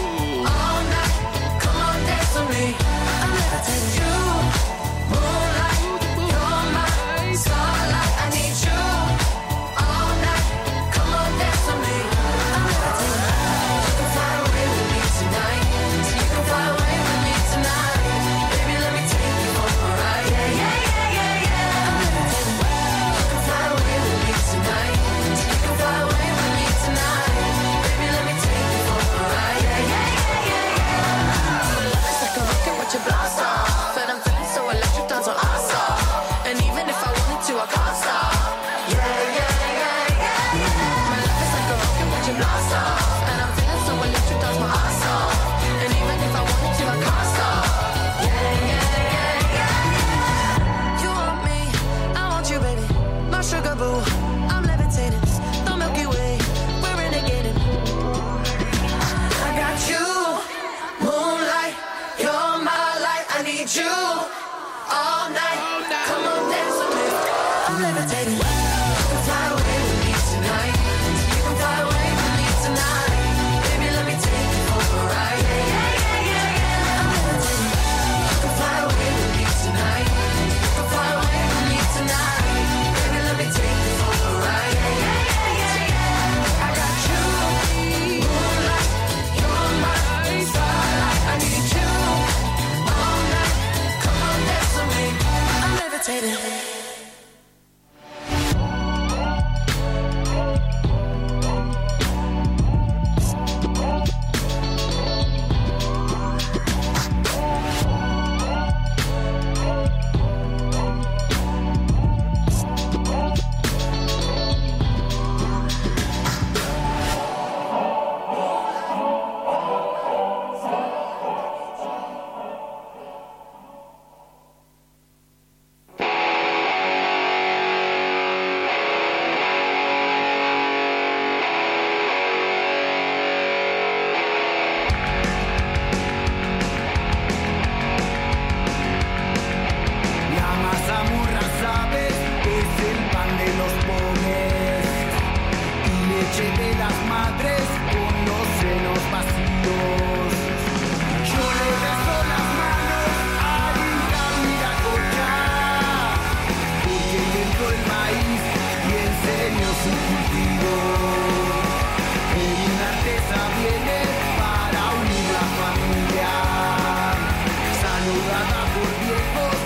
all night. Come on, dance with me. I'm levitating. You, moonlight. You're my starlight. I need you all night. Come on, dance with me. I'm levitating. You can fly away with me tonight. You can fly away with me tonight. Baby, let me take you for a ride. Yeah, yeah, yeah, yeah, yeah. I'm levitating. You can fly away with me tonight. You can fly away with me tonight. Baby, let me take you for a ride. Yeah, yeah, yeah, yeah, yeah. It's like a rocket with your blast off, and I'm feeling so electric, down so awesome. And even if I wanted to, I can't stop. Yeah, yeah, yeah, yeah. My life is like a rocket with your blast off, and I'm feeling so electric, down my ass off. And even if I wanted to, I can't stop. Yeah, yeah, yeah, yeah. You want me, I want you, baby. My sugar boo, I'm levitating. The Milky Way, we're renegading. I got you, moonlight. You're my light. I need you all night. Come on, dance with me. I'm levitating. You can fly away with me tonight. You can fly away with me tonight. Baby, let me take you for a ride. Yeah, yeah, yeah, yeah, yeah. I'm levitating. You can fly away with me tonight. You can fly away with me tonight. Baby, let me take you for a ride. Yeah, yeah, yeah, yeah, yeah. I got you, moonlight. You're my starlight. I need you all night. Come on, dance with me. I'm levitating. La mazamorra, sabes, es el pan de los pobres y leche de las madres con los senos vacíos. Yo le beso las manos a Inca Viracocha, porque inventó el maíz y enseñó su cultivo. En artesa viene para unir la familia, saludada por viejos.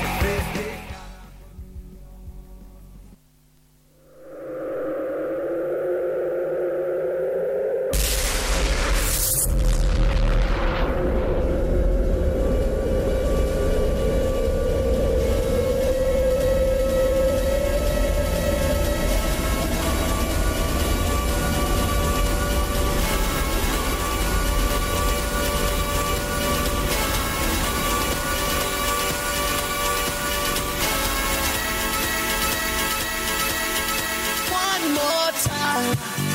time.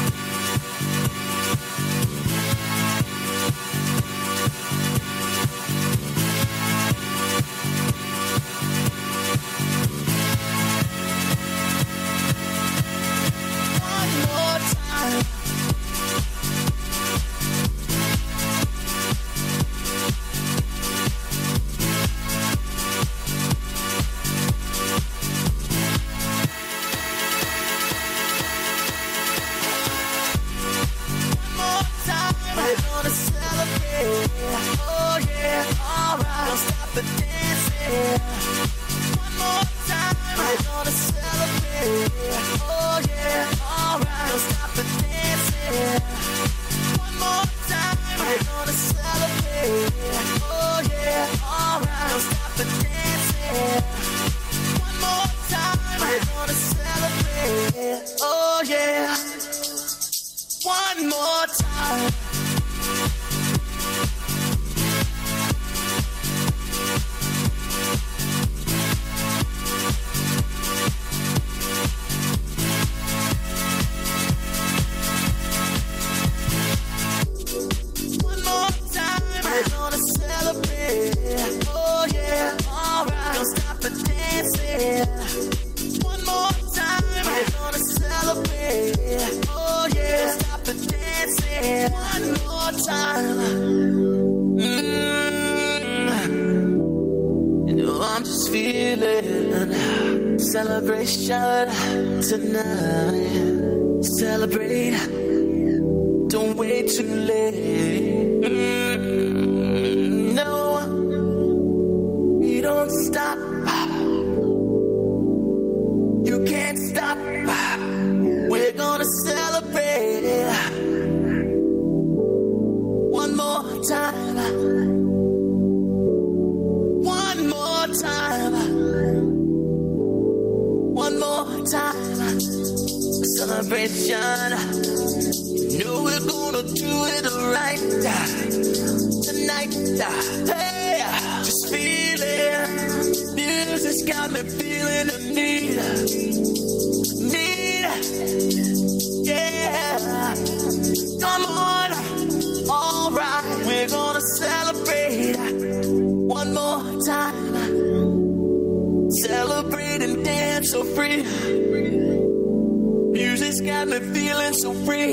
One more time. Oh yeah, one more time. One more time, we're gonna celebrate. Oh yeah, alright, don't stop the dancing. One more time, we're gonna celebrate. Oh yeah, stop the dancing. One more time. Mm. You know I'm just feeling celebration tonight. Celebrate, don't wait too late. Mm. No, you don't stop. You can't stop. We're gonna celebrate one more time. One more time. One more time. Celebration. You know we're gonna do it right tonight. Hey, just feel it. Music's got me feeling the need. Need. Yeah. Come on. All right. We're gonna celebrate one more time. Celebrate and dance so free. Music's got me feeling so free.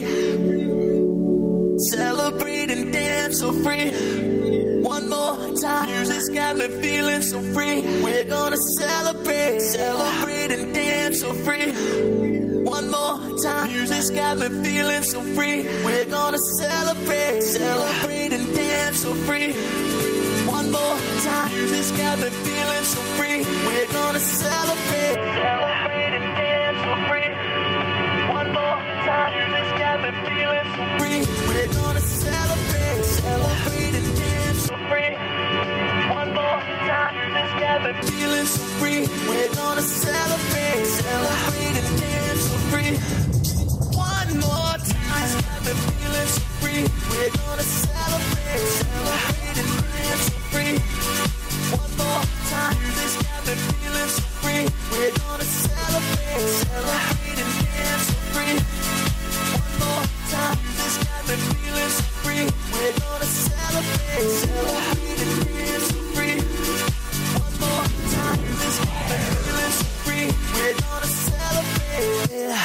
Celebrate and dance so free. One more time. Music's got me feeling so free. We're gonna celebrate. Celebrate and dance so free. One more time. Music's got me feeling so free. We're gonna celebrate. Celebrate and dance so free. One more time. Music's got me feeling so free. We're gonna celebrate. Celebrate and dance so free. One more time. Music's got me feeling so free. We're gonna celebrate. Celebrate and dance so free. One more time. Music's got me feeling so free. We're gonna celebrate. Celebrate and dance so free. One more time. Music's got me feeling so free. We're gonna celebrate. Celebrate and dance so free. One more time. Music's got me feeling so free. We're gonna celebrate. Celebrate and dance so free. One more time. Music's got me feeling so free. We're gonna celebrate. Celebrate and dance so free. One more time. Music's got me feeling so free. We're gonna celebrate.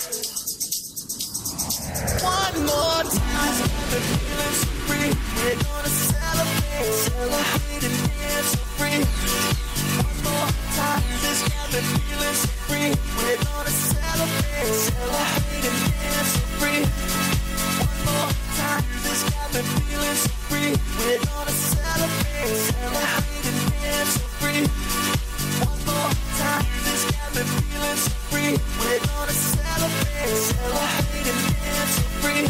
One more time. Music's got me feeling so free. We're gonna celebrate. Celebrate and dance so free. One more time. Music's got me feeling so free. We're gonna celebrate. Celebrate and dance so free. One more time. Music's got me feeling so free. We're gonna celebrate. Celebrate and dance so free. One more time. Music's got me feeling so free. We're gonna celebrate. Celebrate and dance so free.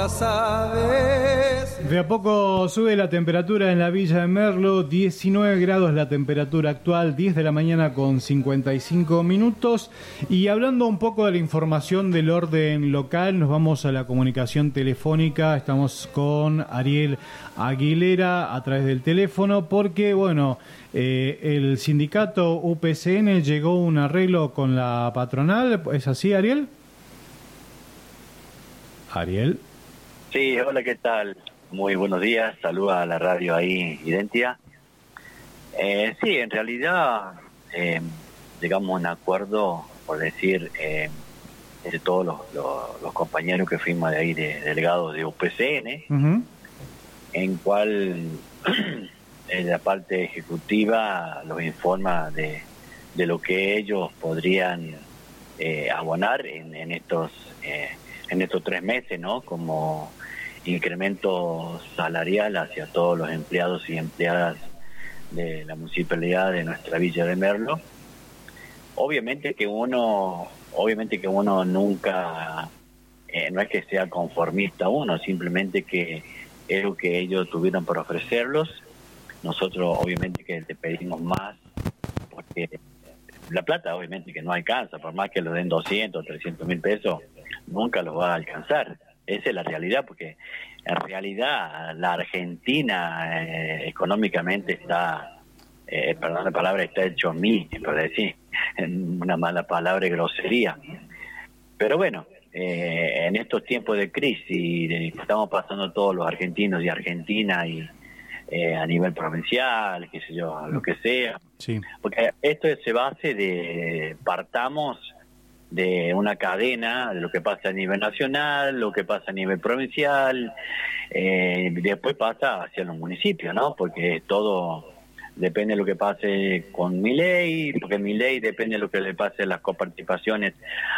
otras aves. De a poco sube la temperatura en la Villa de Merlo, diecinueve grados la temperatura actual, diez de la mañana con cincuenta y cinco minutos. Y hablando un poco de la información del orden local, nos vamos a la comunicación telefónica. Estamos con Ariel Aguilera a través del teléfono porque, bueno, eh, el sindicato U P C N llegó a un arreglo con la patronal. ¿Es así, Ariel? Ariel. Sí, hola, ¿qué tal? Muy buenos días, saluda a la radio ahí, Identia. Eh, sí, en realidad eh, llegamos a un acuerdo, por decir, eh, entre todos los, los, los compañeros que fuimos de ahí, de, delegados de U P C N, uh-huh. en cual en la parte ejecutiva los informa de, de lo que ellos podrían eh, abonar en, en estos eh, en estos tres meses, ¿no? Como incremento salarial hacia todos los empleados y empleadas de la municipalidad de nuestra Villa de Merlo. Obviamente que uno, obviamente que uno nunca, eh, no es que sea conformista uno, simplemente que es lo que ellos tuvieron por ofrecerlos. Nosotros obviamente que te pedimos más, porque la plata obviamente que no alcanza, por más que lo den doscientos, trescientos mil pesos, nunca los va a alcanzar. Esa es la realidad, porque en realidad la Argentina eh, económicamente está, eh, perdón la palabra, está hecho mí, por decir una mala palabra y grosería. Pero bueno, eh, en estos tiempos de crisis de, que estamos pasando todos los argentinos y Argentina y eh, a nivel provincial, qué sé yo, lo que sea, sí. Porque esto se base de, partamos de una cadena de lo que pasa a nivel nacional, lo que pasa a nivel provincial, eh, después pasa hacia los municipios, ¿no? Porque todo depende de lo que pase con mi ley, porque mi ley depende de lo que le pase a las coparticipaciones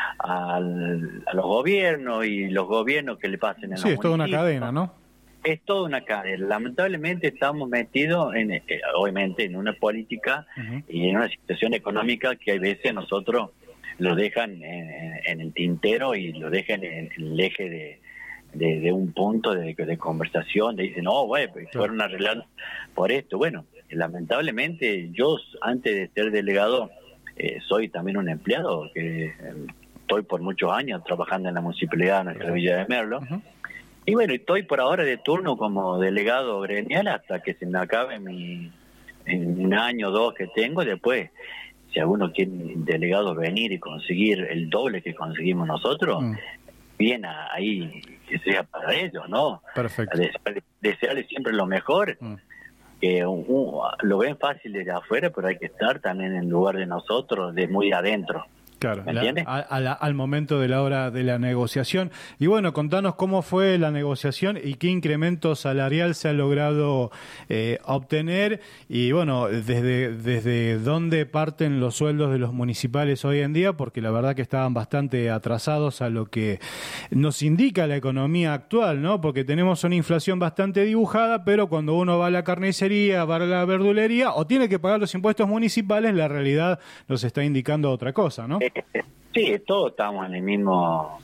al, a los gobiernos y los gobiernos que le pasen a sí, los es toda una cadena, ¿no? Es toda una cadena. Lamentablemente estamos metidos, en, eh, obviamente, en una política uh-huh. y en una situación económica que hay veces nosotros lo dejan en, en el tintero y lo dejan en, en el eje de, de, de un punto de, de conversación, de dicen, no, bueno, pues fueron a arreglar por esto. Bueno, lamentablemente yo antes de ser delegado eh, soy también un empleado, que eh, estoy por muchos años trabajando en la municipalidad de nuestra Villa de Merlo. Uh-huh. Y bueno, estoy por ahora de turno como delegado gremial hasta que se me acabe mi en un año o dos que tengo, después si alguno quiere delegado venir y conseguir el doble que conseguimos nosotros, mm. bien ahí que sea para ellos, ¿no? Perfecto. Desearles, desearles siempre lo mejor, mm. que un, un, lo ven fácil desde afuera, pero hay que estar también en lugar de nosotros, de muy adentro. Claro, ¿me entiendes? La, a, a, al momento de la hora de la negociación. Y bueno, contanos cómo fue la negociación y qué incremento salarial se ha logrado eh, obtener y bueno, desde, desde dónde parten los sueldos de los municipales hoy en día, porque la verdad que estaban bastante atrasados a lo que nos indica la economía actual, ¿no? Porque tenemos una inflación bastante dibujada, pero cuando uno va a la carnicería, va a la verdulería o tiene que pagar los impuestos municipales, la realidad nos está indicando otra cosa, ¿no? Sí, todos estamos en el mismo,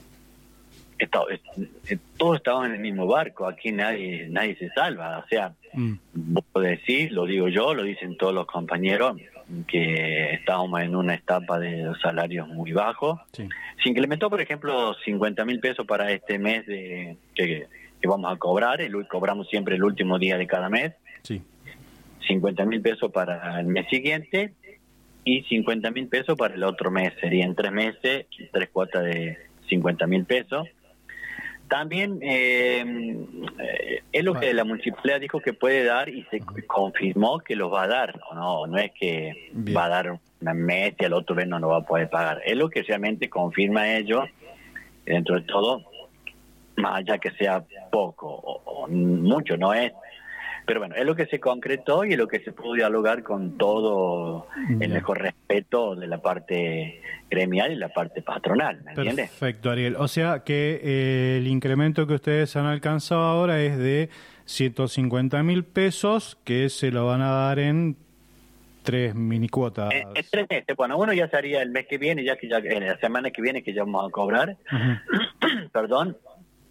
todos estamos en el mismo barco. Aquí nadie nadie se salva. O sea, mm. vos decís, lo digo yo, lo dicen todos los compañeros, que estábamos en una etapa de salarios muy bajos. Sí. Se incrementó, por ejemplo, cincuenta mil pesos para este mes de que, que vamos a cobrar. El, cobramos siempre el último día de cada mes. Sí. cincuenta mil pesos para el mes siguiente. Y cincuenta mil pesos para el otro mes. Serían tres meses, tres cuotas de cincuenta mil pesos. También eh, eh, es lo que la municipalidad dijo que puede dar y se confirmó que los va a dar. No, no es que Bien. va a dar un mes y al otro mes no lo va a poder pagar. Es lo que realmente confirma ellos, dentro de todo, más allá que sea poco o, o mucho, no es. Pero bueno, es lo que se concretó y es lo que se pudo dialogar con todo el mejor respeto de la parte gremial y la parte patronal, ¿me entiendes? Perfecto, Ariel. O sea que eh, el incremento que ustedes han alcanzado ahora es de ciento cincuenta mil pesos, que se lo van a dar en tres mini cuotas. En, en tres meses. Bueno, uno ya sería el mes que viene, ya que ya en la semana que viene que ya vamos a cobrar. Uh-huh. Perdón.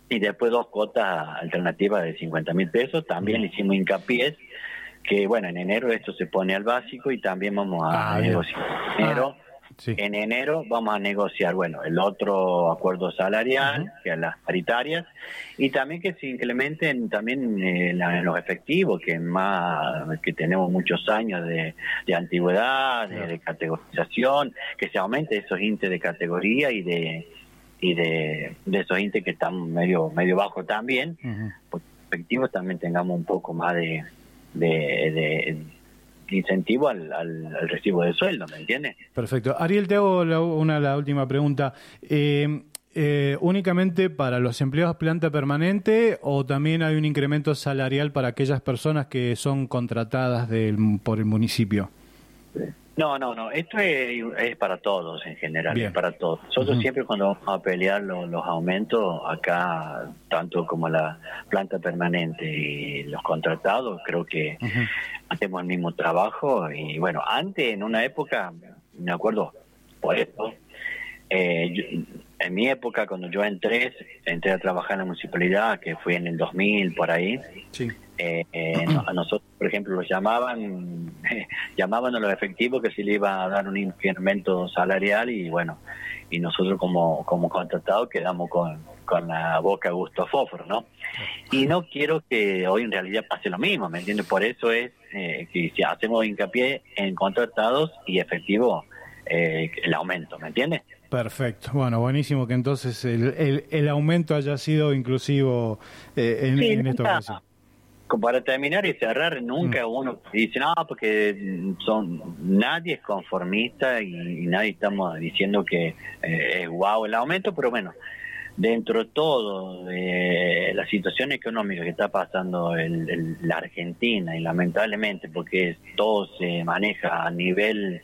y después dos cuotas alternativas de cincuenta mil pesos. También le hicimos hincapié que, bueno, en enero esto se pone al básico y también vamos a Ah, bien. negociar. En enero, Sí. en enero vamos a negociar, bueno, el otro acuerdo salarial, que es las paritarias, y también que se incrementen también eh, la- los efectivos, que más que tenemos muchos años de, de antigüedad, de, de categorización, que se aumente esos índices de categoría y de y de, de esos índices que están medio medio bajos también, porque efectivos también tengamos un poco más de de, de, de incentivo al, al, al recibo de sueldo, ¿me entiendes? Perfecto. Ariel, te hago la, una la última pregunta. Eh, eh, ¿Únicamente para los empleados planta permanente o también hay un incremento salarial para aquellas personas que son contratadas del, por el municipio? No, no, no, esto es, es para todos en general, Bien. es para todos. Nosotros Ujú. siempre cuando vamos a pelear lo- los aumentos, acá, tanto como la planta permanente y los contratados, creo que hacemos el mismo trabajo. Y bueno, antes, en una época, me acuerdo, por eso, eh, yo- en mi época, cuando yo entré, entré a trabajar en la municipalidad, que fue en el dos mil, por ahí, Sí. eh, eh, no- a nosotros, por ejemplo, los llamaban, llamaban a los efectivos que se le iba a dar un incremento salarial y bueno, y nosotros como, como contratados quedamos con, con la boca a gusto a fósforo, ¿no? Y no quiero que hoy en realidad pase lo mismo, ¿me entiendes? Por eso es eh, que si hacemos hincapié en contratados y efectivo eh, el aumento, ¿me entiendes? Perfecto. Bueno, buenísimo que entonces el, el, el aumento haya sido inclusivo eh, en, Sí, en esta nunca- ocasión. Como para terminar y cerrar, nunca uno dice, no, porque son nadie es conformista y, y nadie estamos diciendo que eh, es guau el aumento, pero bueno, dentro de todo, de la situación económica que está pasando el, el- la Argentina, y lamentablemente porque todo se maneja a nivel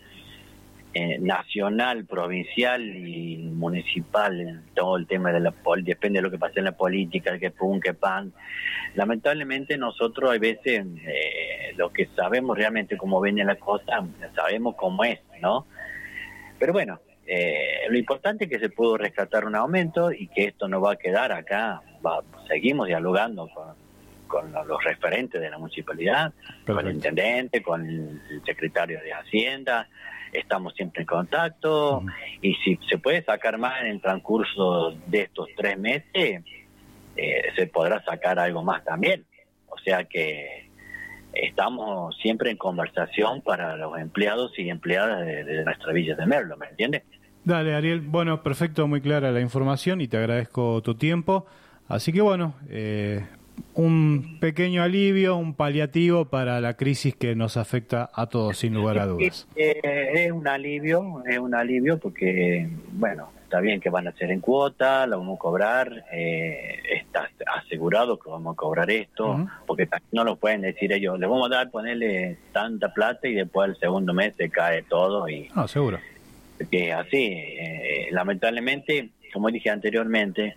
eh, nacional, provincial y municipal, todo el tema de la política, depende de lo que pase en la política, que pum, que pan. Lamentablemente nosotros hay veces, eh, lo que sabemos realmente cómo viene la cosa, sabemos cómo es, ¿no? Pero bueno, eh, lo importante es que se pudo rescatar un aumento y que esto no va a quedar acá, va- seguimos dialogando con, con los referentes de la municipalidad, con el intendente, con el secretario de Hacienda, estamos siempre en contacto y si se puede sacar más en el transcurso de estos tres meses, eh, se podrá sacar algo más también. O sea que estamos siempre en conversación para los empleados y empleadas de, de nuestra Villa de Merlo, ¿me entiendes? Dale, Ariel. Bueno, perfecto, muy clara la información y te agradezco tu tiempo. Así que bueno, eh, un pequeño alivio, un paliativo para la crisis que nos afecta a todos, sin lugar a dudas. Eh, es un alivio, es un alivio porque, bueno, está bien que van a ser en cuota, lo vamos a cobrar, eh, está asegurado que vamos a cobrar esto, Ujú. porque también no lo pueden decir ellos, le vamos a dar, ponerle tanta plata y después al segundo mes se cae todo y Ah, seguro. que así, eh, lamentablemente, como dije anteriormente,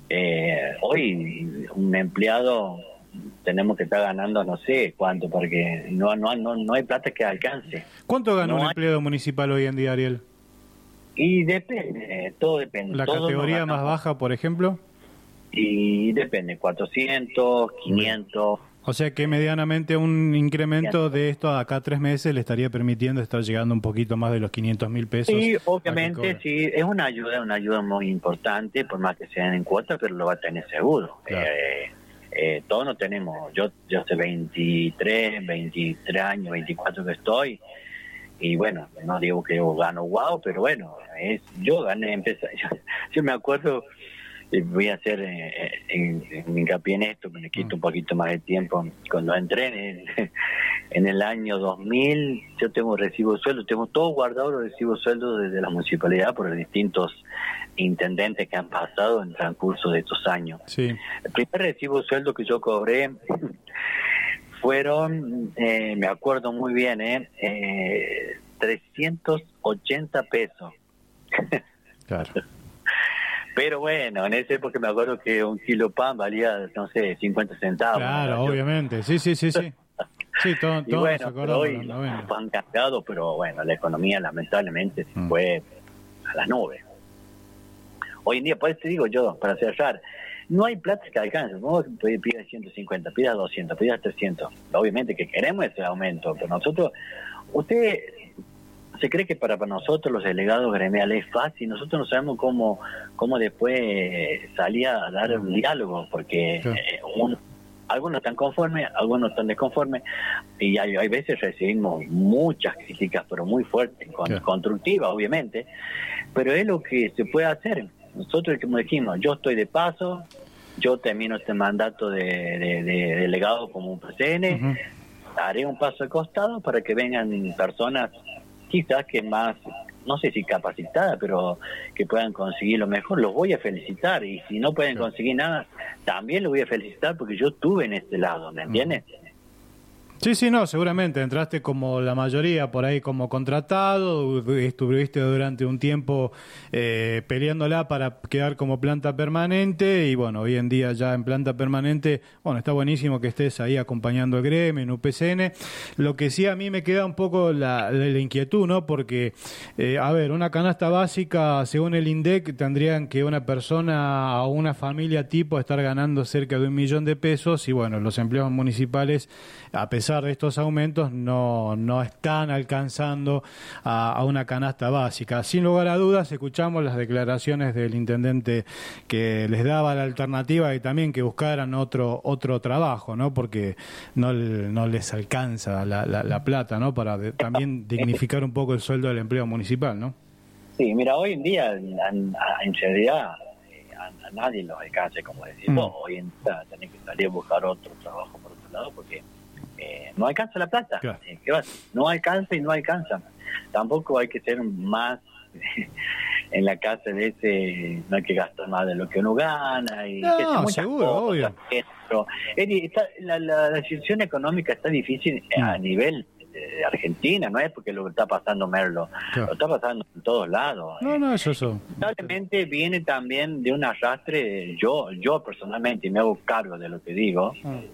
eh, hoy un empleado tenemos que estar ganando no sé cuánto, porque no no no, no hay plata que alcance. ¿Cuánto gana No un hay- empleado municipal hoy en día, Ariel? Y depende, todo depende. ¿La Todos nos categoría ganamos. más baja, por ejemplo? Y depende, cuatrocientos, quinientos. O sea que medianamente un incremento de esto a acá tres meses le estaría permitiendo estar llegando un poquito más de los quinientos mil pesos. Sí, a que obviamente, cobre. sí, es una ayuda, una ayuda muy importante, por más que sean en cuota, pero lo va a tener seguro. Eh, eh, todos no tenemos, yo, yo hace veintitrés, veintitrés años, veinticuatro que estoy, y bueno, no digo que yo gano guau, pero bueno, es, yo gané, empecé, yo, yo me acuerdo, y voy a hacer eh, en, en hincapié en esto, me le quito un poquito más de tiempo, cuando entré en el, en el año dos mil, yo tengo recibo de sueldo, tengo todo guardado los recibos de sueldo desde la municipalidad por los distintos intendentes que han pasado en el transcurso de estos años. Sí. El primer recibo de sueldo que yo cobré fueron, eh, me acuerdo muy bien, eh, eh, trescientos ochenta pesos. Claro. Pero bueno, en esa época me acuerdo que un kilo pan valía, no sé, cincuenta centavos. Claro, Yo- obviamente. Sí, sí, sí, sí. Sí, todo, Y todos bueno, nos pero acordamos hoy de los noventa. pan cargado, pero bueno, la economía lamentablemente se fue a las nubes. Hoy en día, por eso te digo yo, para cerrar, no hay plata que alcance. Vos pidas ciento cincuenta, pidas doscientos, pidas trescientos. Obviamente que queremos ese aumento, pero nosotros, usted se cree que para, para nosotros los delegados gremiales es fácil. Nosotros no sabemos cómo, cómo después salir a dar un diálogo, porque Claro. eh, un, algunos están conformes, algunos están desconformes, y hay, hay veces recibimos muchas críticas, pero muy fuertes, con, Claro. constructivas, obviamente, pero es lo que se puede hacer. Nosotros, como dijimos, yo estoy de paso, yo termino este mandato de, de, de delegado como un P C N, Ujú. haré un paso al costado para que vengan personas quizás que más, no sé si capacitadas, pero que puedan conseguir lo mejor. Los voy a felicitar, y si no pueden conseguir nada, también los voy a felicitar, porque yo estuve en este lado, ¿me entiendes? Sí, sí, no, seguramente entraste como la mayoría por ahí como contratado, estuviste durante un tiempo eh, peleándola para quedar como planta permanente, y bueno, hoy en día ya en planta permanente, bueno, está buenísimo que estés ahí acompañando al gremio en U P C N. Lo que sí a mí me queda un poco la, la, la inquietud, ¿no? Porque, eh, a ver, una canasta básica, según el INDEC, tendrían que una persona o una familia tipo estar ganando cerca de un millón de pesos, y bueno, los empleados municipales, a pesar de estos aumentos, no, no están alcanzando a, a una canasta básica. Sin lugar a dudas, escuchamos las declaraciones del intendente que les daba la alternativa y también que buscaran otro otro trabajo, ¿no? Porque no, no les alcanza la, la, la plata, ¿no? Para de, también dignificar un poco el sueldo del empleo municipal, ¿no? Sí, mira, hoy en día, en, en realidad, a, a nadie los alcanza, como decís Mm. vos. Hoy en día tenés que salir a buscar otro trabajo por otro lado, porque eh, no alcanza la plata. Claro. Eh, ¿qué va a hacer? No alcanza y no alcanza. Tampoco hay que ser más en la casa de ese, no hay que gastar más de lo que uno gana. Y No, que son muchas seguro, cosas, obvio. pero, Eri, está- la, la, la situación económica está difícil a nivel de Argentina, no es porque lo está pasando Merlo, Claro. lo está pasando en todos lados. No, no, eso, eso. Lamentablemente viene también de un arrastre, yo yo personalmente, y me hago cargo de lo que digo,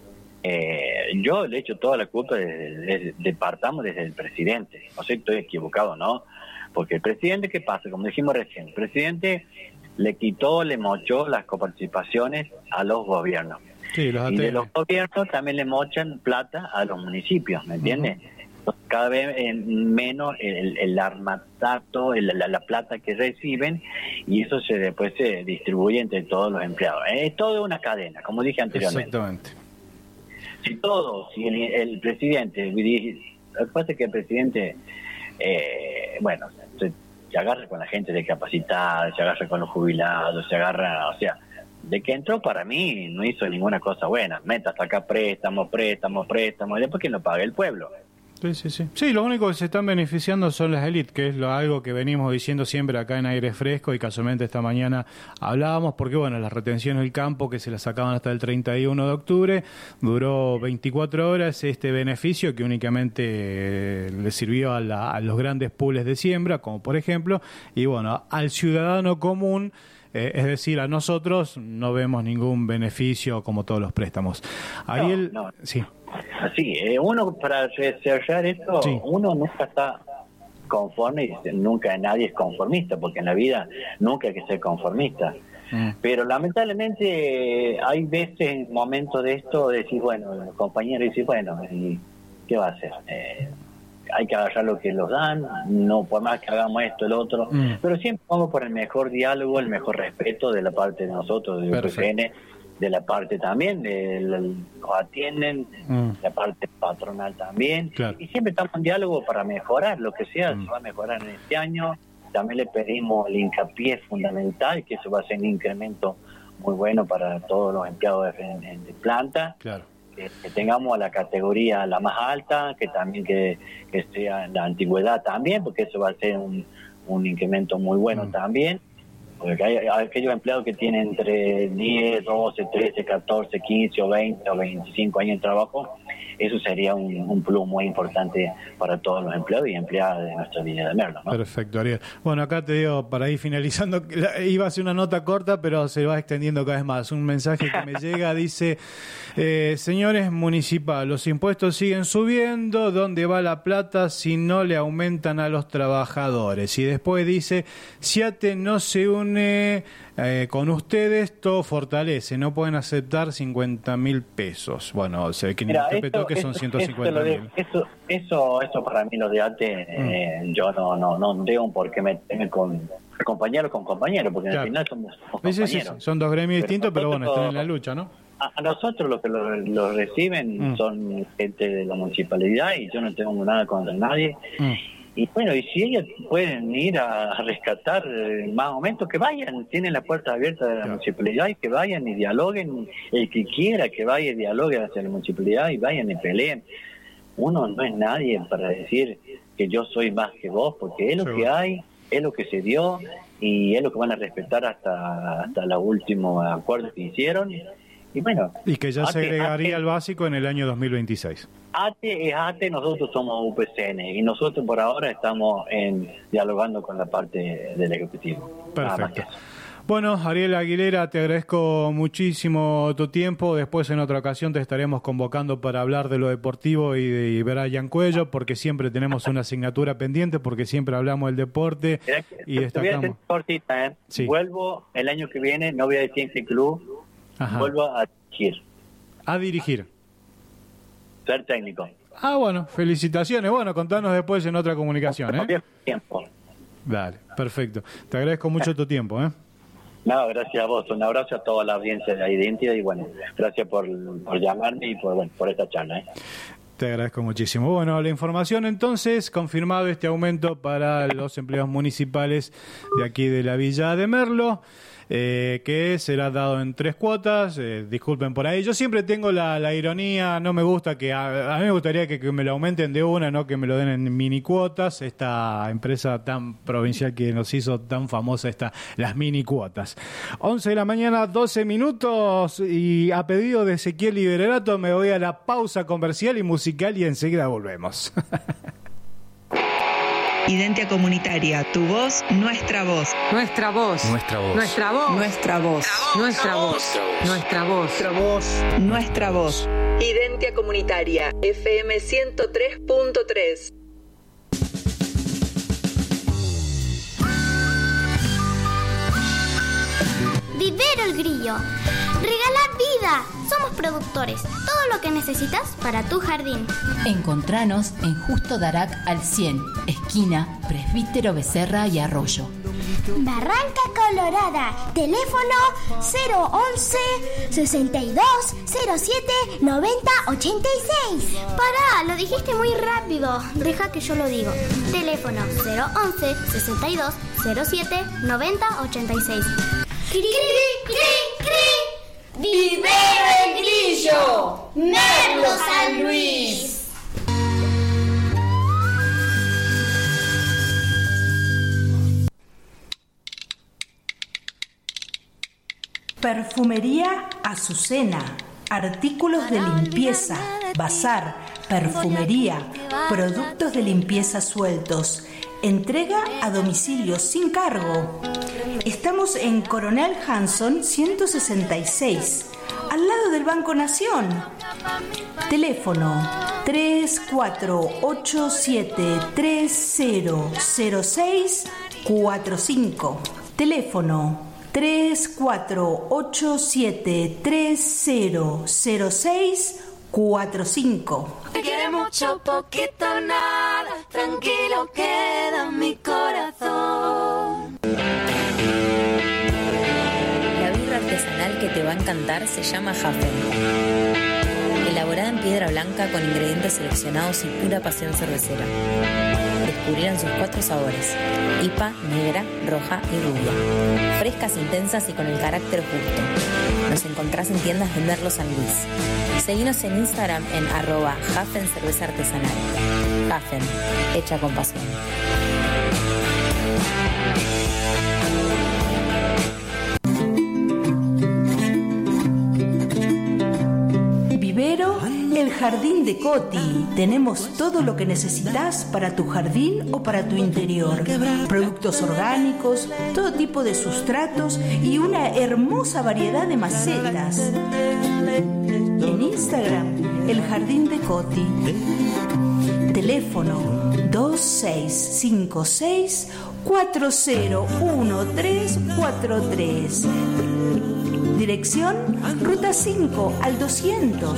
eh, yo le echo toda la culpa, de, de- de- partamos desde el presidente, no sé si estoy equivocado, ¿no? Porque el presidente, ¿qué pasa? Como dijimos recién, el presidente le quitó, le mochó las coparticipaciones a los gobiernos. Sí, los Y de A T L. los gobiernos también le mochan plata a los municipios, ¿me entiendes? Entonces, cada vez eh, menos el, el armatato, el- la, la plata que reciben, y eso se después se distribuye entre todos los empleados. Es todo una cadena, como dije anteriormente. Exactamente. Si todo, si el, el presidente, lo que pasa es que el presidente, eh, bueno, se, se agarra con la gente discapacitada, se agarra con los jubilados, se agarra, o sea, de que entró, para mí no hizo ninguna cosa buena. Meta, saca préstamos, préstamos, préstamos, y después ¿quién lo paga? El pueblo. Sí, sí, sí. Sí, lo único que se están beneficiando son las élites, que es lo, algo que venimos diciendo siempre acá en Aire Fresco, y casualmente esta mañana hablábamos, porque bueno, las retenciones del campo que se las sacaban hasta el treinta y uno de octubre, duró veinticuatro horas este beneficio que únicamente eh, le sirvió a, la, a los grandes pools de siembra, como por ejemplo, y bueno, al ciudadano común, eh, es decir, a nosotros no vemos ningún beneficio como todos los préstamos. Ariel, no. sí. Así, eh, uno, para cerrar esto, Sí. uno nunca está conforme, y nunca nadie es conformista, porque en la vida nunca hay que ser conformista. Pero lamentablemente eh, hay veces, momentos de esto, de decir, bueno, el compañero dice, bueno, ¿y qué va a hacer? Eh, hay que agarrar lo que los dan, no por más que hagamos esto, el otro, Mm. pero siempre vamos por el mejor diálogo, el mejor respeto de la parte de nosotros, de U P C N, de la parte también, de los atienden, Mm. la parte patronal también, Claro. y siempre estamos en diálogo para mejorar, lo que sea, se va a mejorar en este año. También le pedimos el hincapié fundamental, que eso va a ser un incremento muy bueno para todos los empleados de, de- de planta, Claro. que, que tengamos a la categoría la más alta, que también que, que sea la antigüedad también, porque eso va a ser un, un incremento muy bueno también. Porque hay, hay aquellos empleados que tienen entre diez, doce, trece, catorce, quince o veinte o veinticinco años de trabajo, eso sería un, un plus muy importante para todos los empleados y empleadas de nuestra Villa de Merlo, ¿no? Perfecto, Ariel. Bueno, acá te digo, para ir finalizando, la- iba a ser una nota corta, pero se va extendiendo cada vez más. Un mensaje que me llega dice, eh, señores municipales, los impuestos siguen subiendo, ¿dónde va la plata si no le aumentan a los trabajadores? Y después dice, Siate no se une pone eh, con ustedes todo fortalece, no pueden aceptar cincuenta mil pesos. Bueno, se ve que Mira, interpretó esto- que son esto- ciento esto cincuenta lo de- mil. Eso, eso, eso para mí lo de ATE, eh, yo no, no, no tengo por qué meterme con compañero con compañero, porque Claro. al final somos, somos Sí, sí, sí, compañeros. son dos gremios Pero distintos, pero bueno, nosotros- están en la lucha, ¿no? A, a nosotros los que lo, lo reciben Mm. son gente de la municipalidad y yo no tengo nada contra nadie. Mm. Y bueno, y si ellos pueden ir a rescatar eh, más aumentos, que vayan, tienen la puerta abierta de la municipalidad y que vayan y dialoguen, el que quiera que vaya y dialogue hacia la municipalidad y vayan y peleen. Uno no es nadie para decir que yo soy más que vos, porque es lo Seguro. que hay, es lo que se dio y es lo que van a respetar hasta, hasta los últimos acuerdos que hicieron. Y bueno, Y que ya se ATE agregaría al básico en el año dos mil veintiséis. ATE es ATE, nosotros somos U P C N y nosotros por ahora estamos en dialogando con la parte del Ejecutivo. Nada más que Perfecto. Bueno, Ariel Aguilera, te agradezco muchísimo tu tiempo. Después en otra ocasión te estaremos convocando para hablar de lo deportivo y de Brian Cuello, porque siempre tenemos una asignatura pendiente, porque siempre hablamos del deporte Mirá que- y te voy a destacamos. hacer cortita, ¿eh? Sí. Vuelvo el año que viene, no voy a decir en qué club, Ajá. vuelvo a dirigir, A dirigir. ser técnico. Ah, bueno, felicitaciones. Bueno, contanos después en otra comunicación, ¿eh? Tiempo. Dale, perfecto. Te agradezco mucho tu tiempo, ¿eh? No, gracias a vos, un abrazo a toda la audiencia de Identidad y bueno, gracias por, por llamarme y por, bueno, por esta charla, ¿eh? Te agradezco muchísimo. Bueno, la información entonces, confirmado este aumento para los empleados municipales de aquí de la Villa de Merlo, eh, que será dado en tres cuotas. Eh, disculpen por ahí. Yo siempre tengo la, la ironía, no me gusta que, a, a mí me gustaría que, que me lo aumenten de una, no que me lo den en mini cuotas. Esta empresa tan provincial que nos hizo tan famosa, esta, las mini cuotas. once de la mañana, doce minutos, y a pedido de Ezequiel Liberato me voy a la pausa comercial y musical y enseguida volvemos. Identia Comunitaria, tu voz, nuestra voz. Nuestra voz. Nuestra voz. Nuestra voz. Nuestra voz. Nuestra voz. Nuestra voz. Nuestra voz. Nuestra voz. Identia Comunitaria, F M ciento tres punto tres. Vivero El Grillo. Regala vida. Somos productores. Todo lo que necesitas para tu jardín. Encontranos en Justo Darac al cien, esquina Presbítero Becerra y Arroyo. Barranca Colorada. Teléfono cero once, sesenta y dos, cero siete, noventa, ochenta y seis. Pará, lo dijiste muy rápido. Deja que yo lo digo. Teléfono cero once, sesenta y dos, cero siete, noventa, ochenta y seis. ¡Cri, cri, cri! ¡Vivero El Grillo! ¡Merlo San Luis! Perfumería Azucena. Artículos de limpieza, bazar, perfumería, productos de limpieza sueltos. Entrega a domicilio sin cargo. Estamos en Coronel Hanson ciento sesenta y seis, al lado del Banco Nación. Teléfono tres cuatro ocho siete tres cero cero seis cuatro cinco. Teléfono tres cuatro ocho siete tres cero cero seis cuatro cinco. Te quiere mucho, poquito, nada. Tranquilo queda mi corazón. La birra artesanal que te va a encantar se llama Hafen. Elaborada en piedra blanca con ingredientes seleccionados y pura pasión cervecera. Descubrirán sus cuatro sabores: I P A, negra, roja y rubia. Frescas, intensas y con el carácter justo. Nos encontrás en tiendas de Merlo San Luis. Seguinos en Instagram en arroba Hafen Cerveza Artesanal. Hafen, hecha con pasión. Vivero El Jardín de Coti. Tenemos todo lo que necesitas para tu jardín o para tu interior. Productos orgánicos, todo tipo de sustratos y una hermosa variedad de macetas. En Instagram, El Jardín de Coti. Teléfono dos seis cinco seis cuatro cero uno tres cuatro tres. Dirección Ruta cinco al doscientos.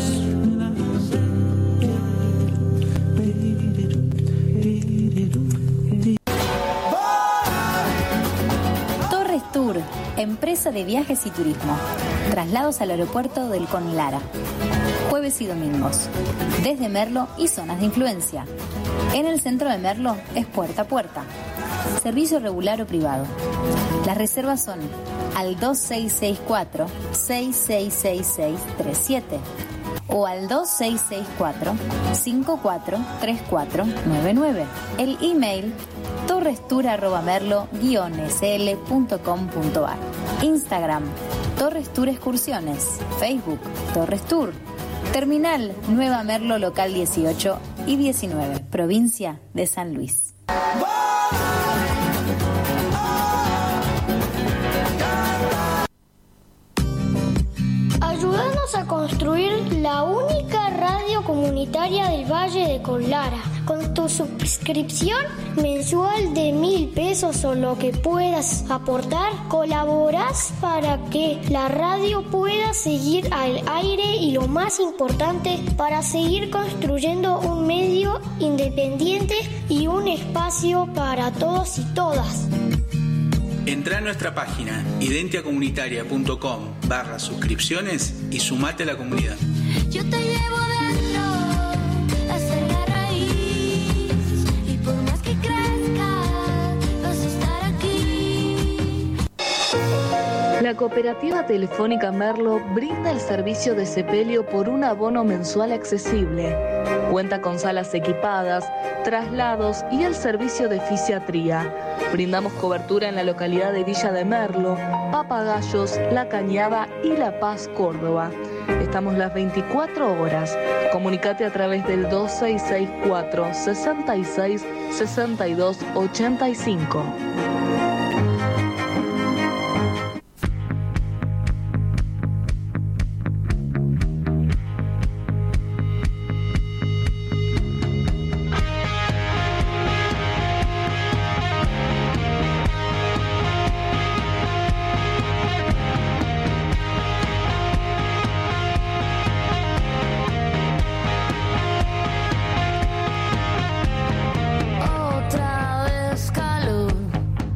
Torres Tour, empresa de viajes y turismo. Traslados al aeropuerto del Conlara. Jueves y domingos. Desde Merlo y zonas de influencia. En el centro de Merlo es puerta a puerta. Servicio regular o privado. Las reservas son al dos seis seis cuatro seis seis seis seis tres siete o al dos seis seis cuatro cinco cuatro tres cuatro nueve nueve. El email torrestour arroba merlo guion s l punto com punto a r. Instagram Torres Tour Excursiones. Facebook Torres Tour. Terminal Nueva Merlo local dieciocho y diecinueve, provincia de San Luis. Ayúdanos a construir la única radio comunitaria del Valle de Conlara. Con tu suscripción mensual de mil pesos o lo que puedas aportar, colaboras para que la radio pueda seguir al aire y, lo más importante, para seguir construyendo un medio independiente y un espacio para todos y todas. Entrá a nuestra página identiacomunitaria.com barra suscripciones y sumate a la comunidad. Yo te llevo dentro, hacer la raíz, y por más que crezca, vas a estar aquí. La Cooperativa Telefónica Merlo brinda el servicio de sepelio por un abono mensual accesible. Cuenta con salas equipadas, traslados y el servicio de fisiatría. Brindamos cobertura en la localidad de Villa de Merlo, Papagayos, La Cañada y La Paz, Córdoba. Estamos las veinticuatro horas. Comunicate a través del dos seis seis cuatro sesenta y seis sesenta y dos ochenta y cinco. Otra vez calor,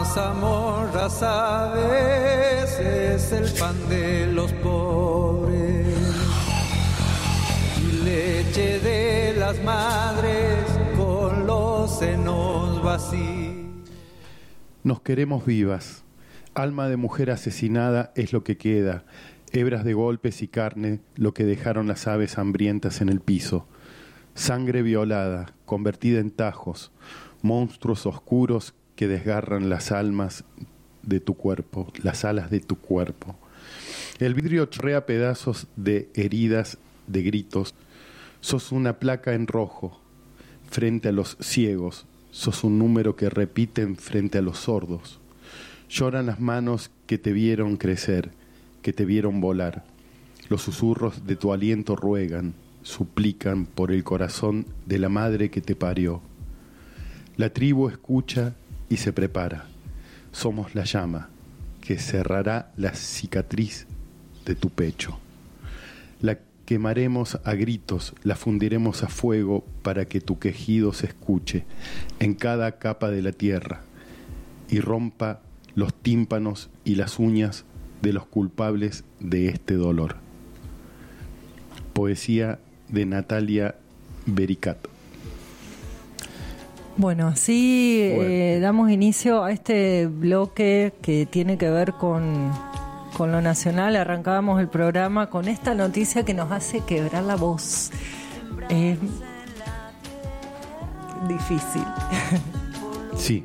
más amor, ya sabes, es el pan de los pobres. Y leche de las madres con los senos vacíos. Nos queremos vivas. Alma de mujer asesinada es lo que queda. Hebras de golpes y carne, lo que dejaron las aves hambrientas en el piso. Sangre violada, convertida en tajos. Monstruos oscuros que desgarran las almas de tu cuerpo, las alas de tu cuerpo. El vidrio chorrea pedazos de heridas, de gritos. Sos una placa en rojo frente a los ciegos. Sos un número que repiten frente a los sordos. Lloran las manos que te vieron crecer, que te vieron volar. Los susurros de tu aliento ruegan, suplican por el corazón de la madre que te parió. La tribu escucha y se prepara. Somos la llama que cerrará la cicatriz de tu pecho. La quemaremos a gritos, la fundiremos a fuego para que tu quejido se escuche en cada capa de la tierra y rompa los tímpanos y las uñas de los culpables de este dolor. Poesía de Natalia Bericat. Bueno, así eh, damos inicio a este bloque que tiene que ver con, con lo nacional. Arrancábamos el programa con esta noticia que nos hace quebrar la voz. Eh, difícil. Sí.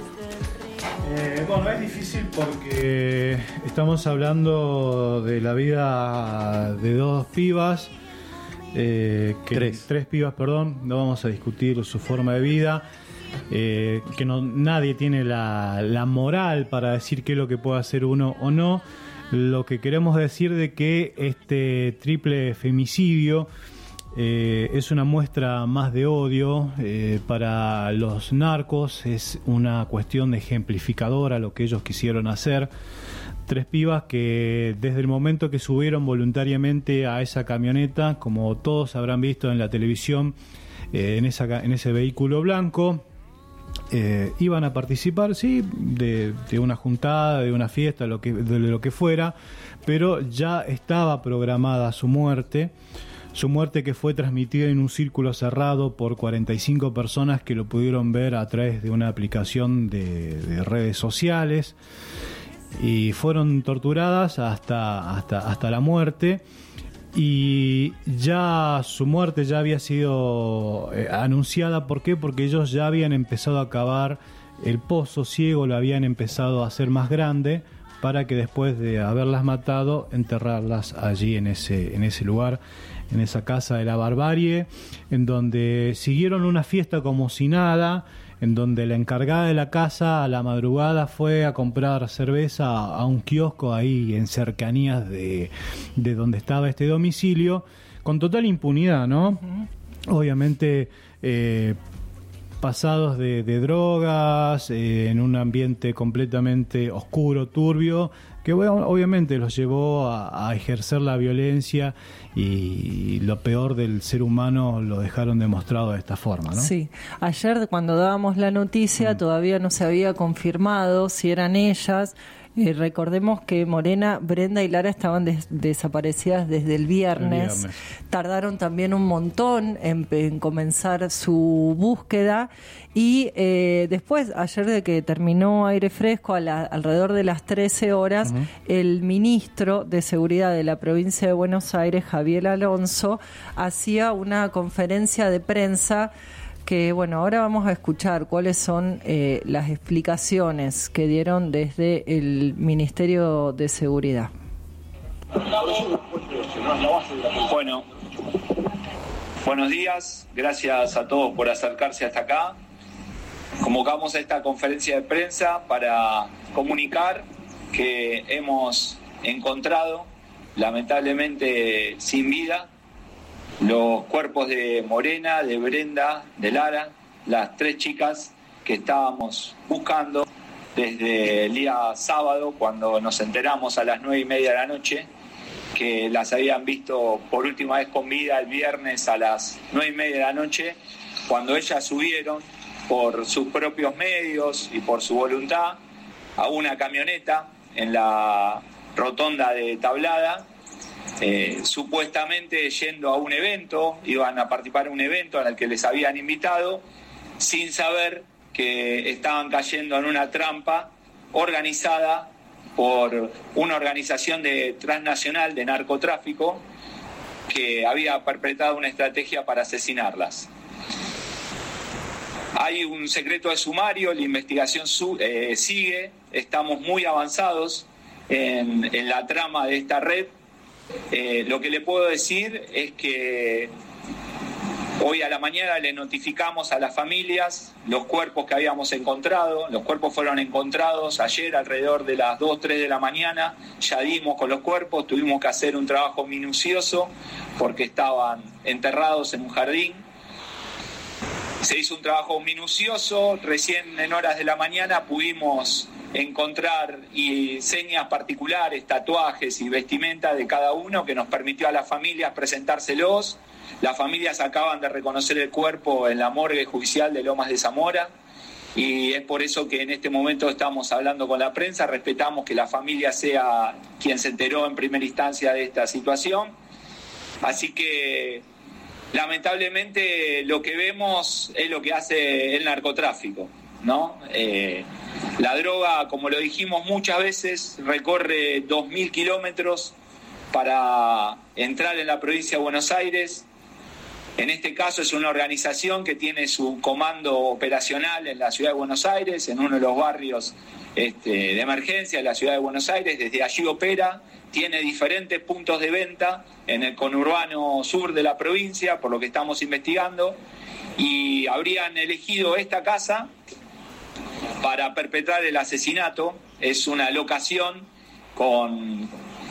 Eh, bueno, es difícil porque estamos hablando de la vida de dos pibas. Eh, que, tres. tres pibas, perdón, no vamos a discutir su forma de vida, eh, que no, nadie tiene la, la moral para decir qué es lo que puede hacer uno o no. Lo que queremos decir de que este triple femicidio eh, es una muestra más de odio eh, para los narcos, es una cuestión de ejemplificadora lo que ellos quisieron hacer. Tres pibas que desde el momento que subieron voluntariamente a esa camioneta, como todos habrán visto en la televisión, eh, en, esa, en ese vehículo blanco, eh, iban a participar, sí, de, de una juntada, de una fiesta, lo que, de lo que fuera, pero ya estaba programada su muerte. Su muerte que fue transmitida en un círculo cerrado por cuarenta y cinco personas que lo pudieron ver a través de una aplicación de, de redes sociales. Y fueron torturadas hasta, hasta, hasta la muerte, y ya su muerte ya había sido eh, anunciada. ¿Por qué? Porque ellos ya habían empezado a cavar el pozo ciego, lo habían empezado a hacer más grande para que después de haberlas matado, enterrarlas allí en ese, en ese lugar, en esa casa de la barbarie, en donde siguieron una fiesta como si nada, en donde la encargada de la casa a la madrugada fue a comprar cerveza a, a un kiosco ahí en cercanías de, de donde estaba este domicilio, con total impunidad, ¿no? Uh-huh. Obviamente eh, pasados de, de drogas, eh, en un ambiente completamente oscuro, turbio, que bueno, obviamente los llevó a, a ejercer la violencia, y lo peor del ser humano lo dejaron demostrado de esta forma, ¿no? Sí, ayer cuando dábamos la noticia mm. todavía no se había confirmado si eran ellas. Eh, recordemos que Morena, Brenda y Lara estaban des- desaparecidas desde el viernes. el viernes. Tardaron también un montón en, en comenzar su búsqueda, y eh, después, ayer de que terminó Aire Fresco, a la, alrededor de las trece horas, uh-huh. el ministro de Seguridad de la provincia de Buenos Aires, Javier Alonso, hacía una conferencia de prensa que, bueno, ahora vamos a escuchar cuáles son eh, las explicaciones que dieron desde el Ministerio de Seguridad. Bueno, buenos días, gracias a todos por acercarse hasta acá. Convocamos a esta conferencia de prensa para comunicar que hemos encontrado, lamentablemente sin vida, los cuerpos de Morena, de Brenda, de Lara, las tres chicas que estábamos buscando desde el día sábado, cuando nos enteramos a las nueve y media de la noche que las habían visto por última vez con vida el viernes a las nueve y media de la noche, cuando ellas subieron por sus propios medios y por su voluntad a una camioneta en la rotonda de Tablada, eh, supuestamente yendo a un evento, iban a participar en un evento en el que les habían invitado, sin saber que estaban cayendo en una trampa organizada por una organización de transnacional de narcotráfico que había perpetrado una estrategia para asesinarlas. Hay un secreto de sumario, la investigación su, eh, sigue, estamos muy avanzados en, en la trama de esta red. Eh, lo que le puedo decir es que hoy a la mañana le notificamos a las familias los cuerpos que habíamos encontrado. Los cuerpos fueron encontrados ayer alrededor de las dos, tres de la mañana. Ya dimos con los cuerpos, tuvimos que hacer un trabajo minucioso porque estaban enterrados en un jardín. Se hizo un trabajo minucioso, recién en horas de la mañana pudimos encontrar y señas particulares, tatuajes y vestimenta de cada uno que nos permitió a las familias presentárselos. Las familias acaban de reconocer el cuerpo en la morgue judicial de Lomas de Zamora y es por eso que en este momento estamos hablando con la prensa. Respetamos que la familia sea quien se enteró en primera instancia de esta situación. Así que lamentablemente lo que vemos es lo que hace el narcotráfico, ¿no? Eh, la droga, como lo dijimos muchas veces, recorre dos mil kilómetros para entrar en la provincia de Buenos Aires. En este caso es una organización que tiene su comando operacional en la ciudad de Buenos Aires, en uno de los barrios este, de emergencia de la ciudad de Buenos Aires. Desde allí opera, tiene diferentes puntos de venta en el conurbano sur de la provincia, por lo que estamos investigando, y habrían elegido esta casa para perpetrar el asesinato. Es una locación con...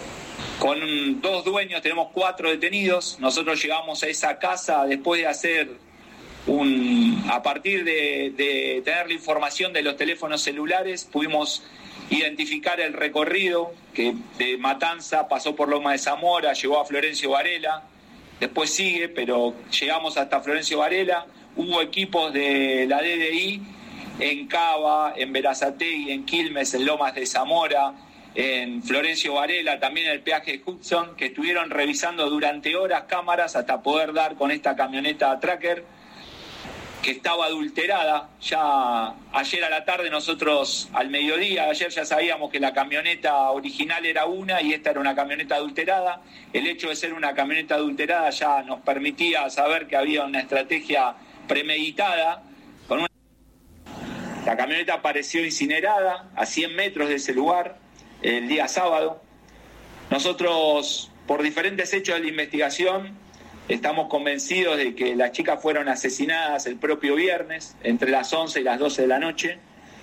Con dos dueños, tenemos cuatro detenidos. Nosotros llegamos a esa casa después de hacer un... A partir de, de tener la información de los teléfonos celulares, pudimos identificar el recorrido que de Matanza pasó por Loma de Zamora, llegó a Florencio Varela, después sigue, pero llegamos hasta Florencio Varela. Hubo equipos de la D D I en Cava, en Berazategui, en Quilmes, en Lomas de Zamora, en Florencio Varela, también en el peaje de Hudson, que estuvieron revisando durante horas cámaras hasta poder dar con esta camioneta tracker que estaba adulterada. Ya ayer a la tarde nosotros, al mediodía, ayer ya sabíamos que la camioneta original era una y esta era una camioneta adulterada. El hecho de ser una camioneta adulterada ya nos permitía saber que había una estrategia premeditada. Con una... La camioneta apareció incinerada a cien metros de ese lugar el día sábado. Nosotros, por diferentes hechos de la investigación, estamos convencidos de que las chicas fueron asesinadas el propio viernes, entre las once y las doce de la noche,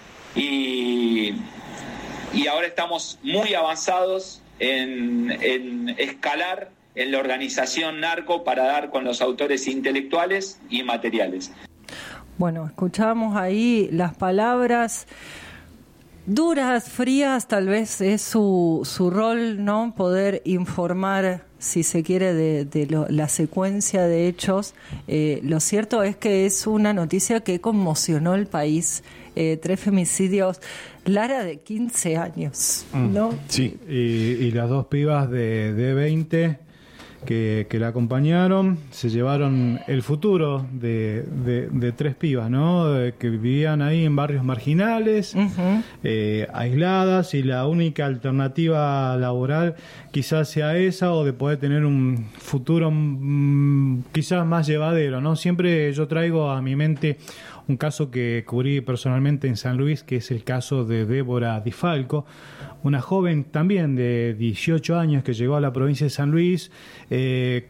y, y ahora estamos muy avanzados en, en escalar en la organización narco para dar con los autores intelectuales y materiales. Bueno, escuchamos ahí las palabras duras, frías, tal vez es su, su rol, ¿no? Poder informar, si se quiere, de, de lo, la secuencia de hechos. Eh, lo cierto es que es una noticia que conmocionó el país. Eh, tres femicidios, Lara de quince años, ¿no? Sí, y, y las dos pibas de, de veinte que, que la acompañaron, se llevaron el futuro de, de, de tres pibas, ¿no? De, que vivían ahí en barrios marginales, uh-huh. eh, aisladas, y la única alternativa laboral quizás sea esa, o de poder tener un futuro mmm, quizás más llevadero, ¿no? Siempre yo traigo a mi mente un caso que cubrí personalmente en San Luis, que es el caso de Débora Di Falco, una joven también de dieciocho años que llegó a la provincia de San Luis, eh,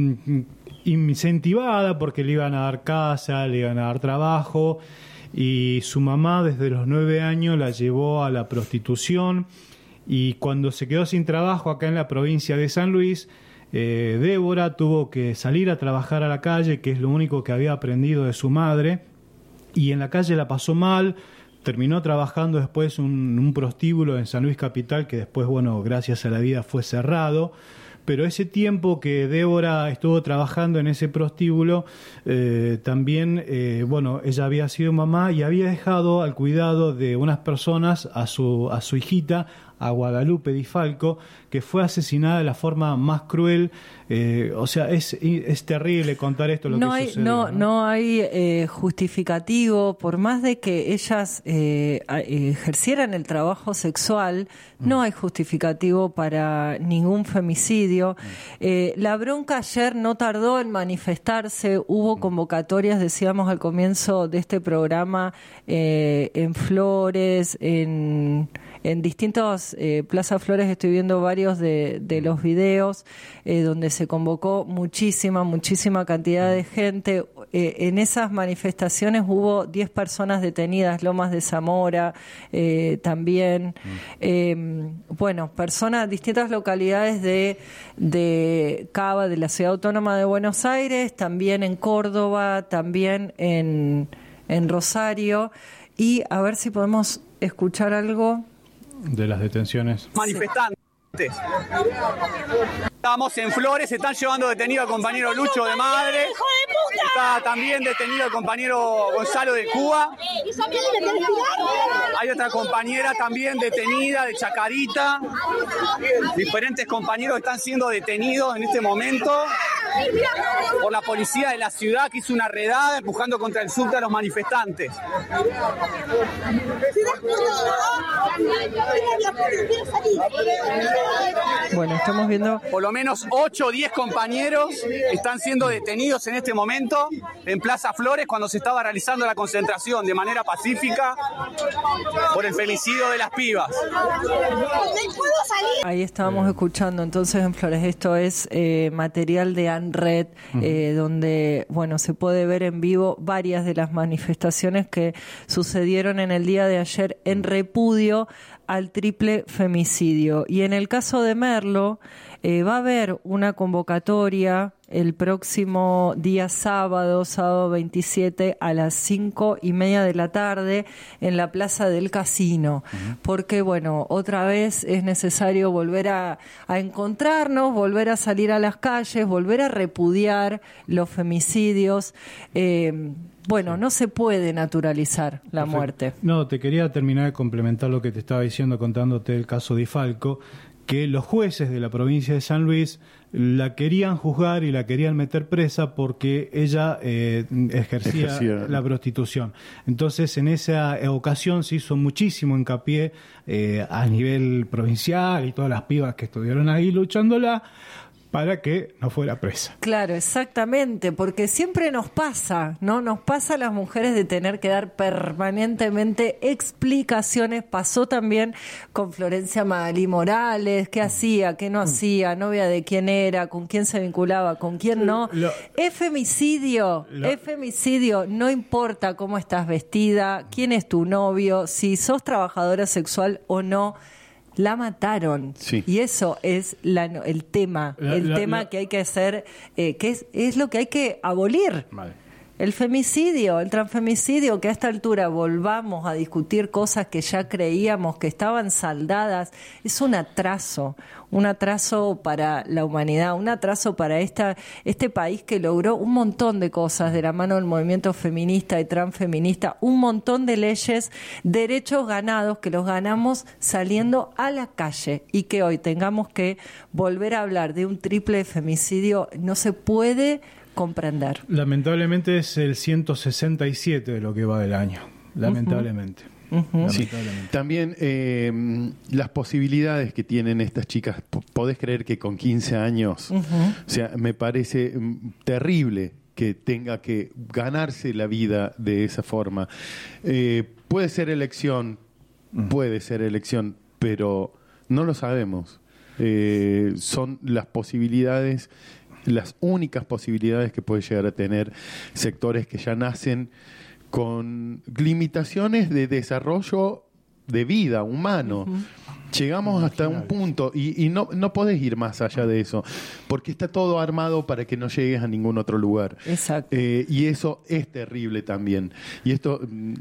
incentivada porque le iban a dar casa, le iban a dar trabajo, y su mamá desde los nueve años la llevó a la prostitución, y cuando se quedó sin trabajo acá en la provincia de San Luis, eh, Débora tuvo que salir a trabajar a la calle, que es lo único que había aprendido de su madre, y en la calle la pasó mal. Terminó trabajando después un, un prostíbulo en San Luis Capital, que después, bueno, gracias a la vida fue cerrado, pero ese tiempo que Débora estuvo trabajando en ese prostíbulo, eh, también, eh, bueno, ella había sido mamá y había dejado al cuidado de unas personas a su, a su hijita, a Guadalupe Di Falco, que fue asesinada de la forma más cruel. Eh, o sea, es, es terrible contar esto, lo no que hay, sucedió. No, ¿no? no hay eh, justificativo, por más de que ellas eh, ejercieran el trabajo sexual, mm. no hay justificativo para ningún femicidio. Mm. Eh, la bronca ayer no tardó en manifestarse, hubo convocatorias, decíamos al comienzo de este programa, eh, en Flores, en... En distintas eh, Plaza Flores estoy viendo varios de, de los videos eh, donde se convocó muchísima, muchísima cantidad de gente. Eh, en esas manifestaciones hubo diez personas detenidas, Lomas de Zamora eh, también. Eh, bueno, personas, distintas localidades de, de Cava, de la Ciudad Autónoma de Buenos Aires, también en Córdoba, también en, en Rosario. Y a ver si podemos escuchar algo de las detenciones. Manifestantes. Estamos en Flores, se están llevando detenido al compañero Lucho de Madre. Está también detenido el compañero Gonzalo de Cuba. Hay otra compañera también detenida de Chacarita. Diferentes compañeros están siendo detenidos en este momento por la policía de la ciudad, que hizo una redada empujando contra el subte a los manifestantes. Bueno, estamos viendo... Por lo menos ocho o diez compañeros están siendo detenidos en este momento en Plaza Flores cuando se estaba realizando la concentración de manera pacífica por el femicidio de las pibas. Ahí estábamos escuchando entonces en Flores. Esto es eh, material de ANRED, eh, donde bueno se puede ver en vivo varias de las manifestaciones que sucedieron en el día de ayer en repudio al triple femicidio. Y en el caso de Merlo, eh, va a haber una convocatoria el próximo día sábado, sábado veintisiete, a las cinco y media de la tarde en la Plaza del Casino. Uh-huh. Porque, bueno, otra vez es necesario volver a, a encontrarnos, volver a salir a las calles, volver a repudiar los femicidios. Eh, Bueno, no se puede naturalizar la Perfecto. muerte. No, te quería terminar de complementar lo que te estaba diciendo contándote el caso Di Falco, que los jueces de la provincia de San Luis la querían juzgar y la querían meter presa porque ella eh, ejercía, ejercía la prostitución. Entonces, en esa ocasión se hizo muchísimo hincapié eh, a nivel provincial y todas las pibas que estuvieron ahí luchándola para que no fuera presa. Claro, exactamente, porque siempre nos pasa, ¿no? Nos pasa a las mujeres de tener que dar permanentemente explicaciones. Pasó también con Florencia Magalí Morales, qué hacía, qué no hacía, novia de quién era, con quién se vinculaba, con quién no. Lo, es femicidio, lo, es femicidio, no importa cómo estás vestida, quién es tu novio, si sos trabajadora sexual o no. La mataron. Sí. Y eso es la, el tema, la, el la, tema la... que hay que hacer, eh, que es, es lo que hay que abolir. Vale. El femicidio, el transfemicidio, que a esta altura volvamos a discutir cosas que ya creíamos que estaban saldadas, es un atraso, un atraso para la humanidad, un atraso para esta, este país que logró un montón de cosas de la mano del movimiento feminista y transfeminista, un montón de leyes, derechos ganados que los ganamos saliendo a la calle, y que hoy tengamos que volver a hablar de un triple femicidio no se puede comprender. Lamentablemente es el ciento sesenta y siete de lo que va del año, lamentablemente. Uh-huh. Lamentablemente. Sí. También eh, las posibilidades que tienen estas chicas, podés creer que con quince años, uh-huh. o sea, me parece terrible que tenga que ganarse la vida de esa forma. Eh, puede ser elección, uh-huh. puede ser elección, pero no lo sabemos. Eh, son las posibilidades, las únicas posibilidades que puede llegar a tener sectores que ya nacen con limitaciones de desarrollo de vida humano. Uh-huh. Llegamos hasta un punto y, y no, no podés ir más allá de eso, porque está todo armado para que no llegues a ningún otro lugar. Exacto. Eh, y eso es terrible también. Y esto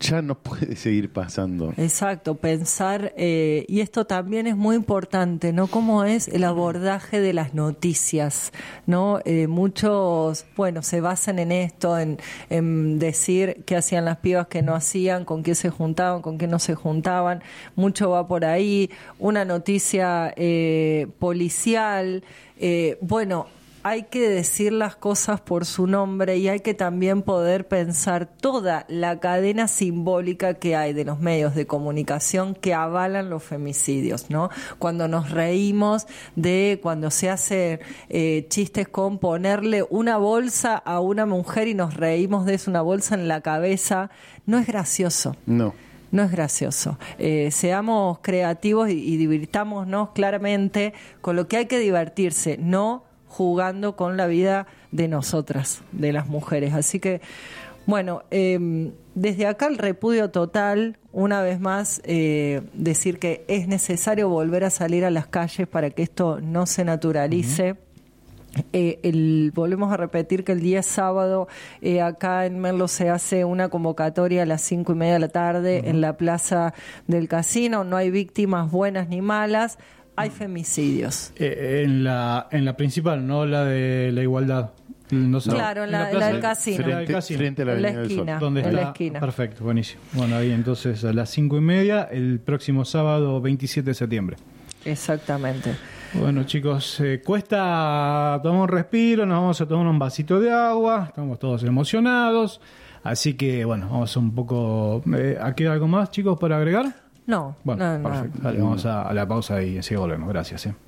ya no puede seguir pasando. Exacto, pensar, eh, y esto también es muy importante, ¿no? Cómo es el abordaje de las noticias, ¿no? Eh, muchos, bueno, se basan en esto, en, en decir qué hacían las pibas, qué no hacían, con qué se juntaban, con qué no se juntaban, mucho va por ahí, una noticia eh, policial, eh, bueno, hay que decir las cosas por su nombre y hay que también poder pensar toda la cadena simbólica que hay de los medios de comunicación que avalan los femicidios, ¿no? Cuando nos reímos de cuando se hacen eh, chistes con ponerle una bolsa a una mujer y nos reímos de eso, una bolsa en la cabeza, no es gracioso. No. No es gracioso. Eh, seamos creativos y, y divirtámonos claramente con lo que hay que divertirse, no jugando con la vida de nosotras, de las mujeres. Así que, bueno, eh, desde acá el repudio total, una vez más, eh, decir que es necesario volver a salir a las calles para que esto no se naturalice. Uh-huh. Eh, el, volvemos a repetir que el día sábado eh, acá en Merlo se hace una convocatoria a las cinco y media de la tarde uh-huh. en la plaza del casino. No hay víctimas buenas ni malas, hay femicidios. Eh, en la en la principal, no la de la igualdad. No sé. Claro, en la, en la del casino. Frente, del casino. frente a la en la Avenida esquina, del Sol. ¿Dónde en está? la esquina. Perfecto, buenísimo. Bueno, ahí entonces a las cinco y media, el próximo sábado veintisiete de septiembre. Exactamente. Bueno, chicos, eh, cuesta tomar un respiro, nos vamos a tomar un vasito de agua, estamos todos emocionados, así que, bueno, vamos un poco... Eh, ¿Aquí hay algo más, chicos, para agregar? No, bueno, no, perfecto. no. Dale, vamos a, a la pausa y así volvemos. Gracias. Eh.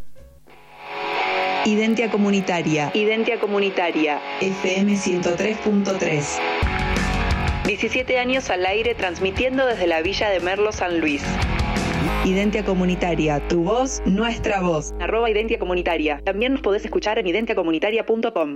Identia Comunitaria. Identia Comunitaria. F M ciento tres punto tres. diecisiete años al aire transmitiendo desde la Villa de Merlo, San Luis. Identia Comunitaria, tu voz, nuestra voz. Arroba Identia Comunitaria. También nos podés escuchar en identia comunitaria punto com.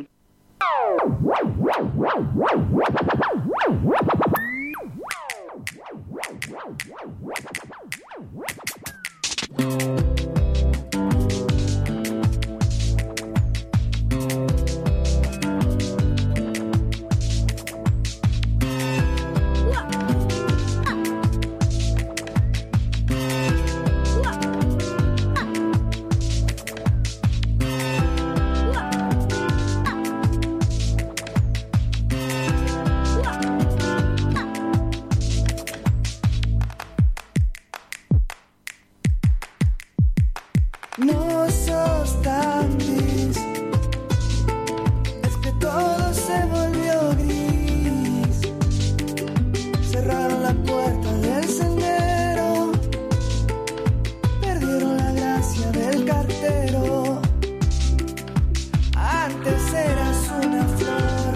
No sos tan gris, es que todo se volvió gris. Cerraron la puerta del sendero, perdieron la gracia del cartero. Antes eras una flor,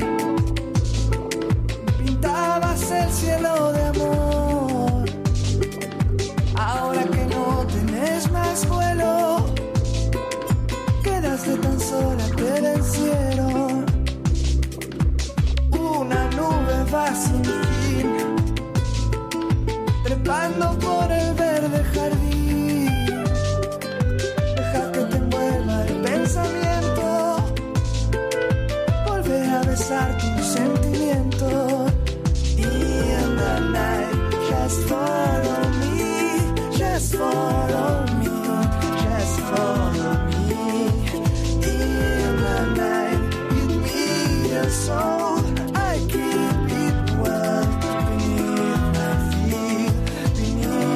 pintabas el cielo de amor. Ahora que no tenés más vuelo, quedaste tan sola, te vencieron. Una nube va sin fin, trepando por el verde jardín. Deja que te envuelva el pensamiento, volver a besar tus sentimientos. In the night, just follow me, just follow me, just follow me. In the night, give me your soul, I keep it well beneath my feet, beneath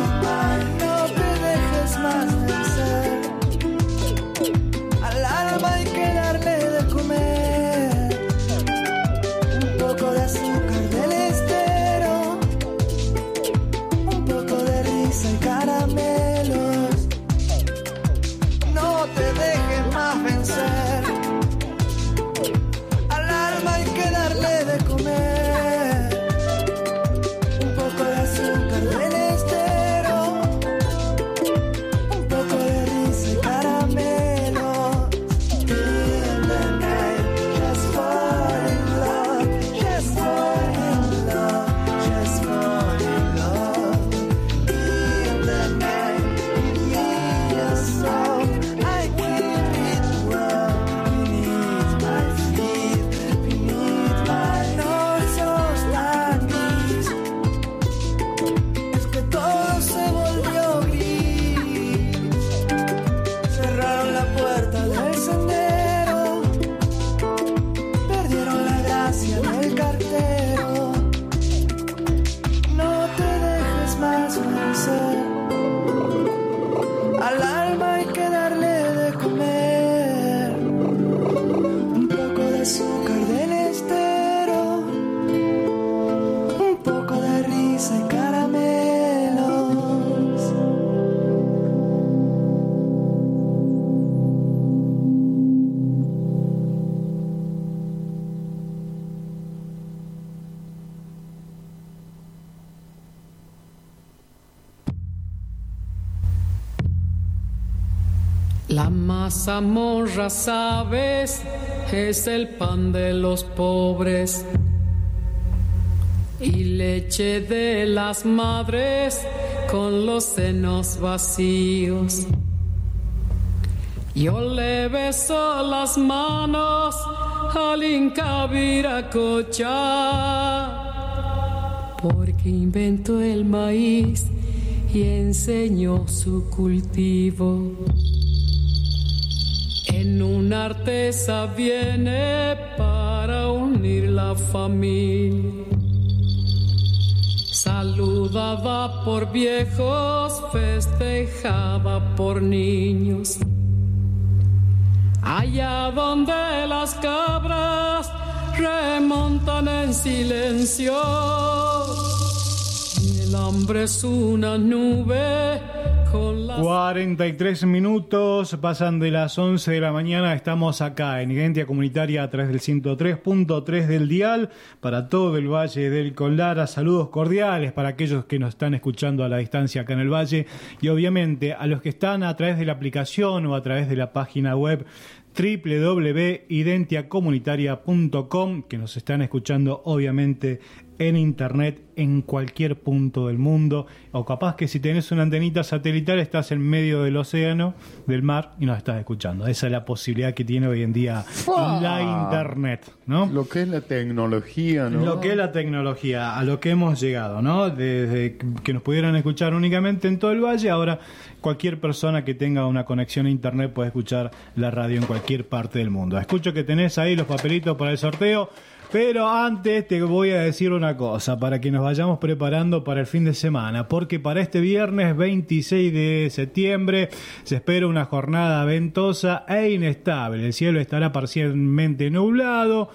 La mazamorra, sabes, es el pan de los pobres y leche de las madres con los senos vacíos. Yo le beso las manos al Inca Viracocha, porque inventó el maíz y enseñó su cultivo. En una artesa viene para unir la familia, saludada por viejos, festejada por niños. Allá donde las cabras remontan en silencio y el hambre es una nube con las... cuarenta y tres minutos, pasan de las once de la mañana, estamos acá en Identidad Comunitaria a través del ciento tres punto tres del dial para todo el Valle del Conlara. Saludos cordiales para aquellos que nos están escuchando a la distancia acá en el Valle y obviamente a los que están a través de la aplicación o a través de la página web doble u doble u doble u punto identia comunitaria punto com, que nos están escuchando obviamente en internet en cualquier punto del mundo, o capaz que si tenés una antenita satelital estás en medio del océano, del mar, y nos estás escuchando. Esa es la posibilidad que tiene hoy en día ¡Wow! La internet, ¿no? Lo que es la tecnología, ¿no? Lo que es la tecnología, a lo que hemos llegado, ¿no? Desde que nos pudieran escuchar únicamente en todo el valle, ahora cualquier persona que tenga una conexión a internet puede escuchar la radio en cualquier parte del mundo. Escucho que tenés ahí los papelitos para el sorteo. Pero antes te voy a decir una cosa, para que nos vayamos preparando para el fin de semana, porque para este viernes veintiséis de septiembre se espera una jornada ventosa e inestable. El cielo estará parcialmente nublado,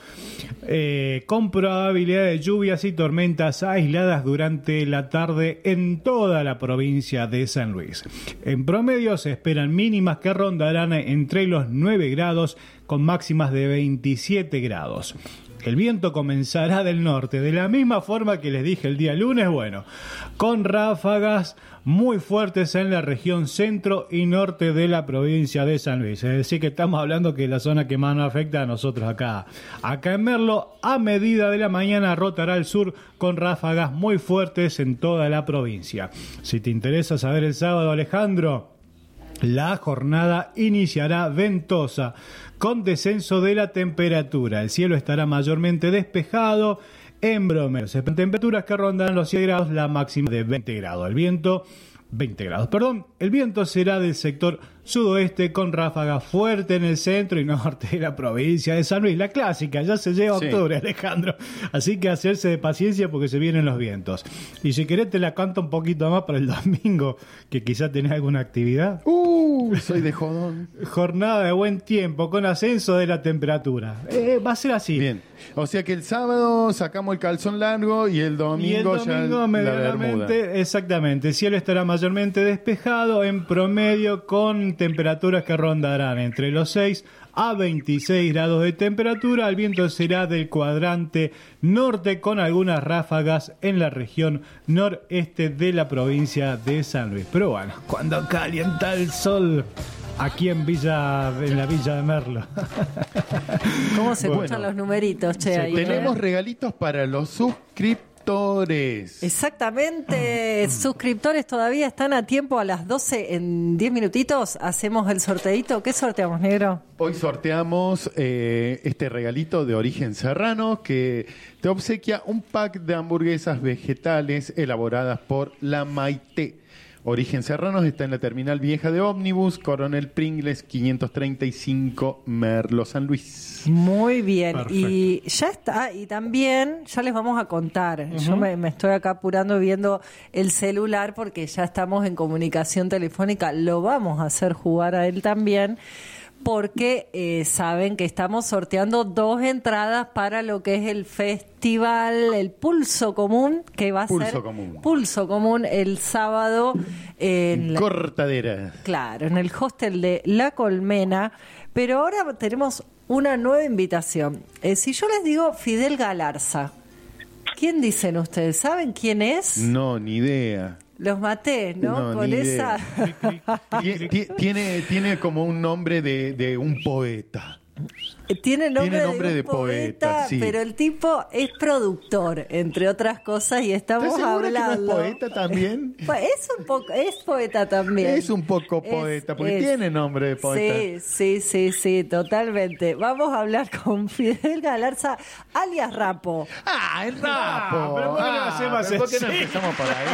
eh, con probabilidad de lluvias y tormentas aisladas durante la tarde en toda la provincia de San Luis. En promedio se esperan mínimas que rondarán entre los nueve grados con máximas de veintisiete grados. El viento comenzará del norte, de la misma forma que les dije el día lunes, bueno, con ráfagas muy fuertes en la región centro y norte de la provincia de San Luis. Es decir, que estamos hablando que la zona que más nos afecta a nosotros acá. Acá en Merlo, a medida de la mañana, rotará al sur con ráfagas muy fuertes en toda la provincia. Si te interesa saber el sábado, Alejandro, la jornada iniciará ventosa, con descenso de la temperatura. El cielo estará mayormente despejado en promedio. Temperaturas que rondan los siete grados, la máxima de veinte grados. El viento, veinte grados, perdón. El viento será del sector sudoeste con ráfagas fuertes en el centro y norte de la provincia de San Luis. La clásica, ya se llega Sí. octubre, Alejandro. Así que hacerse de paciencia porque se vienen los vientos. Y si querés te la canto un poquito más para el domingo, que quizá tenés alguna actividad. Uh, soy de jodón. Jornada de buen tiempo con ascenso de la temperatura. Eh, va a ser así. Bien. O sea que el sábado sacamos el calzón largo y el domingo, Y el domingo ya la bermuda. medianamente, exactamente, el cielo estará mayormente despejado en promedio con temperaturas que rondarán entre los seis a veintiséis grados de temperatura. El viento será del cuadrante norte con algunas ráfagas en la región noreste de la provincia de San Luis. Pero bueno, cuando calienta el sol aquí en Villa, en la Villa de Merlo. ¿Cómo se Bueno. escuchan los numeritos, che? ahí, Tenemos eh? regalitos para los suscriptores. Exactamente, suscriptores todavía están a tiempo. A las doce, en diez minutitos, hacemos el sorteito. ¿Qué sorteamos, negro? Hoy sorteamos eh, este regalito de Origen Serrano que te obsequia un pack de hamburguesas vegetales elaboradas por La Maite. Origen Serranos está en la terminal vieja de ómnibus, Coronel Pringles quinientos treinta y cinco, Merlo, San Luis. Muy bien, Perfecto. y ya está, y también ya les vamos a contar. Ujú. Yo me, me estoy acá apurando viendo el celular porque ya estamos en comunicación telefónica. Lo vamos a hacer jugar a él también, porque eh, saben que estamos sorteando dos entradas para lo que es el festival, el Pulso Común, que va a Pulso ser Común. Pulso Común el sábado en la- Cortadera. Claro, en el hostel de La Colmena. Pero ahora tenemos una nueva invitación. Eh, si yo les digo Fidel Galarza, ¿quién dicen ustedes? ¿Saben quién es? No, ni idea. Los maté, ¿no? No, Con ni esa... Tie- tie- tiene, tiene como un nombre de, de un poeta. Tiene nombre, Tiene nombre de, un de poeta, poeta, sí. pero el tipo es productor, entre otras cosas, y estamos ¿Estás segura que no es hablando... poeta también? Pues es un poco, es poeta también. Es un poco Es- poeta, porque es- tiene nombre de poeta. Sí, sí, sí, sí, totalmente. Vamos a hablar con Fidel Galarza, alias Rapo. Ah, el Rapo. Ah, pero ¿por qué no hacemos pero ¿por qué no así? empezamos por ahí?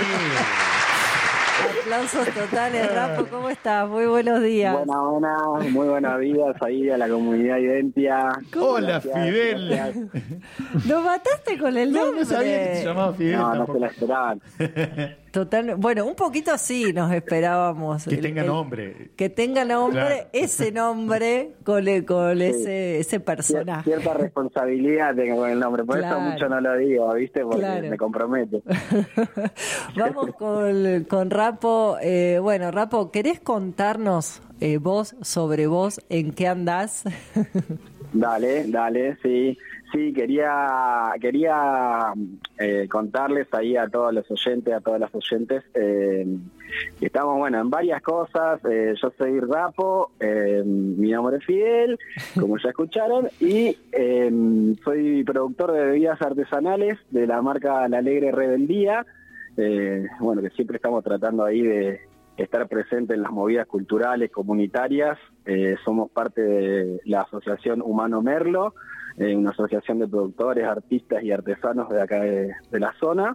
Aplausos totales, Rapo, ¿cómo estás? Muy buenos días. Buenas, buenas, muy buenos días ahí a la comunidad Identia. Hola, Gracias, Fidel. gracias. Nos mataste con el No, nombre. no sabía que se llamaba Fidel. No, no tampoco. se la esperaban. Total, bueno, un poquito sí nos esperábamos. Que El- tenga el- nombre. Que tenga nombre, Claro. ese nombre con, el- con ese, ese personaje. Cierta responsabilidad tengo con el nombre, por Claro. eso mucho no lo digo, ¿viste? Porque Claro. me comprometo. Vamos con, con Rapo. Eh, bueno, Rapo, ¿querés contarnos eh, vos sobre vos en qué andás? Dale, dale, sí. Sí, quería quería eh, contarles ahí a todos los oyentes, a todas las oyentes, eh, que estamos, bueno, en varias cosas. Eh, yo soy Rapo, eh, mi nombre es Fidel, como ya escucharon, y eh, soy productor de bebidas artesanales de la marca La Alegre Rebeldía. Eh, bueno, que siempre estamos tratando ahí de estar presente en las movidas culturales, comunitarias. Eh, somos parte de la asociación Humano Merlo, eh, una asociación de productores, artistas y artesanos de acá de, de la zona.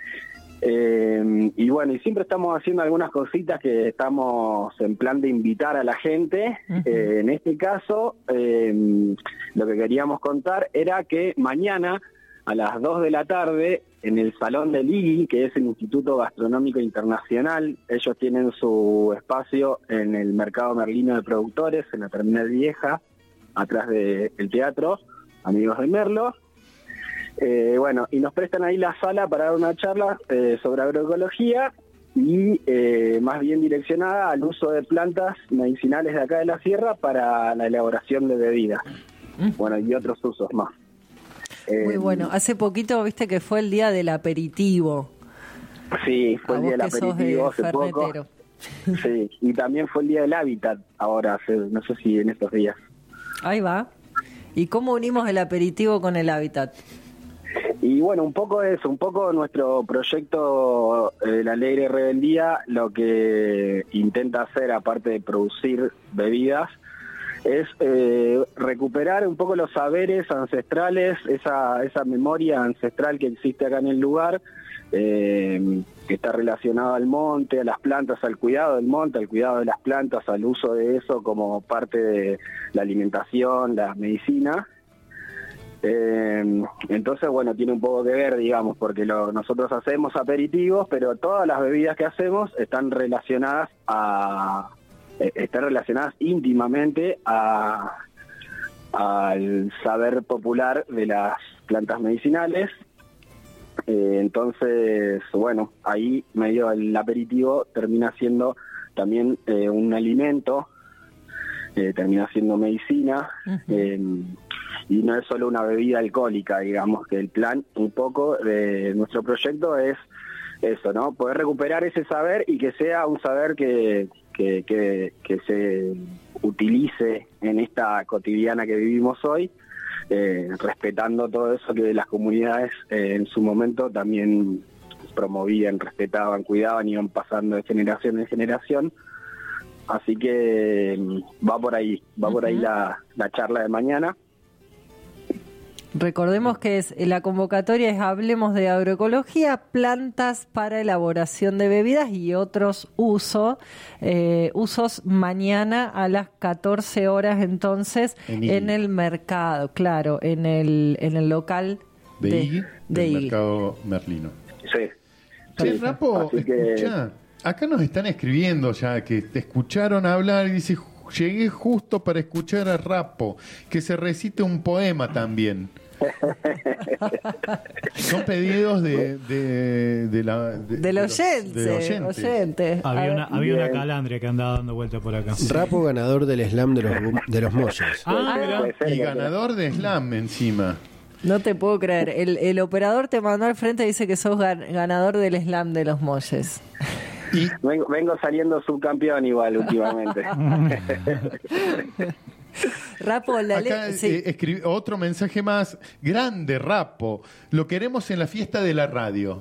Eh, y bueno, y siempre estamos haciendo algunas cositas que estamos en plan de invitar a la gente. Eh, en este caso, eh, lo que queríamos contar era que mañana a las dos de la tarde, en el Salón del I G I, que es el Instituto Gastronómico Internacional, ellos tienen su espacio en el Mercado Merlino de Productores, en la Terminal Vieja, atrás del teatro, Amigos de Merlo. Eh, bueno, y nos prestan ahí la sala para dar una charla eh, sobre agroecología y eh, más bien direccionada al uso de plantas medicinales de acá de la sierra para la elaboración de bebidas. Bueno, y otros usos más. Muy Eh, bueno. Hace poquito viste que fue el día del aperitivo. Sí, fue A el día del vos que sos aperitivo de hace poco. fernetero. Sí, y también fue el día del hábitat ahora, hace, no sé si en estos días. Ahí va. ¿Y cómo unimos el aperitivo con el hábitat? Y bueno, un poco eso, un poco nuestro proyecto eh, La Alegre Rebeldía, lo que intenta hacer, aparte de producir bebidas, es eh, recuperar un poco los saberes ancestrales, esa, esa memoria ancestral que existe acá en el lugar, eh, que está relacionada al monte, a las plantas, al cuidado del monte, al cuidado de las plantas, al uso de eso como parte de la alimentación, la medicina. Eh, entonces, bueno, tiene un poco que ver, digamos, porque lo, nosotros hacemos aperitivos, pero todas las bebidas que hacemos están relacionadas a eh, están relacionadas íntimamente a al saber popular de las plantas medicinales. Eh, entonces, bueno, ahí medio el aperitivo termina siendo también eh, un alimento, eh, termina siendo medicina. eh, y no es solo una bebida alcohólica, digamos, que el plan un poco de nuestro proyecto es eso, ¿no? Poder recuperar ese saber y que sea un saber que, que, que, que se utilice en esta cotidiana que vivimos hoy, eh, respetando todo eso que las comunidades eh, en su momento también promovían, respetaban, cuidaban, iban pasando de generación en generación. Así que va por ahí, va por ahí la, la charla de mañana. Recordemos que es la convocatoria es Hablemos de Agroecología, plantas para elaboración de bebidas y otros usos. Eh, usos mañana a las catorce horas entonces En I G I. en el mercado, claro, en el en el local De, de, I G I, de del I G I. mercado Merlino. Sí. Che, Sí. Rapo, Así que- escuchá, acá nos están escribiendo ya que te escucharon hablar y dice, llegué justo para escuchar a Rapo, que se recite un poema también. Son pedidos de, de, de la, de, Del de los- oyente, de oyentes. oyente. A Había ver. una, había una Bien. calandria que andaba dando vuelta por acá. Rapo ganador del slam de los, de los molles. Ah, mirá. Puede ser, Y puede ser. ganador de slam encima. No te puedo creer. El, el operador te mandó al frente y dice que sos gan- ganador del slam de los molles. Y vengo, vengo saliendo subcampeón igual últimamente. Rapo, la Acá, le- sí. eh, escribí otro mensaje más. Grande, Rapo. Lo queremos en la fiesta de la radio.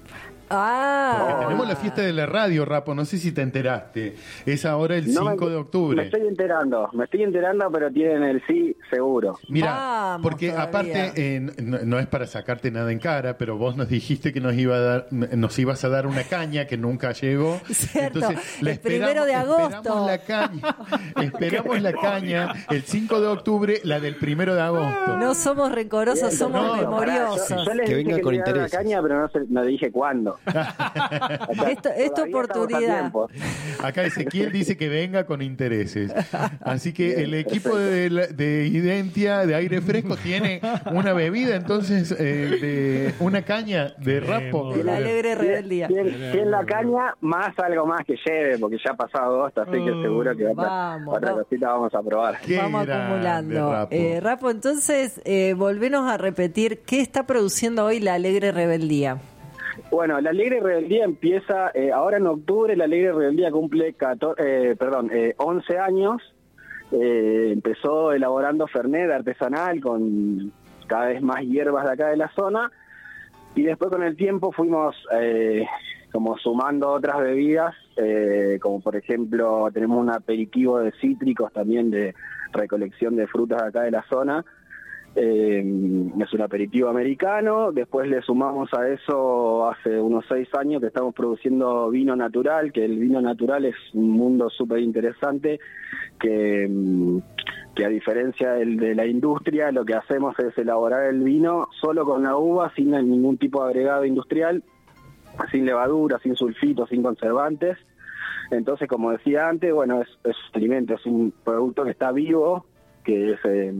Ah. Porque tenemos la fiesta de la radio, Rapo. No sé si te enteraste. Es ahora el No me- cinco de octubre. Me estoy enterando, me estoy enterando, pero tienen el sí seguro. Mira, Vamos porque todavía. aparte, eh, no, no es para sacarte nada en cara, pero vos nos dijiste que nos iba a dar, nos ibas a dar una caña que nunca llegó. Cierto, la el primero de agosto. Esperamos la caña, esperamos la caña el cinco de octubre, la del primero de agosto. No somos rencorosos, Bien, somos no, memoriosos. pará, yo, yo les Que dije venga que con le iba a dar la intereses. caña, pero no, sé- no dije cuándo. Esto, esta oportunidad. Acá Ezequiel dice que venga con intereses. Así que el equipo de, la- de Identia, de aire fresco, tiene una bebida, entonces, eh, de una caña de Rapo. De la alegre rebeldía. Tiene la caña más algo más que lleve, porque ya ha pasado agosto, así que seguro que otra, Vamos, otra vamos. cosita vamos a probar. Vamos acumulando. Rapo. Eh, Rapo, entonces, eh, volvenos a repetir, ¿qué está produciendo hoy la alegre rebeldía? Bueno, la Alegre Rebeldía empieza, eh, ahora en octubre la Alegre Rebeldía cumple catorce, eh, perdón, eh, once años. Eh, empezó elaborando Fernet artesanal con cada vez más hierbas de acá de la zona. Y después con el tiempo fuimos eh, como sumando otras bebidas, eh, como por ejemplo tenemos un aperitivo de cítricos también de recolección de frutas de acá de la zona. Eh, es un aperitivo americano. Después le sumamos a eso hace unos seis años que estamos produciendo vino natural, que el vino natural es un mundo súper interesante que, mm, que a diferencia del, de la industria, lo que hacemos es elaborar el vino solo con la uva, sin ningún tipo de agregado industrial, sin levadura, sin sulfitos, sin conservantes. Entonces, como decía antes, bueno, es, es un alimento, es un producto que está vivo, que es eh,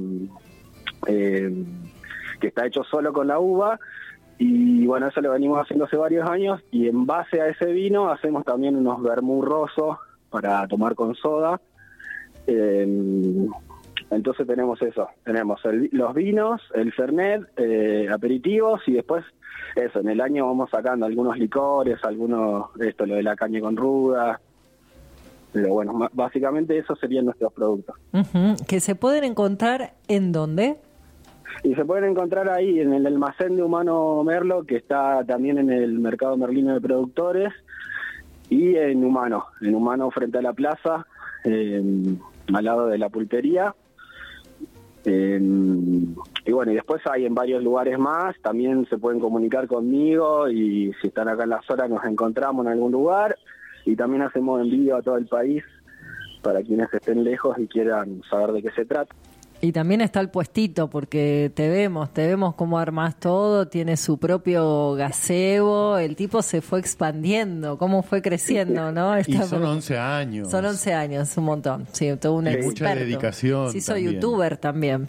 eh, que está hecho solo con la uva, y bueno, eso lo venimos haciendo hace varios años, y en base a ese vino hacemos también unos vermú rosos para tomar con soda. Eh, entonces tenemos eso, tenemos el- los vinos, el Fernet, eh, aperitivos, y después eso, en el año vamos sacando algunos licores, algunos, esto, lo de la caña con ruda. Pero bueno, ma- básicamente esos serían nuestros productos. Ujú, que se pueden encontrar en dónde. Y se pueden encontrar ahí en el almacén de Humano Merlo, que está también en el mercado merlino de productores, y en Humano, en Humano frente a la plaza, eh, al lado de la pulpería. Eh, y bueno, y después hay en varios lugares más, también se pueden comunicar conmigo, y si están acá en la zona nos encontramos en algún lugar, y también hacemos envío a todo el país para quienes estén lejos y quieran saber de qué se trata. Y también está el puestito, porque te vemos, te vemos cómo armás todo, tiene su propio gazebo, el tipo se fue expandiendo, cómo fue creciendo, ¿no? Y Está- son once años. Son once años, un montón, sí, todo un Y experto. mucha dedicación Sí, soy también. youtuber también.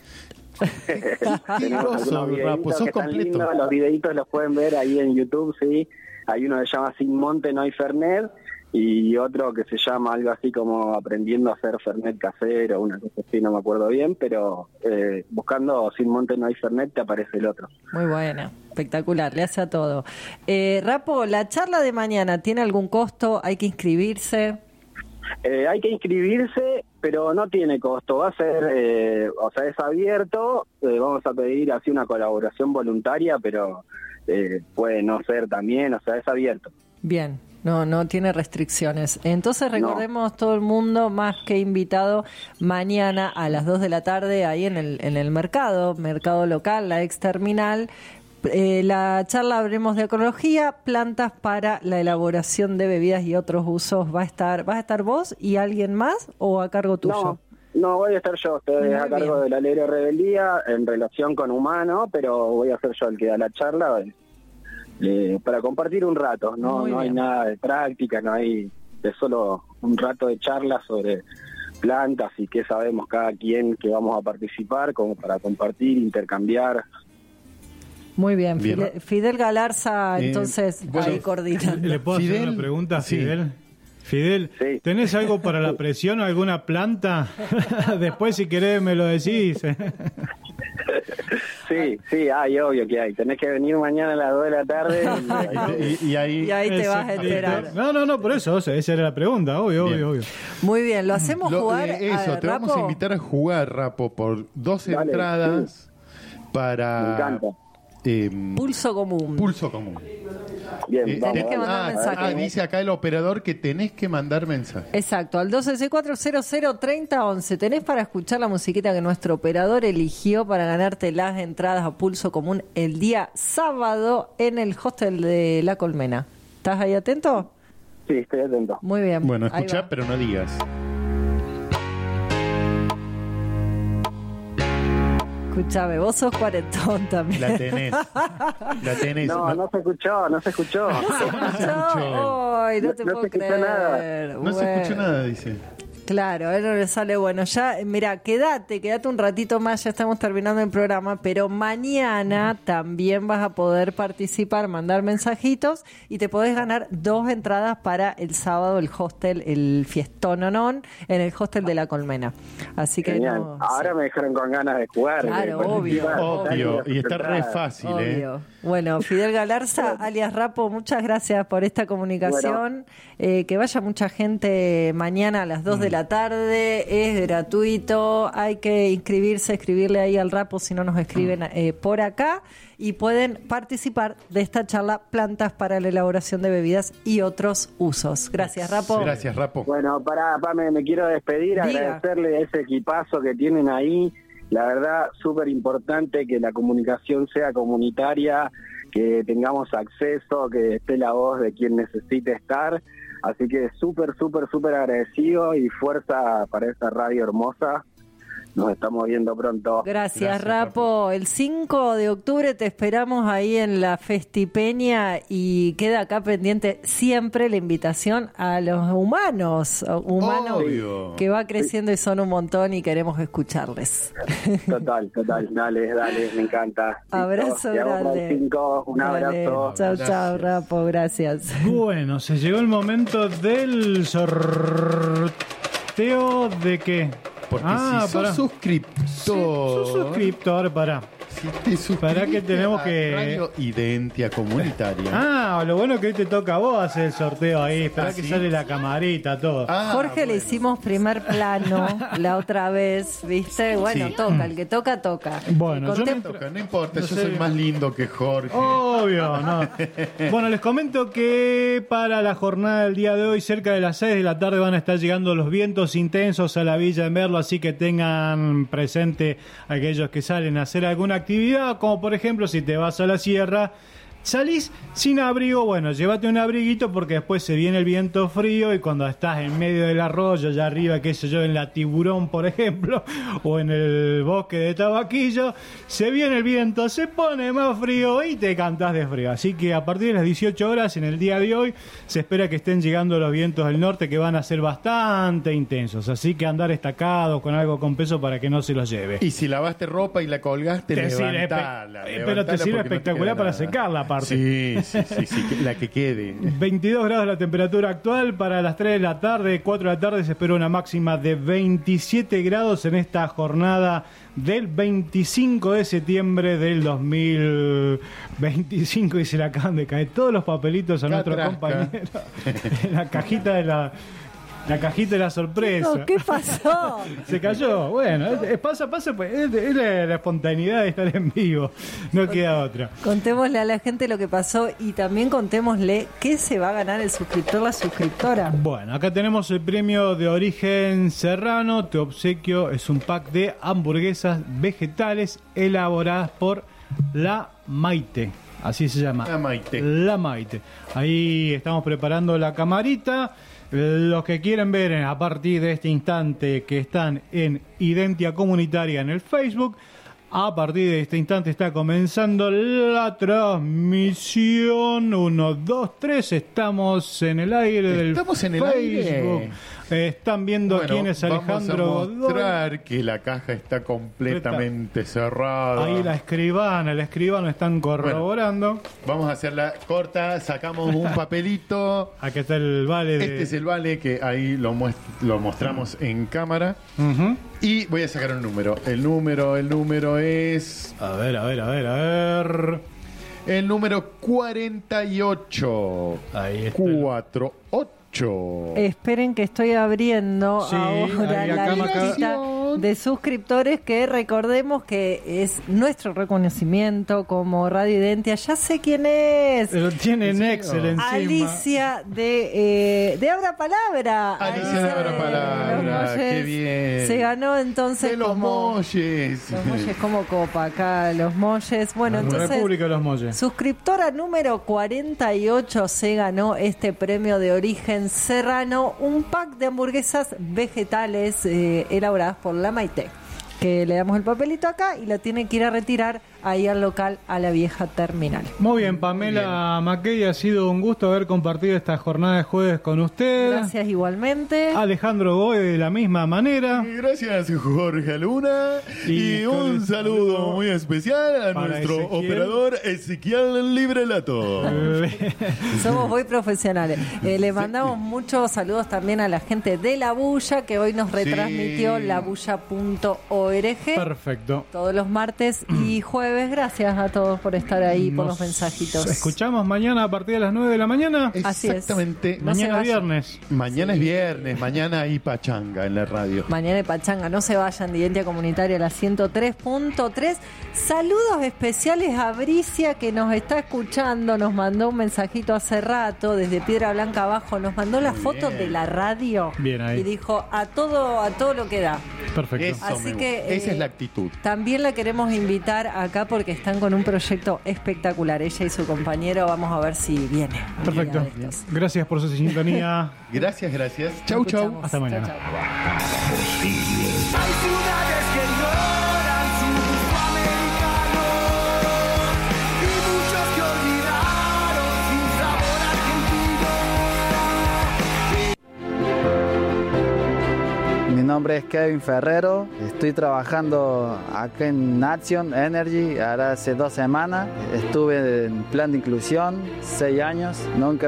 Tenemos groso, algunos Rapo, videitos sos que están completo. lindos, los videitos los pueden ver ahí en YouTube, sí. Hay uno que se llama Sin Monte No Hay Fernet, y otro que se llama algo así como Aprendiendo a hacer Fernet casero, una cosa así, no me acuerdo bien, pero eh, buscando Sin Monte No Hay Fernet te aparece el otro. Muy buena, espectacular, le hace a todo. Eh, Rapo, ¿la charla de mañana tiene algún costo? ¿Hay que inscribirse? Eh, hay que inscribirse, pero no tiene costo, va a ser, eh, o sea, es abierto, eh, vamos a pedir así una colaboración voluntaria, pero eh, puede no ser también, o sea, es abierto. Bien, no, no tiene restricciones. Entonces recordemos todo el mundo, más que invitado, mañana a las dos de la tarde ahí en el, en el mercado, mercado local, la ex terminal. Eh, la charla hablemos de ecología, plantas para la elaboración de bebidas y otros usos. ¿Va a estar, vas a estar vos y alguien más o a cargo tuyo? No, no voy a estar yo, estoy Muy a cargo bien. de la Alegre Rebeldía en relación con Humano, pero voy a ser yo el que da la charla eh, eh, para compartir un rato, no, Muy no hay bien. nada de práctica, no hay, es solo un rato de charla sobre plantas y qué sabemos cada quien que vamos a participar, como para compartir, intercambiar. Muy bien, Bien. Fidel, Fidel Galarza, Eh, entonces bueno, ahí coordina. ¿Le puedo hacer Fidel, una pregunta, sí. Fidel? Fidel, ¿tenés algo para la presión o alguna planta? Después, si querés, me lo decís. Sí, Sí, sí, hay, obvio que hay. Tenés que venir mañana a las dos de la tarde. y, y ahí, Y ahí te vas a enterar. No, no, no, por eso, o sea, esa era la pregunta, obvio, Bien. obvio, obvio. Muy bien, lo hacemos Lo- jugar eh, eso, a te vamos a Rapo? invitar a jugar, Rapo, por dos Dale, entradas para... Me encanta. eh, Pulso común. Pulso común. Bien, Eh, vamos, tenés que vamos. mandar Ah, mensaje. Ah, ¿eh? dice acá el operador que tenés que mandar mensaje. Exacto, al dos seis cuatro cero cero treinta once. Tenés para escuchar la musiquita que nuestro operador eligió para ganarte las entradas a Pulso Común el día sábado en el hostel de La Colmena. ¿Estás ahí atento? Sí, estoy atento. Muy bien. Bueno, ahí escuchá, va. pero no digas. Escuchame, vos sos cuarentón también. La tenés. La tenés. No, no se escuchó, no se escuchó. Ay, no te No- no puedo se escuchó creer. nada. No se escuchó Bueno. nada, dice. Claro, a él no le sale bueno. Ya, mira, quédate, quédate un ratito más, ya estamos terminando el programa, pero mañana también vas a poder participar, mandar mensajitos y te podés ganar dos entradas para el sábado, el hostel, el fiestón onón, en el hostel de La Colmena. Así que Genial. no, Ahora me dejaron con ganas de jugar. Claro, de obvio. participar. Obvio. Y está re Entradas. fácil, ¿eh? Obvio. Bueno, Fidel Galarza, alias Rapo, muchas gracias por esta comunicación. Eh, que vaya mucha gente mañana a las dos de la tarde, es gratuito, hay que inscribirse, escribirle ahí al Rapo si no nos escriben eh, por acá y pueden participar de esta charla Plantas para la elaboración de bebidas y otros usos. Gracias, Rapo. Gracias, Rapo. Bueno, para, pa, me, me quiero despedir, Diga. agradecerle a ese equipazo que tienen ahí. La verdad, súper importante que la comunicación sea comunitaria, que tengamos acceso, que esté la voz de quien necesite estar. Así que súper, súper, súper agradecido y fuerza para esta radio hermosa. Nos estamos viendo pronto. Gracias, Gracias, Rapo. El cinco de octubre te esperamos ahí en la Festipeña y queda acá pendiente siempre la invitación a los humanos, humanos Obvio. que va creciendo y son un montón y queremos escucharles. Total, total. Dale, dale, me encanta. Abrazo Listo, te amo para el grande. cinco, un Dale. abrazo. Chao, chao, Gracias. Rapo, gracias. Bueno, se llegó el momento del sorteo de qué. Porque Ah, si sos pará. suscriptor... Sos suscriptor, pará. Si te suscribiste Pará que tenemos a que- Radio Identia Comunitaria. Ah, lo bueno que hoy te toca a vos hacer el sorteo ahí. Esperá ¿Ah, que sí? sale la camarita, todo. Ah, Jorge le bueno. hicimos primer plano la otra vez, ¿viste? Bueno, Sí. toca, el que toca, toca. Bueno, Y yo conté- No toca, no importa, No yo sé. soy más lindo que Jorge. Obvio, no. Bueno, les comento que para la jornada del día de hoy, cerca de las seis de la tarde, van a estar llegando los vientos intensos a la Villa de Merlo, así que tengan presente aquellos que salen a hacer alguna actividad, como por ejemplo, si te vas a la sierra, salís sin abrigo, bueno, llévate un abriguito porque después se viene el viento frío y cuando estás en medio del arroyo, allá arriba, qué sé yo, en la Tiburón, por ejemplo, o en el bosque de Tabaquillo, se viene el viento, se pone más frío y te cantás de frío. Así que a partir de las dieciocho horas en el día de hoy se espera que estén llegando los vientos del norte que van a ser bastante intensos. Así que andar estacados con algo con peso para que no se los lleve. Y si lavaste ropa y la colgaste, Te sirve levantala. espe- eh, pero te sirve espectacular para secarla, aparte. Sí, sí, sí, sí, que- la que quede. veintidós grados la temperatura actual, para las tres de la tarde, cuatro de la tarde se espera una máxima de veintisiete grados en esta jornada del veinticinco de septiembre del dos mil veinticinco y se le acaban de caer todos los papelitos a nuestro Catrasca. compañero en la cajita de la la cajita de la sorpresa. No, ¿qué pasó? Se cayó. Bueno, es- es- pasa, pasa, pues es, es la, la espontaneidad de estar en vivo. No queda otra. Contémosle a la gente lo que pasó y también contémosle qué se va a ganar el suscriptor, la suscriptora. Bueno, acá tenemos el premio de origen serrano. Te obsequio es un pack de hamburguesas vegetales elaboradas por La Maite. Así se llama. La Maite. La Maite. Ahí estamos preparando la camarita. Los que quieren ver en- a partir de este instante que están en Identia Comunitaria en el Facebook, a partir de este instante está comenzando la transmisión. Uno, dos, tres, estamos en el aire del Estamos en el Facebook. aire. Están viendo Bueno, quién es Alejandro vamos a Godoy. mostrar que la caja está completamente cerrada. Ahí la escribana, el escribano están corroborando. Vamos a hacerla corta, sacamos un papelito. Aquí está el vale de... Este es el vale que ahí lo, muest- lo mostramos en cámara. Ujú. Y voy a sacar un número. El número, el número es... A ver, a ver, a ver, a ver. El número cuarenta y ocho. Ahí está. cuatro ocho. Esperen que estoy abriendo Sí, ahora ahí la acá me acaba- lista de suscriptores, que recordemos que es nuestro reconocimiento como Radio Identia. Ya sé quién es. Lo tienen Excel encima. Alicia de, eh, de Abra Palabra. Alicia de Abra Palabra, los Molles. qué bien. Se ganó entonces De los como... Molles. Los Molles como copa acá, los Molles. Bueno, La entonces... República de los Molles. Suscriptora número cuarenta y ocho se ganó este premio de origen serrano, un pack de hamburguesas vegetales eh, elaboradas por la Maite, que le damos el papelito acá y lo tiene que ir a retirar ahí al local, a la vieja terminal. Muy bien, Pamela Mackey, ha sido un gusto haber compartido esta jornada de jueves con usted. Gracias igualmente. Alejandro Goe de la misma manera. Y gracias, Jorge Luna. Y, Y un con el saludo saludo muy especial a para nuestro Ezequiel. operador Ezequiel Librelato. Somos muy profesionales. Eh, le mandamos muchos saludos también a la gente de La Bulla, que hoy nos retransmitió Sí. la bulla punto org Perfecto. todos los martes y jueves. Gracias a todos por estar ahí, por los mensajitos. Escuchamos mañana a partir de las nueve de la mañana. Así es. Exactamente. No se Mañana vayan. viernes. Mañana es viernes, mañana hay pachanga en la radio. Mañana de Pachanga, no se vayan, de Identia Comunitaria, la ciento tres punto tres. Saludos especiales a Bricia, que nos está escuchando, nos mandó un mensajito hace rato desde Piedra Blanca abajo, nos mandó la foto bien. de la radio. Bien ahí. Y dijo a todo, a todo lo que da. Perfecto. Eso Así me que, gusta. Esa eh, es la actitud. También la queremos invitar acá porque están con un proyecto espectacular. Ella y su compañero, vamos a ver si viene. Perfecto. Un día de estos. Gracias por su sintonía. Gracias, gracias. Chau, chau. Escuchamos. Hasta mañana. Chau, chau. Hay ciudades que ignoran su gusto americano y muchos que olvidaron su sabor argentino. Mi nombre es Kevin Ferrero, estoy trabajando acá en Action Energy ahora hace dos semanas. Estuve en plan de inclusión, seis años, nunca